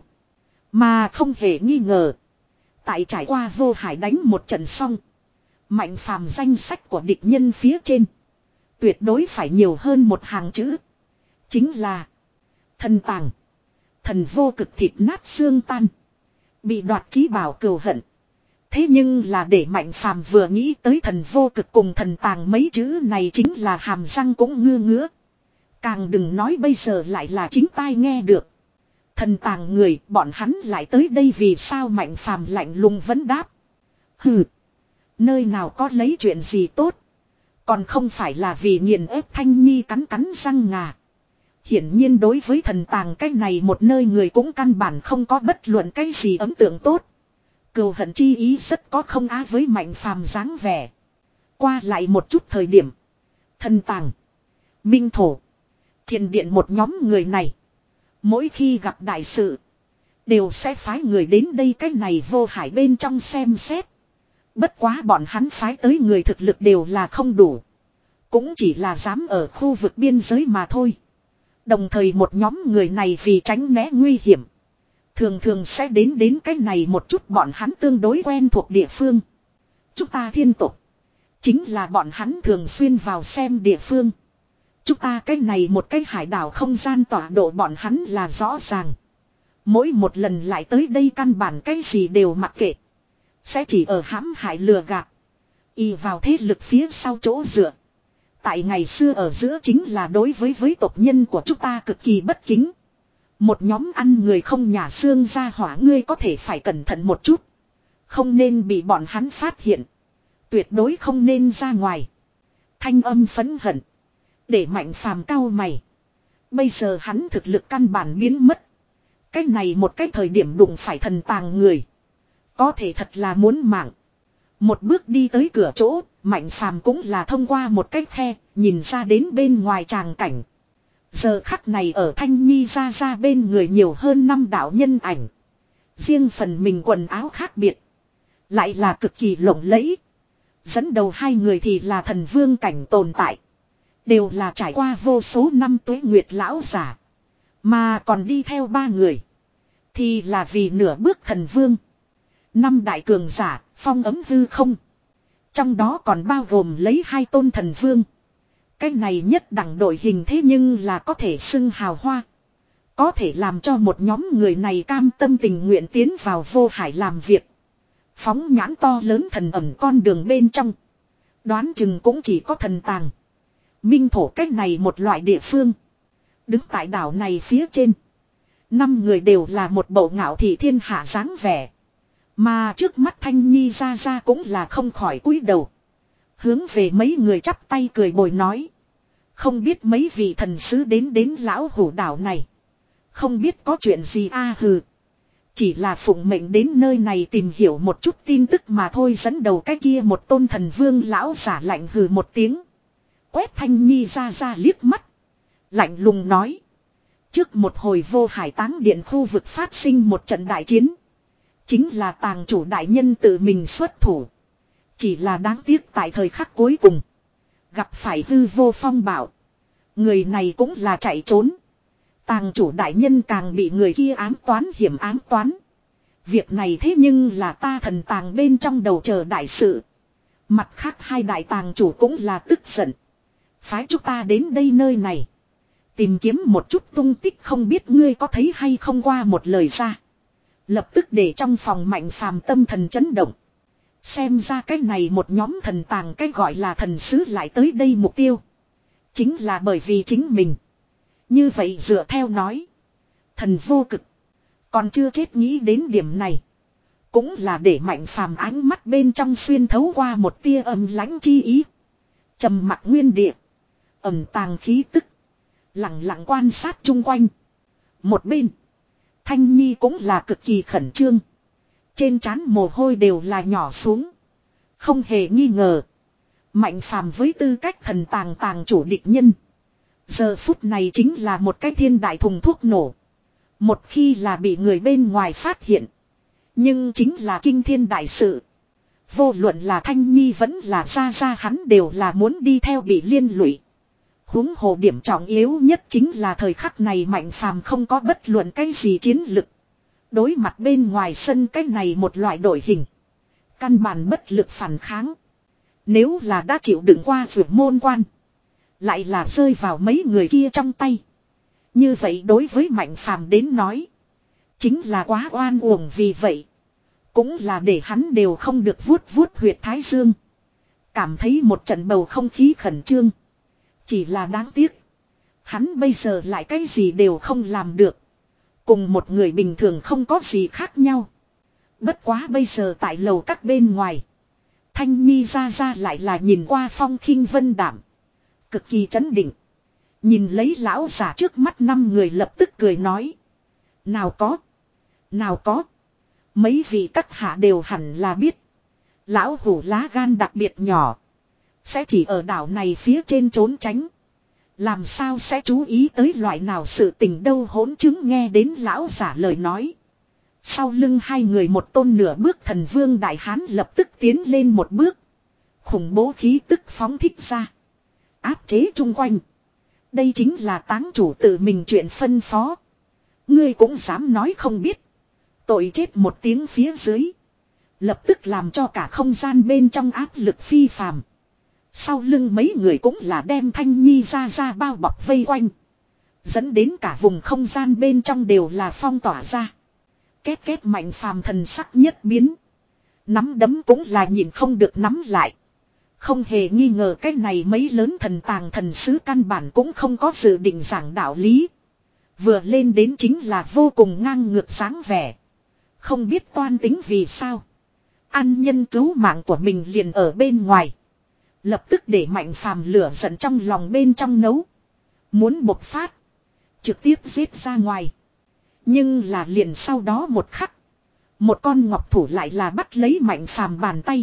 Mà không hề nghi ngờ. Tại trải qua vô hải đánh một trận xong. Mạnh Phàm danh sách của địch nhân phía trên. Tuyệt đối phải nhiều hơn một hàng chữ. Chính là. Thần tàng. Thần vô cực thịt nát xương tan. Bị đoạt chí bảo cừu hận. Thế nhưng là để Mạnh Phàm vừa nghĩ tới thần vô cực cùng thần tàng mấy chữ này chính là hàm răng cũng ngưa ngứa. Càng đừng nói bây giờ lại là chính tai nghe được. Thần tàng người bọn hắn lại tới đây vì sao Mạnh Phàm lạnh lùng vấn đáp. Hừ. Nơi nào có lấy chuyện gì tốt. Còn không phải là vì nghiền ép Thanh Nhi cắn cắn răng ngà. Hiển nhiên đối với thần tàng cái này một nơi người cũng căn bản không có bất luận cái gì ấn tượng tốt. Cừu hận chi ý rất có không á với Mạnh Phàm dáng vẻ. Qua lại một chút thời điểm. Thần tàng. Minh thổ. Thiền điện một nhóm người này. Mỗi khi gặp đại sự. Đều sẽ phái người đến đây cái này vô hải bên trong xem xét. Bất quá bọn hắn phái tới người thực lực đều là không đủ. Cũng chỉ là dám ở khu vực biên giới mà thôi. Đồng thời một nhóm người này vì tránh né nguy hiểm. Thường thường sẽ đến đến cái này một chút bọn hắn tương đối quen thuộc địa phương. Chúng ta thiên tục. Chính là bọn hắn thường xuyên vào xem địa phương. Chúng ta cái này một cái hải đảo không gian tọa độ bọn hắn là rõ ràng. Mỗi một lần lại tới đây căn bản cái gì đều mặc kệ. Sẽ chỉ ở hãm hại lừa gạt. Y vào thế lực phía sau chỗ dựa. Tại ngày xưa ở giữa chính là đối với với tộc nhân của chúng ta cực kỳ bất kính. Một nhóm ăn người không nhả xương ra hỏa, ngươi có thể phải cẩn thận một chút. Không nên bị bọn hắn phát hiện. Tuyệt đối không nên ra ngoài. Thanh âm phẫn hận. Để Mạnh Phàm cau mày. Bây giờ hắn thực lực căn bản biến mất. Cái này một cái thời điểm đụng phải thần tàng người. Có thể thật là muốn mạng. Một bước đi tới cửa chỗ, Mạnh Phàm cũng là thông qua một cái khe, nhìn ra đến bên ngoài tràng cảnh. Giờ khắc này ở Thanh Nhi ra ra bên người nhiều hơn năm đạo nhân ảnh. Riêng phần mình quần áo khác biệt. Lại là cực kỳ lộng lẫy. Dẫn đầu hai người thì là thần vương cảnh tồn tại. Đều là trải qua vô số năm tuế nguyệt lão giả. Mà còn đi theo ba người. Thì là vì nửa bước thần vương. Năm đại cường giả, phong ấm hư không. Trong đó còn bao gồm lấy hai tôn thần vương. Cái này nhất đẳng đội hình thế nhưng là có thể xưng hào hoa. Có thể làm cho một nhóm người này cam tâm tình nguyện tiến vào vô hải làm việc. Phóng nhãn to lớn thần ẩm con đường bên trong. Đoán chừng cũng chỉ có thần tàng. Minh thổ cách này một loại địa phương. Đứng tại đảo này phía trên. Năm người đều là một bộ ngạo thị thiên hạ dáng vẻ. Mà trước mắt Thanh Nhi ra ra cũng là không khỏi cúi đầu. Hướng về mấy người chắp tay cười bồi nói. Không biết mấy vị thần sứ đến đến lão hủ đảo này. Không biết có chuyện gì a hừ. Chỉ là phụng mệnh đến nơi này tìm hiểu một chút tin tức mà thôi, dẫn đầu cái kia một tôn thần vương lão giả lạnh hừ một tiếng. Quét Thanh Nhi ra ra liếc mắt. Lạnh lùng nói. Trước một hồi vô hải táng điện khu vực phát sinh một trận đại chiến. Chính là tàng chủ đại nhân tự mình xuất thủ. Chỉ là đáng tiếc tại thời khắc cuối cùng. Gặp phải hư vô phong bạo. Người này cũng là chạy trốn. Tàng chủ đại nhân càng bị người kia ám toán hiểm ám toán. Việc này thế nhưng là ta thần tàng bên trong đầu chờ đại sự. Mặt khác hai đại tàng chủ cũng là tức giận. Phái chúng ta đến đây nơi này. Tìm kiếm một chút tung tích, không biết ngươi có thấy hay không qua một lời ra. Lập tức để trong phòng Mạnh Phàm tâm thần chấn động. Xem ra cái này một nhóm thần tàng cái gọi là thần sứ lại tới đây mục tiêu. Chính là bởi vì chính mình. Như vậy dựa theo nói. Thần vô cực. Còn chưa chết nghĩ đến điểm này. Cũng là để Mạnh Phàm ánh mắt bên trong xuyên thấu qua một tia âm lãnh chi ý. Trầm mặc nguyên địa. Ẩm tàng khí tức. Lặng lặng quan sát chung quanh. Một bên. Thanh Nhi cũng là cực kỳ khẩn trương. Trên trán mồ hôi đều là nhỏ xuống. Không hề nghi ngờ. Mạnh Phàm với tư cách thần tàng tàng chủ địch nhân. Giờ phút này chính là một cái thiên đại thùng thuốc nổ. Một khi là bị người bên ngoài phát hiện. Nhưng chính là kinh thiên đại sự. Vô luận là Thanh Nhi vẫn là ra ra hắn đều là muốn đi theo bị liên lụy. Huống hồ điểm trọng yếu nhất chính là thời khắc này Mạnh Phàm không có bất luận cái gì chiến lực. Đối mặt bên ngoài sân cái này một loại đội hình. Căn bản bất lực phản kháng. Nếu là đã chịu đựng qua vượt môn quan. Lại là rơi vào mấy người kia trong tay. Như vậy đối với Mạnh Phàm đến nói. Chính là quá oan uổng, vì vậy. Cũng là để hắn đều không được vuốt vuốt huyệt thái dương. Cảm thấy một trận bầu không khí khẩn trương. Chỉ là đáng tiếc. Hắn bây giờ lại cái gì đều không làm được. Cùng một người bình thường không có gì khác nhau. Bất quá bây giờ tại lầu các bên ngoài. Thanh Nhi ra ra lại là nhìn qua phong khinh vân đảm. Cực kỳ trấn định. Nhìn lấy lão giả trước mắt năm người lập tức cười nói. Nào có. Nào có. Mấy vị các hạ đều hẳn là biết. Lão hủ lá gan đặc biệt nhỏ. Sẽ chỉ ở đảo này phía trên trốn tránh. Làm sao sẽ chú ý tới loại nào sự tình đâu, hỗn chứng. Nghe đến lão giả lời nói. Sau lưng hai người một tôn nửa bước thần vương đại hán lập tức tiến lên một bước. Khủng bố khí tức phóng thích ra. Áp chế chung quanh. Đây chính là táng chủ tự mình chuyện phân phó. Ngươi cũng dám nói không biết. Tội chết một tiếng phía dưới. Lập tức làm cho cả không gian bên trong áp lực phi phàm. Sau lưng mấy người cũng là đem Thanh Nhi ra ra bao bọc vây quanh. Dẫn đến cả vùng không gian bên trong đều là phong tỏa ra. Két két Mạnh Phàm thần sắc nhất biến. Nắm đấm cũng là nhìn không được nắm lại. Không hề nghi ngờ cái này mấy lớn thần tàng thần sứ căn bản cũng không có dự định giảng đạo lý. Vừa lên đến chính là vô cùng ngang ngược sáng vẻ. Không biết toan tính vì sao. Ăn nhân cứu mạng của mình liền ở bên ngoài. Lập tức để Mạnh Phàm lửa giận trong lòng bên trong nấu. Muốn bộc phát. Trực tiếp giết ra ngoài. Nhưng là liền sau đó một khắc. Một con ngọc thủ lại là bắt lấy Mạnh Phàm bàn tay.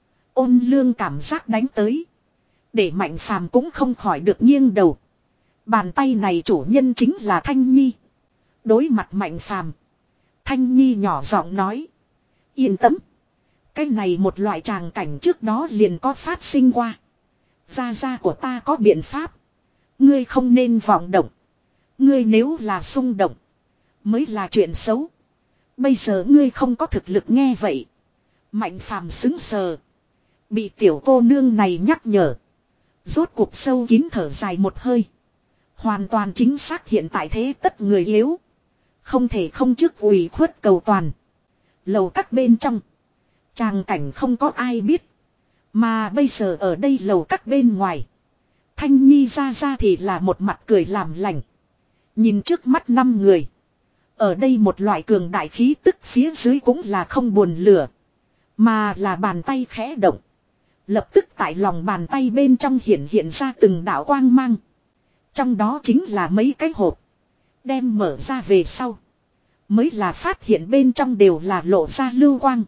Ôn lương cảm giác đánh tới. Để Mạnh Phàm cũng không khỏi được nghiêng đầu. Bàn tay này chủ nhân chính là Thanh Nhi. Đối mặt Mạnh Phàm, Thanh Nhi nhỏ giọng nói. Yên tâm. Cái này một loại tràng cảnh trước đó liền có phát sinh qua. Gia gia của ta có biện pháp. Ngươi không nên vọng động. Ngươi nếu là xung động mới là chuyện xấu. Bây giờ ngươi không có thực lực nghe vậy. Mạnh Phàm sững sờ. Bị tiểu cô nương này nhắc nhở. Rốt cuộc sâu kín thở dài một hơi. Hoàn toàn chính xác hiện tại thế tất người yếu. Không thể không trước ủy khuất cầu toàn. Lầu các bên trong. Tràng cảnh không có ai biết. Mà bây giờ ở đây lầu các bên ngoài. Thanh Nhi ra ra thì là một mặt cười làm lành. Nhìn trước mắt năm người. Ở đây một loại cường đại khí tức phía dưới cũng là không buồn lửa. Mà là bàn tay khẽ động. Lập tức tại lòng bàn tay bên trong hiện hiện ra từng đạo quang mang. Trong đó chính là mấy cái hộp. Đem mở ra về sau. Mới là phát hiện bên trong đều là lộ ra lưu quang.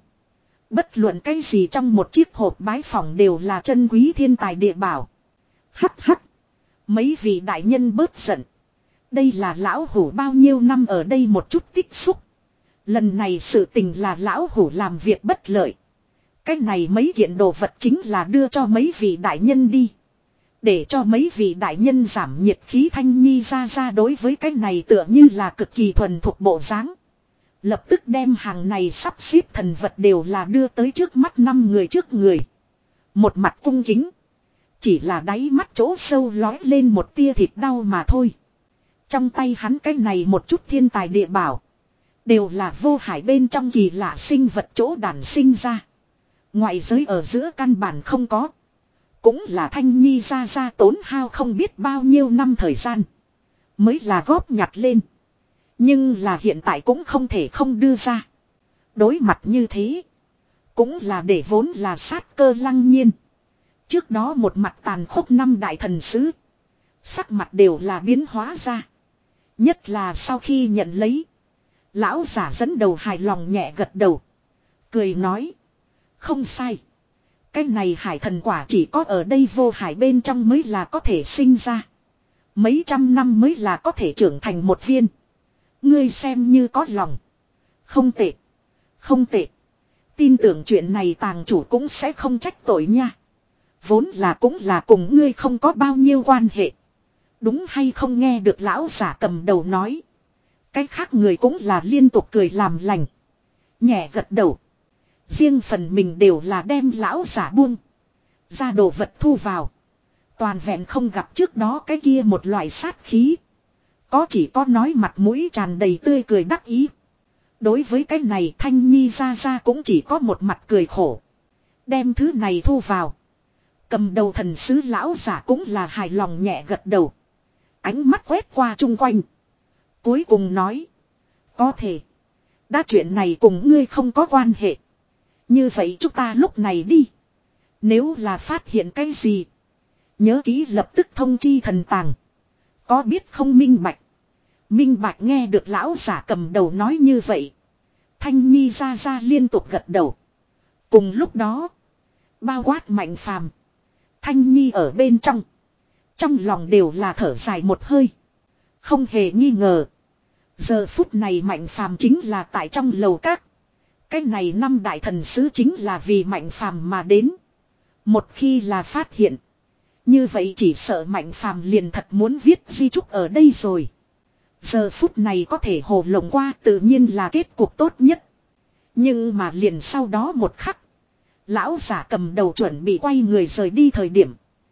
Bất luận cái gì trong một chiếc hộp bái phỏng đều là chân quý thiên tài địa bảo. Hắc hắc. Mấy vị đại nhân bớt giận. Đây là lão hủ bao nhiêu năm ở đây một chút tích xúc. Lần này sự tình là lão hủ làm việc bất lợi. Cái này mấy kiện đồ vật chính là đưa cho mấy vị đại nhân đi. Để cho mấy vị đại nhân giảm nhiệt khí. Thanh Nhi ra ra đối với cái này tựa như là cực kỳ thuần thuộc bộ dáng. Lập tức đem hàng này sắp xếp thần vật đều là đưa tới trước mắt năm người trước người. Một mặt cung kính. Chỉ là đáy mắt chỗ sâu lói lên một tia thịt đau mà thôi. Trong tay hắn cái này một chút thiên tài địa bảo. Đều là vô hải bên trong kỳ lạ sinh vật chỗ đản sinh ra. Ngoại giới ở giữa căn bản không có. Cũng là Thanh Nhi ra ra tốn hao không biết bao nhiêu năm thời gian. Mới là góp nhặt lên. Nhưng là hiện tại cũng không thể không đưa ra. Đối mặt như thế. Cũng là để vốn là sát cơ lăng nhiên. Trước đó một mặt tàn khốc năm đại thần sứ. Sắc mặt đều là biến hóa ra. Nhất là sau khi nhận lấy. Lão giả dẫn đầu hài lòng nhẹ gật đầu. Cười nói. Không sai. Cái này hải thần quả chỉ có ở đây vô hải bên trong mới là có thể sinh ra. Mấy trăm năm mới là có thể trưởng thành một viên. Ngươi xem như có lòng. Không tệ. Không tệ. Tin tưởng chuyện này tàng chủ cũng sẽ không trách tội nha. Vốn là cũng là cùng ngươi không có bao nhiêu quan hệ. Đúng hay không nghe được lão giả cầm đầu nói. Cái khác người cũng là liên tục cười làm lành. Nhẹ gật đầu. Riêng phần mình đều là đem lão giả buông. Ra đồ vật thu vào. Toàn vẹn không gặp trước đó cái kia một loại sát khí. Có chỉ có nói mặt mũi tràn đầy tươi cười đắc ý. Đối với cái này Thanh Nhi ra ra cũng chỉ có một mặt cười khổ. Đem thứ này thu vào. Cầm đầu thần sứ lão giả cũng là hài lòng nhẹ gật đầu. Ánh mắt quét qua chung quanh. Cuối cùng nói. Có thể. Đã chuyện này cùng ngươi không có quan hệ. Như vậy chúng ta lúc này đi. Nếu là phát hiện cái gì. Nhớ kỹ lập tức thông chi thần tàng. Có biết không minh bạch. Minh bạch nghe được lão giả cầm đầu nói như vậy. Thanh Nhi ra ra liên tục gật đầu. Cùng lúc đó. Bao quát Mạnh Phàm, Thanh Nhi ở bên trong. Trong lòng đều là thở dài một hơi. Không hề nghi ngờ. Giờ phút này Mạnh Phàm chính là tại trong lầu các. Cái này năm đại thần sứ chính là vì Mạnh Phàm mà đến. Một khi là phát hiện. Như vậy chỉ sợ Mạnh Phàm liền thật muốn viết di chúc ở đây rồi. Giờ phút này có thể hồ lộng qua tự nhiên là kết cục tốt nhất. Nhưng mà liền sau đó một khắc. Lão giả cầm đầu chuẩn bị quay người rời đi thời điểm.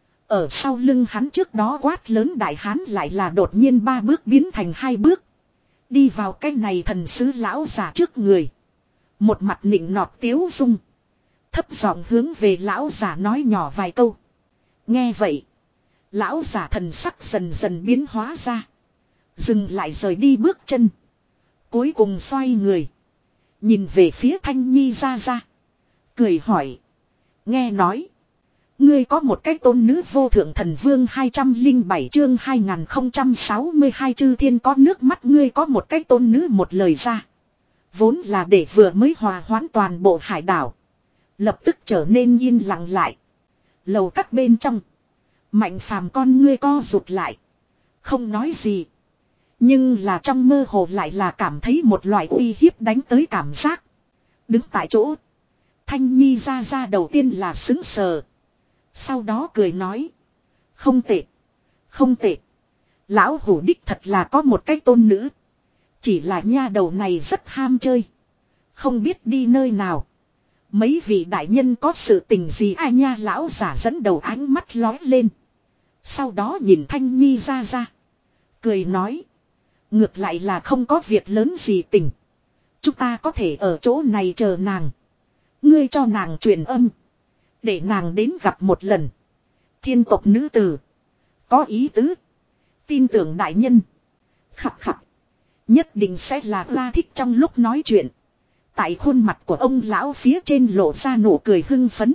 Ở sau lưng hắn trước đó quát lớn đại hán lại là đột nhiên ba bước biến thành hai bước. Đi vào cái này thần sứ lão giả trước người. Một mặt nịnh nọt tiếu dung. Thấp giọng hướng về lão giả nói nhỏ vài câu. Nghe vậy. Lão giả thần sắc dần dần biến hóa ra. Dừng lại rời đi bước chân. Cuối cùng xoay người. Nhìn về phía Thanh Nhi ra ra. Cười hỏi. Nghe nói. Ngươi có một cái tôn nữ vô thượng thần vương hai trăm lẻ bảy chương hai nghìn không trăm sáu mươi hai chư thiên có nước mắt ngươi có một cái tôn nữ một lời ra. Vốn là để vừa mới hòa hoãn toàn bộ hải đảo. Lập tức trở nên yên lặng lại. Lầu các bên trong. Mạnh phàm con ngươi co rụt lại. Không nói gì. Nhưng là trong mơ hồ lại là cảm thấy một loại uy hiếp đánh tới cảm giác. Đứng tại chỗ. Thanh Nhi ra ra đầu tiên là sững sờ. Sau đó cười nói. Không tệ. Không tệ. Lão hủ đích thật là có một cái tôn nữ. Chỉ là nha đầu này rất ham chơi. Không biết đi nơi nào. Mấy vị đại nhân có sự tình gì ai nha lão giả dẫn đầu ánh mắt lói lên. Sau đó nhìn Thanh Nhi ra ra. Cười nói. Ngược lại là không có việc lớn gì tình. Chúng ta có thể ở chỗ này chờ nàng. Ngươi cho nàng truyền âm. Để nàng đến gặp một lần. Thiên tộc nữ tử. Có ý tứ. Tin tưởng đại nhân. Khặt khặt. Nhất định sẽ là ra thích trong lúc nói chuyện. Tại khuôn mặt của ông lão phía trên lộ ra nụ cười hưng phấn.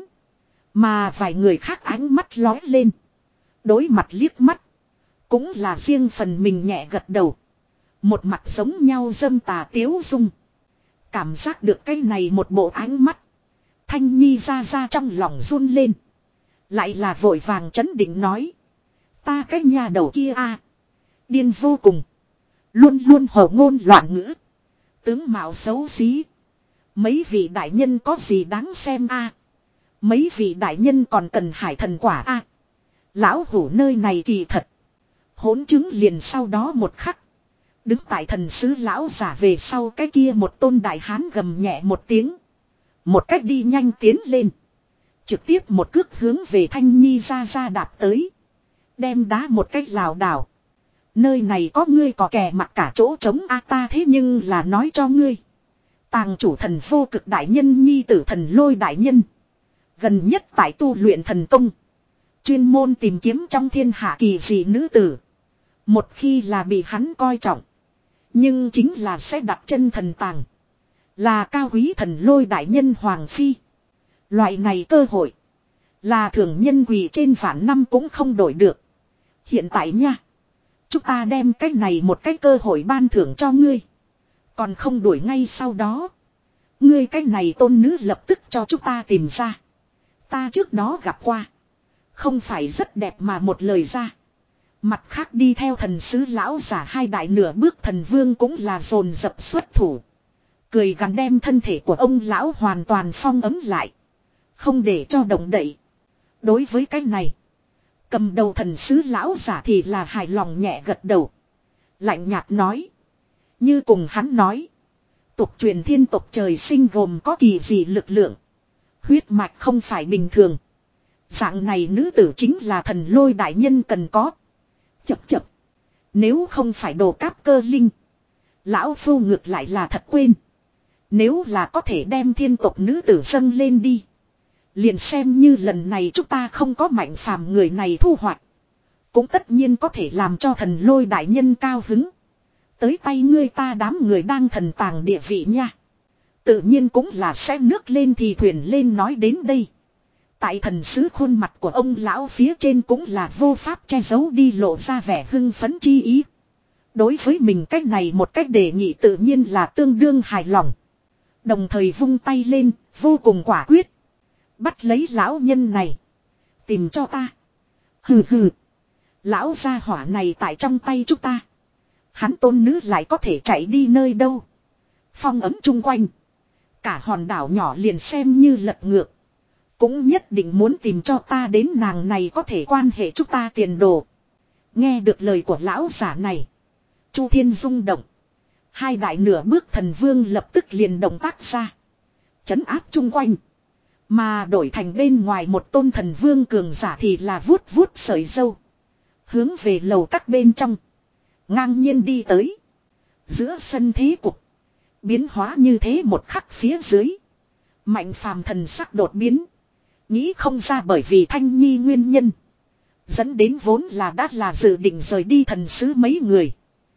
Mà vài người khác ánh mắt lói lên. Đối mặt liếc mắt. Cũng là riêng phần mình nhẹ gật đầu. Một mặt giống nhau dâm tà tiếu dung. Cảm giác được cái này một bộ ánh mắt. Thanh Nhi ra ra trong lòng run lên. Lại là vội vàng chấn định nói. Ta cái nhà đầu kia a điên vô cùng. Luôn luôn hổ ngôn loạn ngữ. Tướng mạo xấu xí. Mấy vị đại nhân có gì đáng xem a Mấy vị đại nhân còn cần hải thần quả a Lão hủ nơi này kỳ thật. Hỗn chứng liền sau đó một khắc. Đứng tại thần sứ lão giả về sau cái kia một tôn đại hán gầm nhẹ một tiếng. Một cách đi nhanh tiến lên. Trực tiếp một cước hướng về Thanh Nhi ra ra đạp tới. Đem đá một cách lảo đảo. Nơi này có ngươi có kẻ mặc cả chỗ trống a ta thế nhưng là nói cho ngươi. Tàng chủ thần vô cực đại nhân nhi tử thần lôi đại nhân. Gần nhất tại tu luyện thần công. Chuyên môn tìm kiếm trong thiên hạ kỳ dị nữ tử. Một khi là bị hắn coi trọng. Nhưng chính là sẽ đặt chân thần tàng. Là cao quý thần lôi đại nhân Hoàng Phi. Loại này cơ hội. Là thường nhân quỳ trên vạn năm cũng không đổi được. Hiện tại nha. Chúng ta đem cái này một cái cơ hội ban thưởng cho ngươi. Còn không đuổi ngay sau đó. Ngươi cái này tôn nữ lập tức cho chúng ta tìm ra. Ta trước đó gặp qua. Không phải rất đẹp mà một lời ra. Mặt khác đi theo thần sứ lão giả hai đại nửa bước thần vương cũng là dồn dập xuất thủ. Cười gắn đem thân thể của ông lão hoàn toàn phong ấm lại. Không để cho động đậy. Đối với cái này. Cầm đầu thần sứ lão giả thì là hài lòng nhẹ gật đầu. Lạnh nhạt nói. Như cùng hắn nói. Tục truyền thiên tộc trời sinh gồm có kỳ gì lực lượng. Huyết mạch không phải bình thường. Dạng này nữ tử chính là thần lôi đại nhân cần có. Chập chập. Nếu không phải đồ cáp cơ linh. Lão phu ngược lại là thật quên. Nếu là có thể đem thiên tộc nữ tử dâng lên đi. Liền xem như lần này chúng ta không có mạnh phàm người này thu hoạch. Cũng tất nhiên có thể làm cho thần lôi đại nhân cao hứng. Tới tay ngươi ta đám người đang thần tàng địa vị nha. Tự nhiên cũng là sẽ nước lên thì thuyền lên nói đến đây. Tại thần sứ khuôn mặt của ông lão phía trên cũng là vô pháp che giấu đi lộ ra vẻ hưng phấn chi ý. Đối với mình cách này một cách đề nghị tự nhiên là tương đương hài lòng. Đồng thời vung tay lên, vô cùng quả quyết. Bắt lấy lão nhân này. Tìm cho ta. Hừ hừ. Lão gia hỏa này tại trong tay chúng ta. Hắn tôn nữ lại có thể chạy đi nơi đâu. Phong ấm chung quanh. Cả hòn đảo nhỏ liền xem như lật ngược. Cũng nhất định muốn tìm cho ta đến nàng này có thể quan hệ chúng ta tiền đồ. Nghe được lời của lão giả này. Chu Thiên rung động. Hai đại nửa bước thần vương lập tức liền động tác ra. Chấn áp chung quanh. Mà đổi thành bên ngoài một tôn thần vương cường giả thì là vuốt vuốt sợi dâu. Hướng về lầu các bên trong. Ngang nhiên đi tới. Giữa sân thế cục. Biến hóa như thế một khắc phía dưới. Mạnh phàm thần sắc đột biến. Nghĩ không ra bởi vì Thanh Nhi nguyên nhân. Dẫn đến vốn là đã là dự định rời đi thần sứ mấy người.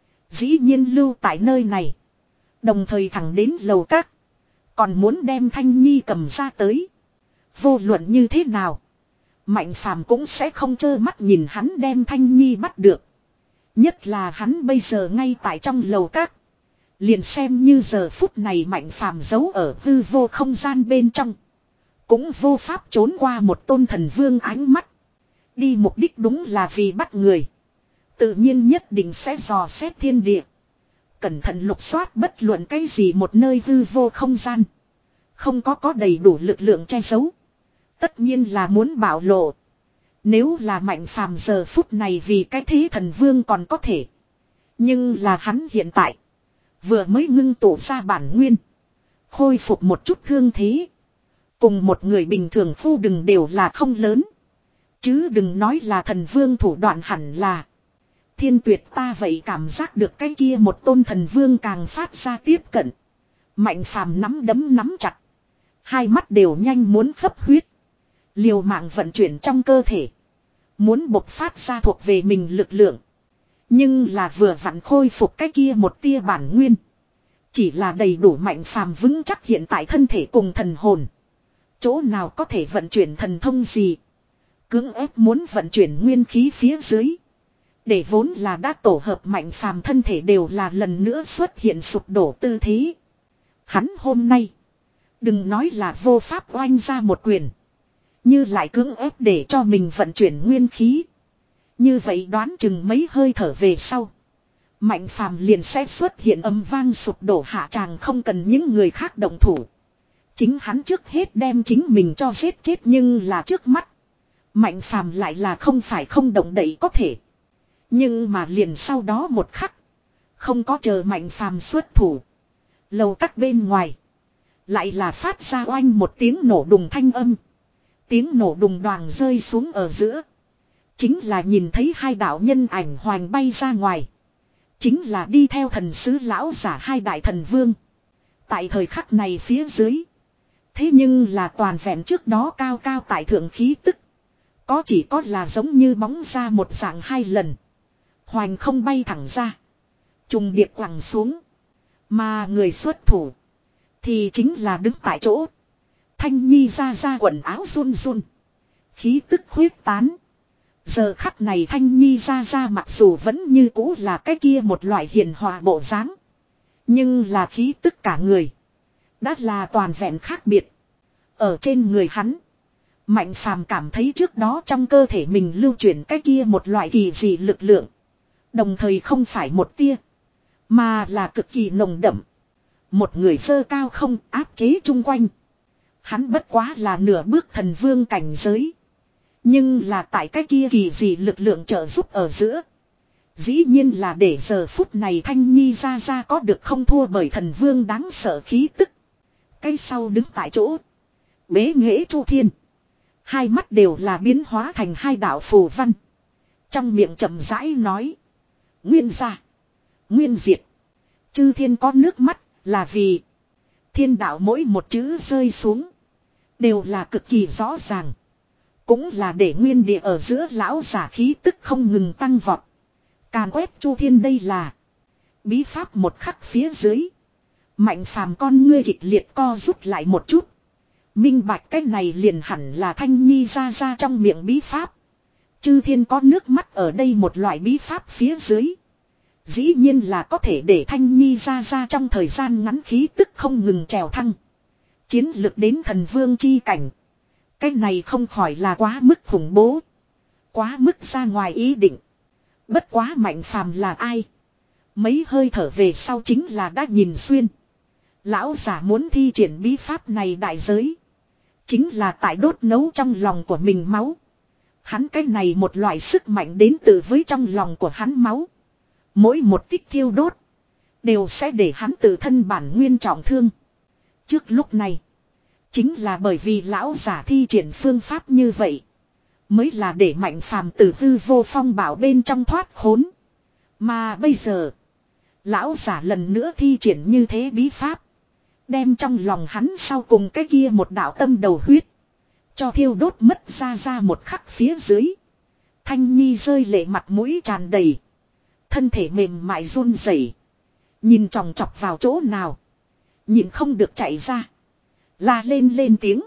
Dĩ nhiên lưu tại nơi này. Đồng thời thẳng đến lầu các. Còn muốn đem Thanh Nhi cầm ra tới. Vô luận như thế nào. Mạnh phàm cũng sẽ không trơ mắt nhìn hắn đem Thanh Nhi bắt được. Nhất là hắn bây giờ ngay tại trong lầu các. Liền xem như giờ phút này Mạnh phàm giấu ở hư vô không gian bên trong. Cũng vô pháp trốn qua một tôn thần vương ánh mắt. Đi mục đích đúng là vì bắt người. Tự nhiên nhất định sẽ dò xét thiên địa. Cẩn thận lục soát bất luận cái gì một nơi hư vô không gian. Không có có đầy đủ lực lượng che giấu. Tất nhiên là muốn bảo lộ. Nếu là Mạnh phàm giờ phút này vì cái thế thần vương còn có thể. Nhưng là hắn hiện tại. Vừa mới ngưng tụ ra bản nguyên. Khôi phục một chút thương thế. Cùng một người bình thường phu đừng đều là không lớn. Chứ đừng nói là thần vương thủ đoạn hẳn là. Thiên tuyệt ta vậy cảm giác được cái kia một tôn thần vương càng phát ra tiếp cận. Mạnh phàm nắm đấm nắm chặt. Hai mắt đều nhanh muốn khấp huyết. Liều mạng vận chuyển trong cơ thể. Muốn bộc phát ra thuộc về mình lực lượng. Nhưng là vừa vặn khôi phục cái kia một tia bản nguyên. Chỉ là đầy đủ Mạnh phàm vững chắc hiện tại thân thể cùng thần hồn. Chỗ nào có thể vận chuyển thần thông gì. Cưỡng ép muốn vận chuyển nguyên khí phía dưới. Để vốn là đã tổ hợp Mạnh phàm thân thể đều là lần nữa xuất hiện sụp đổ tư thế. Hắn hôm nay. Đừng nói là vô pháp oanh ra một quyền. Như lại cưỡng ép để cho mình vận chuyển nguyên khí. Như vậy đoán chừng mấy hơi thở về sau. Mạnh phàm liền sẽ xuất hiện âm vang sụp đổ hạ tràng không cần những người khác động thủ. Chính hắn trước hết đem chính mình cho giết chết nhưng là trước mắt. Mạnh phàm lại là không phải không động đậy có thể. Nhưng mà liền sau đó một khắc. Không có chờ Mạnh phàm xuất thủ. Lầu các bên ngoài. Lại là phát ra oanh một tiếng nổ đùng thanh âm. Tiếng nổ đùng đoàng rơi xuống ở giữa. Chính là nhìn thấy hai đạo nhân ảnh hoành bay ra ngoài. Chính là đi theo thần sứ lão giả hai đại thần vương. Tại thời khắc này phía dưới. Thế nhưng là toàn vẹn trước đó cao cao tại thượng khí tức. Có chỉ có là giống như bóng ra một dạng hai lần. Hoành không bay thẳng ra. Trùng điệp quẳng xuống. Mà người xuất thủ. Thì chính là đứng tại chỗ. Thanh Nhi ra ra quần áo run run. Khí tức khuyết tán. Giờ khắc này Thanh Nhi ra ra mặc dù vẫn như cũ là cái kia một loại hiền hòa bộ dáng. Nhưng là khí tức cả người. Đã là toàn vẹn khác biệt. Ở trên người hắn. Mạnh phàm cảm thấy trước đó trong cơ thể mình lưu chuyển cái kia một loại kỳ dị lực lượng. Đồng thời không phải một tia. Mà là cực kỳ nồng đậm. Một người sơ cao không áp chế chung quanh. Hắn bất quá là nửa bước thần vương cảnh giới. Nhưng là tại cái kia kỳ dị lực lượng trợ giúp ở giữa. Dĩ nhiên là để giờ phút này Thanh Nhi ra ra có được không thua bởi thần vương đáng sợ khí tức. Cái sau đứng tại chỗ. Bế nghệ Chu Thiên. Hai mắt đều là biến hóa thành hai đạo phù văn. Trong miệng chậm rãi nói. Nguyên gia. Nguyên diệt. Chư thiên có nước mắt là vì. Thiên đạo mỗi một chữ rơi xuống. Đều là cực kỳ rõ ràng. Cũng là để nguyên địa ở giữa lão giả khí tức không ngừng tăng vọt. Càn quét Chu Thiên đây là. Bí pháp một khắc phía dưới. Mạnh phàm con ngươi kịch liệt co rút lại một chút. Minh bạch cái này liền hẳn là Thanh Nhi ra ra trong miệng bí pháp. Chư thiên có nước mắt ở đây một loại bí pháp phía dưới. Dĩ nhiên là có thể để Thanh Nhi ra ra trong thời gian ngắn khí tức không ngừng trèo thăng. Chiến lực đến thần vương chi cảnh. Cái này không khỏi là quá mức khủng bố. Quá mức ra ngoài ý định. Bất quá Mạnh phàm là ai? Mấy hơi thở về sau chính là đã nhìn xuyên. Lão giả muốn thi triển bí pháp này đại giới. Chính là tại đốt nấu trong lòng của mình máu. Hắn cái này một loại sức mạnh đến từ với trong lòng của hắn máu. Mỗi một tích thiêu đốt. Đều sẽ để hắn tự thân bản nguyên trọng thương. Trước lúc này. Chính là bởi vì lão giả thi triển phương pháp như vậy. Mới là để Mạnh phàm từ hư vô phong bảo bên trong thoát khốn. Mà bây giờ. Lão giả lần nữa thi triển như thế bí pháp. Đem trong lòng hắn sau cùng cái kia một đạo tâm đầu huyết. Cho thiêu đốt mất ra ra một khắc phía dưới. Thanh Nhi rơi lệ mặt mũi tràn đầy. Thân thể mềm mại run rẩy, nhìn chòng chọc vào chỗ nào. Nhìn không được chạy ra. La lên lên tiếng.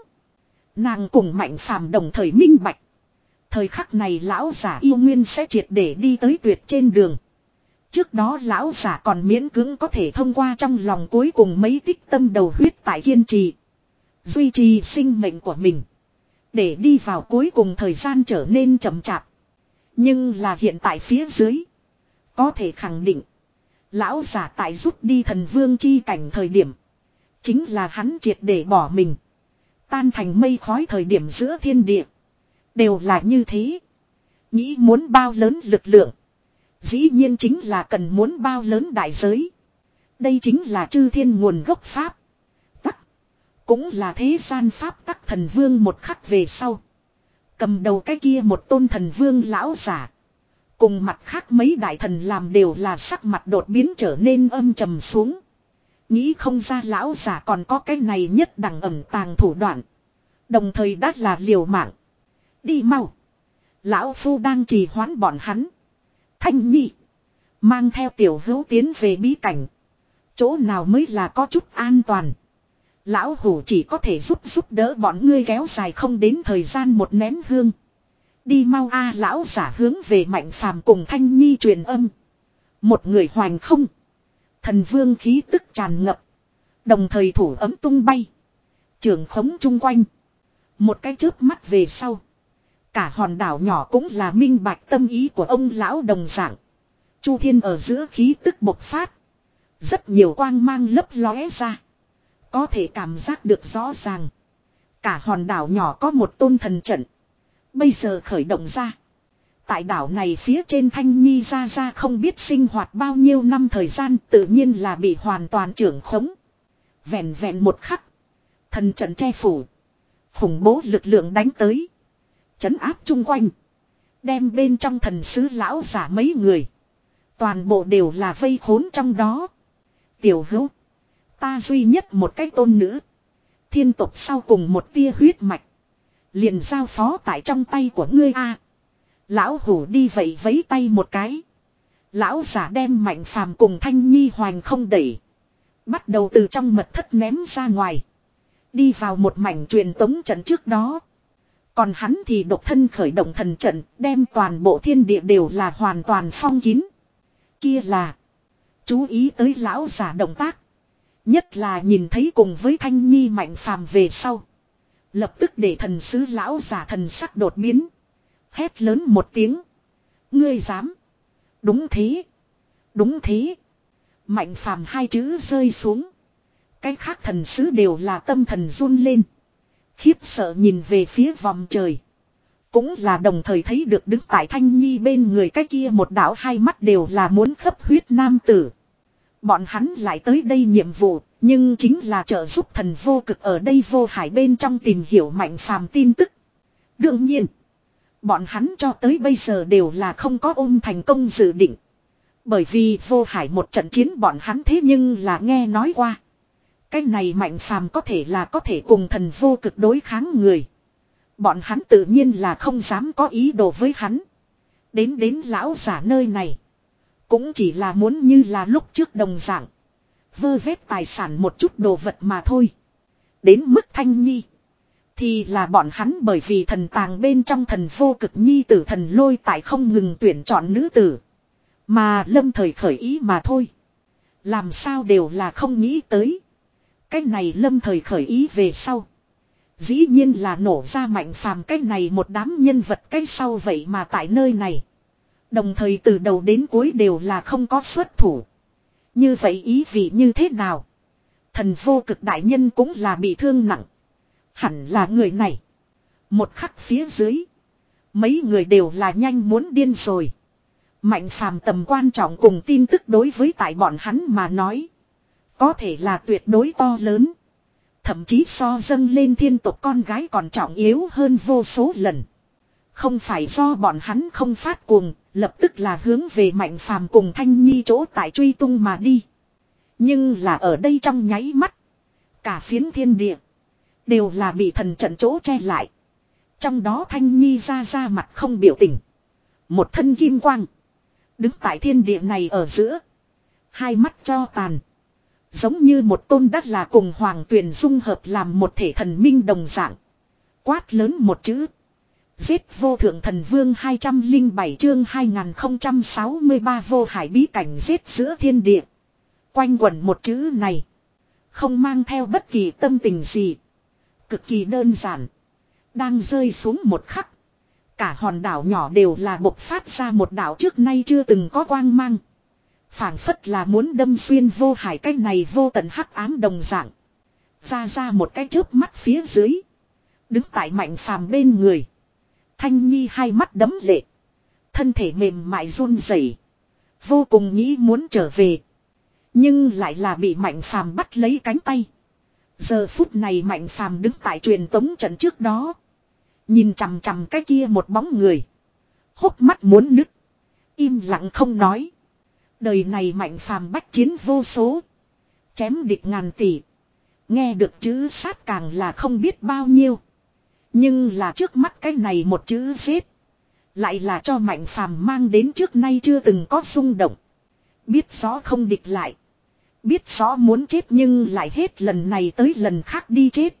Nàng cùng Mạnh Phàm đồng thời minh bạch. Thời khắc này lão giả yêu nguyên sẽ triệt để đi tới tuyệt trên đường. Trước đó lão giả còn miễn cưỡng có thể thông qua trong lòng cuối cùng mấy tích tâm đầu huyết tại kiên trì. Duy trì sinh mệnh của mình. Để đi vào cuối cùng thời gian trở nên chậm chạp. Nhưng là hiện tại phía dưới. Có thể khẳng định. Lão giả tại rút đi thần vương chi cảnh thời điểm. Chính là hắn triệt để bỏ mình. Tan thành mây khói thời điểm giữa thiên địa. Đều là như thế. Nghĩ muốn bao lớn lực lượng. Dĩ nhiên chính là cần muốn bao lớn đại giới. Đây chính là chư thiên nguồn gốc pháp. Tắc. Cũng là thế gian pháp tắc thần vương một khắc về sau. Cầm đầu cái kia một tôn thần vương lão giả. Cùng mặt khác mấy đại thần làm đều là sắc mặt đột biến trở nên âm trầm xuống. Nghĩ không ra lão giả còn có cái này nhất đẳng ẩn tàng thủ đoạn. Đồng thời đắt là liều mạng. Đi mau. Lão phu đang trì hoãn bọn hắn. Thanh Nhi. Mang theo tiểu hữu tiến về bí cảnh. Chỗ nào mới là có chút an toàn. Lão hủ chỉ có thể giúp giúp đỡ bọn ngươi kéo dài không đến thời gian một nén hương. Đi mau a lão giả hướng về Mạnh Phàm cùng Thanh Nhi truyền âm. Một người hoành không. Thần vương khí tức tràn ngập. Đồng thời thủ ấm tung bay. Trường khống chung quanh. Một cái chớp mắt về sau. Cả hòn đảo nhỏ cũng là minh bạch tâm ý của ông lão đồng dạng. Chu thiên ở giữa khí tức bộc phát. Rất nhiều quang mang lấp lóe ra. Có thể cảm giác được rõ ràng. Cả hòn đảo nhỏ có một tôn thần trận. Bây giờ khởi động ra. Tại đảo này phía trên Thanh Nhi ra ra không biết sinh hoạt bao nhiêu năm thời gian tự nhiên là bị hoàn toàn trưởng khống. Vẹn vẹn một khắc. Thần trận che phủ. Khủng bố lực lượng đánh tới. Chấn áp chung quanh. Đem bên trong thần sứ lão giả mấy người. Toàn bộ đều là vây khốn trong đó. Tiểu hữu. Ta duy nhất một cái tôn nữ. Thiên tộc sau cùng một tia huyết mạch. Liền giao phó tại trong tay của ngươi a. Lão hủ đi vậy vấy tay một cái. Lão giả đem Mạnh Phàm cùng Thanh Nhi hoành không đẩy. Bắt đầu từ trong mật thất ném ra ngoài. Đi vào một mảnh truyền tống trận trước đó. Còn hắn thì độc thân khởi động thần trận. Đem toàn bộ thiên địa đều là hoàn toàn phong kín. Kia là. Chú ý tới lão giả động tác. Nhất là nhìn thấy cùng với Thanh Nhi Mạnh Phàm về sau. Lập tức để thần sứ lão giả thần sắc đột biến. Hét lớn một tiếng. Ngươi dám. Đúng thế. Đúng thế. Mạnh Phàm hai chữ rơi xuống. Cái khác thần sứ đều là tâm thần run lên. Khiếp sợ nhìn về phía vòng trời. Cũng là đồng thời thấy được đứng tại Thanh Nhi bên người cái kia một đảo hai mắt đều là muốn khấp huyết nam tử. Bọn hắn lại tới đây nhiệm vụ. Nhưng chính là trợ giúp thần vô cực ở đây vô hải bên trong tìm hiểu Mạnh Phàm tin tức. Đương nhiên. Bọn hắn cho tới bây giờ đều là không có ôm thành công dự định. Bởi vì vô hải một trận chiến bọn hắn thế nhưng là nghe nói qua. Cái này Mạnh Phàm có thể là có thể cùng thần vô cực đối kháng người. Bọn hắn tự nhiên là không dám có ý đồ với hắn. Đến đến lão giả nơi này. Cũng chỉ là muốn như là lúc trước đồng dạng. Vơ vét tài sản một chút đồ vật mà thôi. Đến mức Thanh Nhi. Thì là bọn hắn bởi vì thần tàng bên trong thần vô cực nhi tử thần lôi tại không ngừng tuyển chọn nữ tử. Mà lâm thời khởi ý mà thôi. Làm sao đều là không nghĩ tới. Cái này lâm thời khởi ý về sau. Dĩ nhiên là nổ ra Mạnh Phàm cái này một đám nhân vật cái sau vậy mà tại nơi này. Đồng thời từ đầu đến cuối đều là không có xuất thủ. Như vậy ý vị như thế nào? Thần vô cực đại nhân cũng là bị thương nặng. Hẳn là người này. Một khắc phía dưới. Mấy người đều là nhanh muốn điên rồi. Mạnh Phàm tầm quan trọng cùng tin tức đối với tại bọn hắn mà nói. Có thể là tuyệt đối to lớn. Thậm chí so dâng lên thiên tộc con gái còn trọng yếu hơn vô số lần. Không phải do bọn hắn không phát cuồng, lập tức là hướng về Mạnh Phàm cùng Thanh Nhi chỗ tại truy tung mà đi. Nhưng là ở đây trong nháy mắt. Cả phiến thiên địa. Đều là bị thần trận chỗ che lại. Trong đó Thanh Nhi ra ra mặt không biểu tình. Một thân kim quang. Đứng tại thiên địa này ở giữa. Hai mắt cho tàn. Giống như một tôn đắc là cùng hoàng tuyền dung hợp làm một thể thần minh đồng dạng. Quát lớn một chữ. Giết vô thượng thần vương hai trăm lẻ bảy chương hai nghìn không trăm sáu mươi ba vô hải bí cảnh giết giữa thiên địa. Quanh quẩn một chữ này. Không mang theo bất kỳ tâm tình gì. Cực kỳ đơn giản. Đang rơi xuống một khắc. Cả hòn đảo nhỏ đều là bộc phát ra một đảo trước nay chưa từng có quang mang. Phảng phất là muốn đâm xuyên vô hải cái này vô tận hắc ám đồng dạng. Ra ra một cái chớp mắt phía dưới. Đứng tại Mạnh Phàm bên người. Thanh Nhi hai mắt đẫm lệ. Thân thể mềm mại run rẩy, vô cùng nghĩ muốn trở về. Nhưng lại là bị Mạnh Phàm bắt lấy cánh tay. Giờ phút này Mạnh Phàm đứng tại truyền tống trận trước đó. Nhìn chằm chằm cái kia một bóng người. Hốc mắt muốn nứt. Im lặng không nói. Đời này Mạnh Phàm bách chiến vô số. Chém địch ngàn tỷ. Nghe được chữ sát càng là không biết bao nhiêu. Nhưng là trước mắt cái này một chữ giết. Lại là cho Mạnh Phàm mang đến trước nay chưa từng có rung động. Biết rõ không địch lại. Biết rõ muốn chết nhưng lại hết lần này tới lần khác đi chết.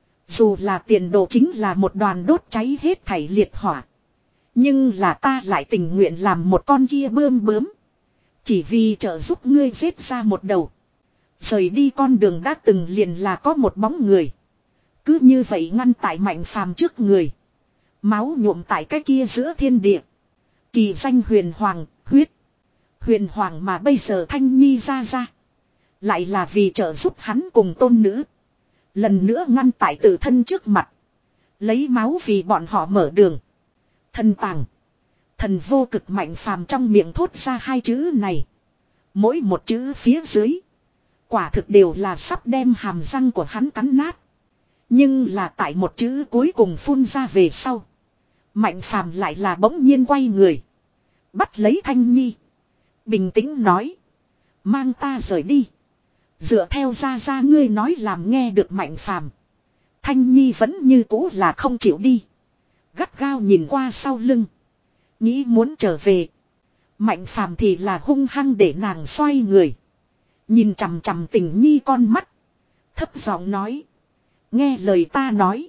Dù là tiền đồ chính là một đoàn đốt cháy hết thảy liệt hỏa. Nhưng là ta lại tình nguyện làm một con kia bươm bướm. Chỉ vì trợ giúp ngươi giết ra một đầu. Rời đi con đường đã từng liền là có một bóng người. Cứ như vậy ngăn tại Mạnh Phàm trước người. Máu nhuộm tại cái kia giữa thiên địa. Kỳ danh huyền hoàng, huyết. Huyền hoàng mà bây giờ Thanh Nhi ra ra. Lại là vì trợ giúp hắn cùng tôn nữ. Lần nữa ngăn tại tự thân trước mặt. Lấy máu vì bọn họ mở đường. Thần tàng. Thần vô cực Mạnh Phàm trong miệng thốt ra hai chữ này. Mỗi một chữ phía dưới. Quả thực đều là sắp đem hàm răng của hắn cắn nát. Nhưng là tại một chữ cuối cùng phun ra về sau. Mạnh Phàm lại là bỗng nhiên quay người. Bắt lấy Thanh Nhi. Bình tĩnh nói. Mang ta rời đi. Dựa theo ra ra ngươi nói làm nghe được Mạnh Phàm. Thanh Nhi vẫn như cũ là không chịu đi. Gắt gao nhìn qua sau lưng. Nghĩ muốn trở về. Mạnh Phàm thì là hung hăng để nàng xoay người. Nhìn chằm chằm Tình Nhi con mắt. Thấp giọng nói. Nghe lời ta nói.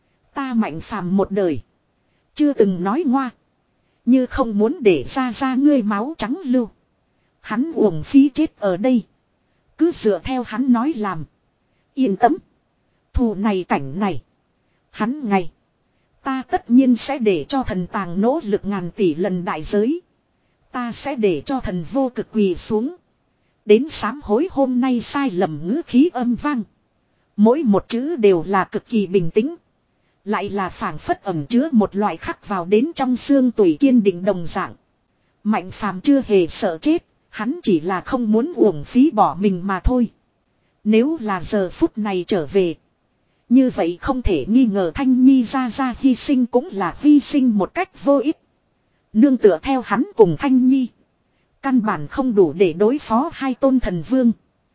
Ta Mạnh Phàm một đời. Chưa từng nói ngoa. Như không muốn để ra ra ngươi máu trắng lưu. Hắn uổng phí chết ở đây. Cứ dựa theo hắn nói làm. Yên tâm. Thù này cảnh này. Hắn ngày. Ta tất nhiên sẽ để cho thần tàng nỗ lực ngàn tỷ lần đại giới. Ta sẽ để cho thần vô cực quỳ xuống. Đến sám hối hôm nay sai lầm ngữ khí âm vang. Mỗi một chữ đều là cực kỳ bình tĩnh. Lại là phảng phất ẩm chứa một loại khắc vào đến trong xương tủy kiên định đồng dạng. Mạnh Phàm chưa hề sợ chết. Hắn chỉ là không muốn uổng phí bỏ mình mà thôi. Nếu là giờ phút này trở về. Như vậy không thể nghi ngờ Thanh Nhi ra ra hy sinh cũng là hy sinh một cách vô ích. Nương tựa theo hắn cùng Thanh Nhi. Căn bản không đủ để đối phó hai tôn thần vương.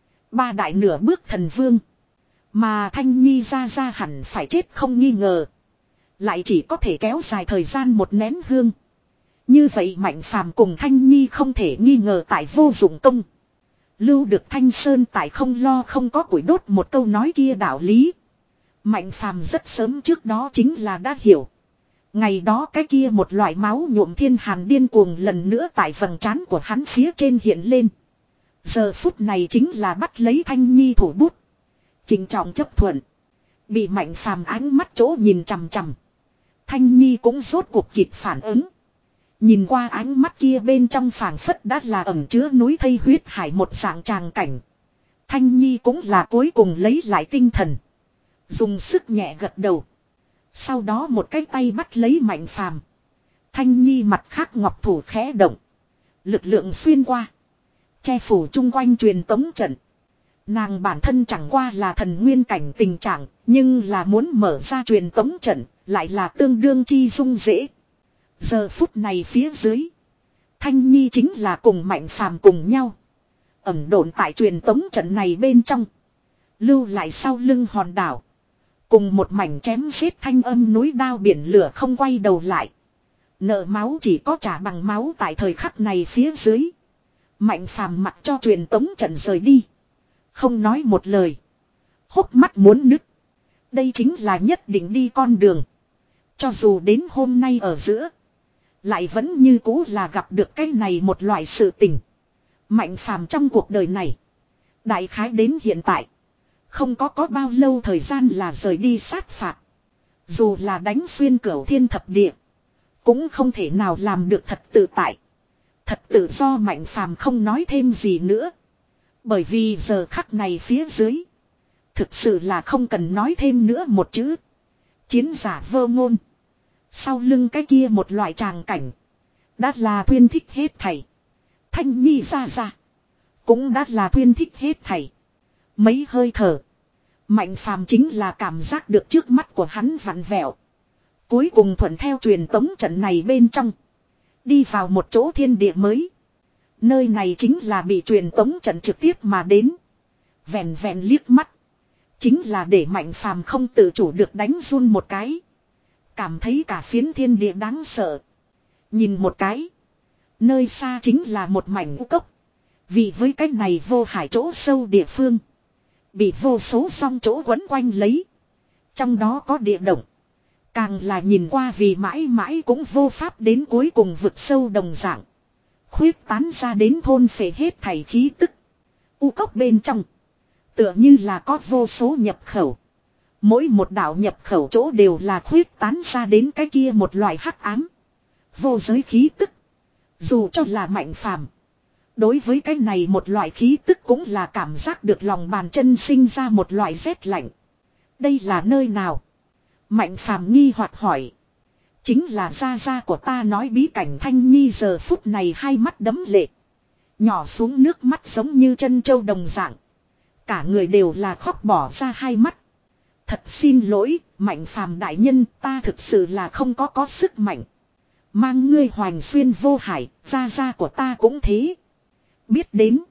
Ba đại nửa bước thần vương. Mà Thanh Nhi ra ra hẳn phải chết không nghi ngờ. Lại chỉ có thể kéo dài thời gian một nén hương. Như vậy Mạnh Phàm cùng Thanh Nhi không thể nghi ngờ tại vô dụng công. Lưu được Thanh Sơn tại không lo không có củi đốt một câu nói kia đạo lý. Mạnh Phàm rất sớm trước đó chính là đã hiểu. Ngày đó cái kia một loại máu nhuộm thiên hàn điên cuồng lần nữa tại vầng trán của hắn phía trên hiện lên. Giờ phút này chính là bắt lấy Thanh Nhi thủ bút. Trình trọng chấp thuận. Bị Mạnh Phàm ánh mắt chỗ nhìn chằm chằm. Thanh Nhi cũng rốt cuộc kịp phản ứng. Nhìn qua ánh mắt kia bên trong phảng phất đã là ẩm chứa núi thây huyết hải một dạng tràng cảnh. Thanh Nhi cũng là cuối cùng lấy lại tinh thần. Dùng sức nhẹ gật đầu. Sau đó một cái tay bắt lấy Mạnh Phàm. Thanh Nhi mặt khác ngọc thủ khẽ động. Lực lượng xuyên qua. Che phủ chung quanh truyền tống trận. Nàng bản thân chẳng qua là thần nguyên cảnh tình trạng. Nhưng là muốn mở ra truyền tống trận. Lại là tương đương chi dung dễ. Giờ phút này phía dưới. Thanh Nhi chính là cùng Mạnh Phàm cùng nhau. Ẩm độn tại truyền tống trận này bên trong. Lưu lại sau lưng hòn đảo. Cùng một mảnh chém giết thanh âm núi đao biển lửa không quay đầu lại. Nợ máu chỉ có trả bằng máu tại thời khắc này phía dưới. Mạnh phàm mặc cho truyền tống trận rời đi. Không nói một lời. Hốc mắt muốn nứt. Đây chính là nhất định đi con đường. Cho dù đến hôm nay ở giữa. Lại vẫn như cũ là gặp được cái này một loại sự tình. Mạnh phàm trong cuộc đời này. Đại khái đến hiện tại. Không có có bao lâu thời gian là rời đi sát phạt. Dù là đánh xuyên cửu thiên thập địa. Cũng không thể nào làm được thật tự tại. Thật tự do mạnh phàm không nói thêm gì nữa. Bởi vì giờ khắc này phía dưới. Thực sự là không cần nói thêm nữa một chữ. Chiến giả vô ngôn. Sau lưng cái kia một loại tràng cảnh. Đã là tuyên thích hết thảy. Thanh Nhi ra ra. Cũng đã là tuyên thích hết thảy. Mấy hơi thở. Mạnh phàm chính là cảm giác được trước mắt của hắn vặn vẹo. Cuối cùng thuận theo truyền tống trận này bên trong. Đi vào một chỗ thiên địa mới. Nơi này chính là bị truyền tống trận trực tiếp mà đến. Vẹn vẹn liếc mắt. Chính là để mạnh phàm không tự chủ được đánh run một cái. Cảm thấy cả phiến thiên địa đáng sợ. Nhìn một cái. Nơi xa chính là một mảnh u cốc. Vì với cái này vô hải chỗ sâu địa phương. Bị vô số song chỗ quấn quanh lấy. Trong đó có địa động. Càng là nhìn qua vì mãi mãi cũng vô pháp đến cuối cùng vực sâu đồng dạng. Khuyết tán ra đến thôn phệ hết thảy khí tức. U cốc bên trong. Tựa như là có vô số nhập khẩu. Mỗi một đạo nhập khẩu chỗ đều là khuyết tán ra đến cái kia một loại hắc ám. Vô giới khí tức. Dù cho là mạnh phàm. Đối với cái này một loại khí tức cũng là cảm giác được lòng bàn chân sinh ra một loại rét lạnh. Đây là nơi nào? Mạnh phàm nghi hoặc hỏi. Chính là gia gia của ta nói bí cảnh. Thanh Nhi giờ phút này hai mắt đẫm lệ. Nhỏ xuống nước mắt giống như chân châu đồng dạng. Cả người đều là khóc bỏ ra hai mắt. Thật xin lỗi, Mạnh phàm đại nhân, ta thực sự là không có có sức mạnh. Mang ngươi hoành xuyên vô hải, gia gia của ta cũng thế. Biết đến.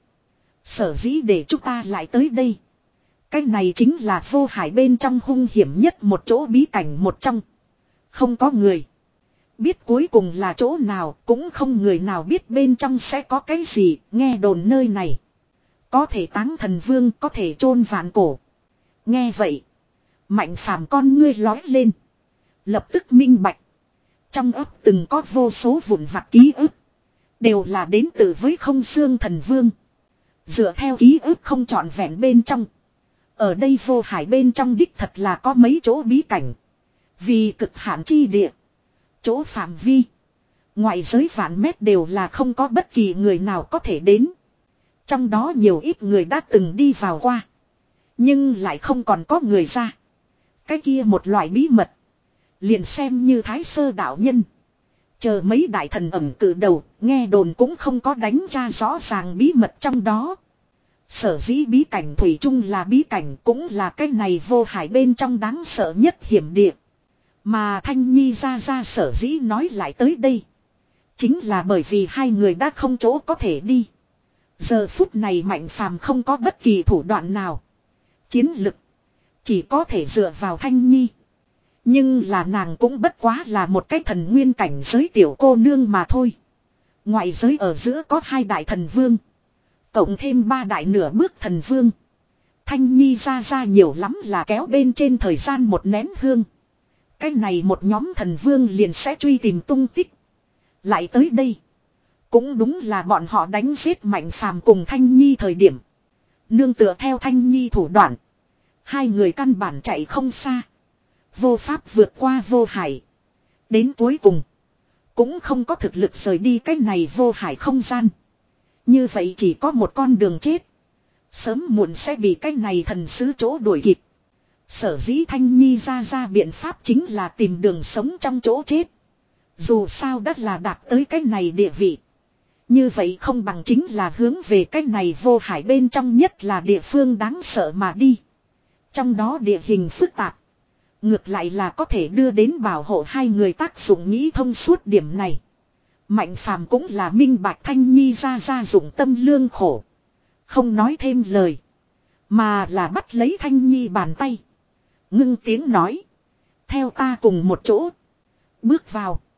Sở dĩ để chúng ta lại tới đây. Cái này chính là vô hải bên trong hung hiểm nhất một chỗ bí cảnh một trong. Không có người. Biết cuối cùng là chỗ nào, cũng không người nào biết bên trong sẽ có cái gì, nghe đồn nơi này. Có thể táng thần vương, có thể chôn vạn cổ. Nghe vậy. Mạnh phàm con ngươi lói lên. Lập tức minh bạch. Trong ấp từng có vô số vụn vặt ký ức. Đều là đến từ với không xương thần vương. Dựa theo ký ức không trọn vẹn bên trong. Ở đây vô hải bên trong đích thật là có mấy chỗ bí cảnh. Vì cực hạn chi địa. Chỗ phạm vi. Ngoại giới vạn mét đều là không có bất kỳ người nào có thể đến. Trong đó nhiều ít người đã từng đi vào qua. Nhưng lại không còn có người ra. Cái kia một loại bí mật. Liền xem như thái sơ đạo nhân. Chờ mấy đại thần ẩm cử đầu, nghe đồn cũng không có đánh ra rõ ràng bí mật trong đó. Sở dĩ bí cảnh thủy chung là bí cảnh cũng là cái này vô hải bên trong đáng sợ nhất hiểm địa. Mà Thanh Nhi ra ra sở dĩ nói lại tới đây. Chính là bởi vì hai người đã không chỗ có thể đi. Giờ phút này Mạnh phàm không có bất kỳ thủ đoạn nào. Chiến lực. Chỉ có thể dựa vào Thanh Nhi. Nhưng là nàng cũng bất quá là một cái thần nguyên cảnh giới tiểu cô nương mà thôi. Ngoại giới ở giữa có hai đại thần vương. Cộng thêm ba đại nửa bước thần vương. Thanh Nhi ra ra nhiều lắm là kéo bên trên thời gian một nén hương. Cái này một nhóm thần vương liền sẽ truy tìm tung tích. Lại tới đây. Cũng đúng là bọn họ đánh giết Mạnh phàm cùng Thanh Nhi thời điểm. Nương tựa theo Thanh Nhi thủ đoạn. Hai người căn bản chạy không xa. Vô pháp vượt qua vô hải. Đến cuối cùng. Cũng không có thực lực rời đi cái này vô hải không gian. Như vậy chỉ có một con đường chết. Sớm muộn sẽ bị cái này thần sứ chỗ đuổi kịp. Sở dĩ Thanh Nhi ra ra biện pháp chính là tìm đường sống trong chỗ chết. Dù sao đã là đạt tới cái này địa vị. Như vậy không bằng chính là hướng về cái này vô hải bên trong nhất là địa phương đáng sợ mà đi. Trong đó địa hình phức tạp. Ngược lại là có thể đưa đến bảo hộ hai người tác dụng nghĩ thông suốt điểm này. Mạnh phàm cũng là minh bạch Thanh Nhi ra ra dụng tâm lương khổ. Không nói thêm lời. Mà là bắt lấy Thanh Nhi bàn tay. Ngưng tiếng nói. Theo ta cùng một chỗ. Bước vào.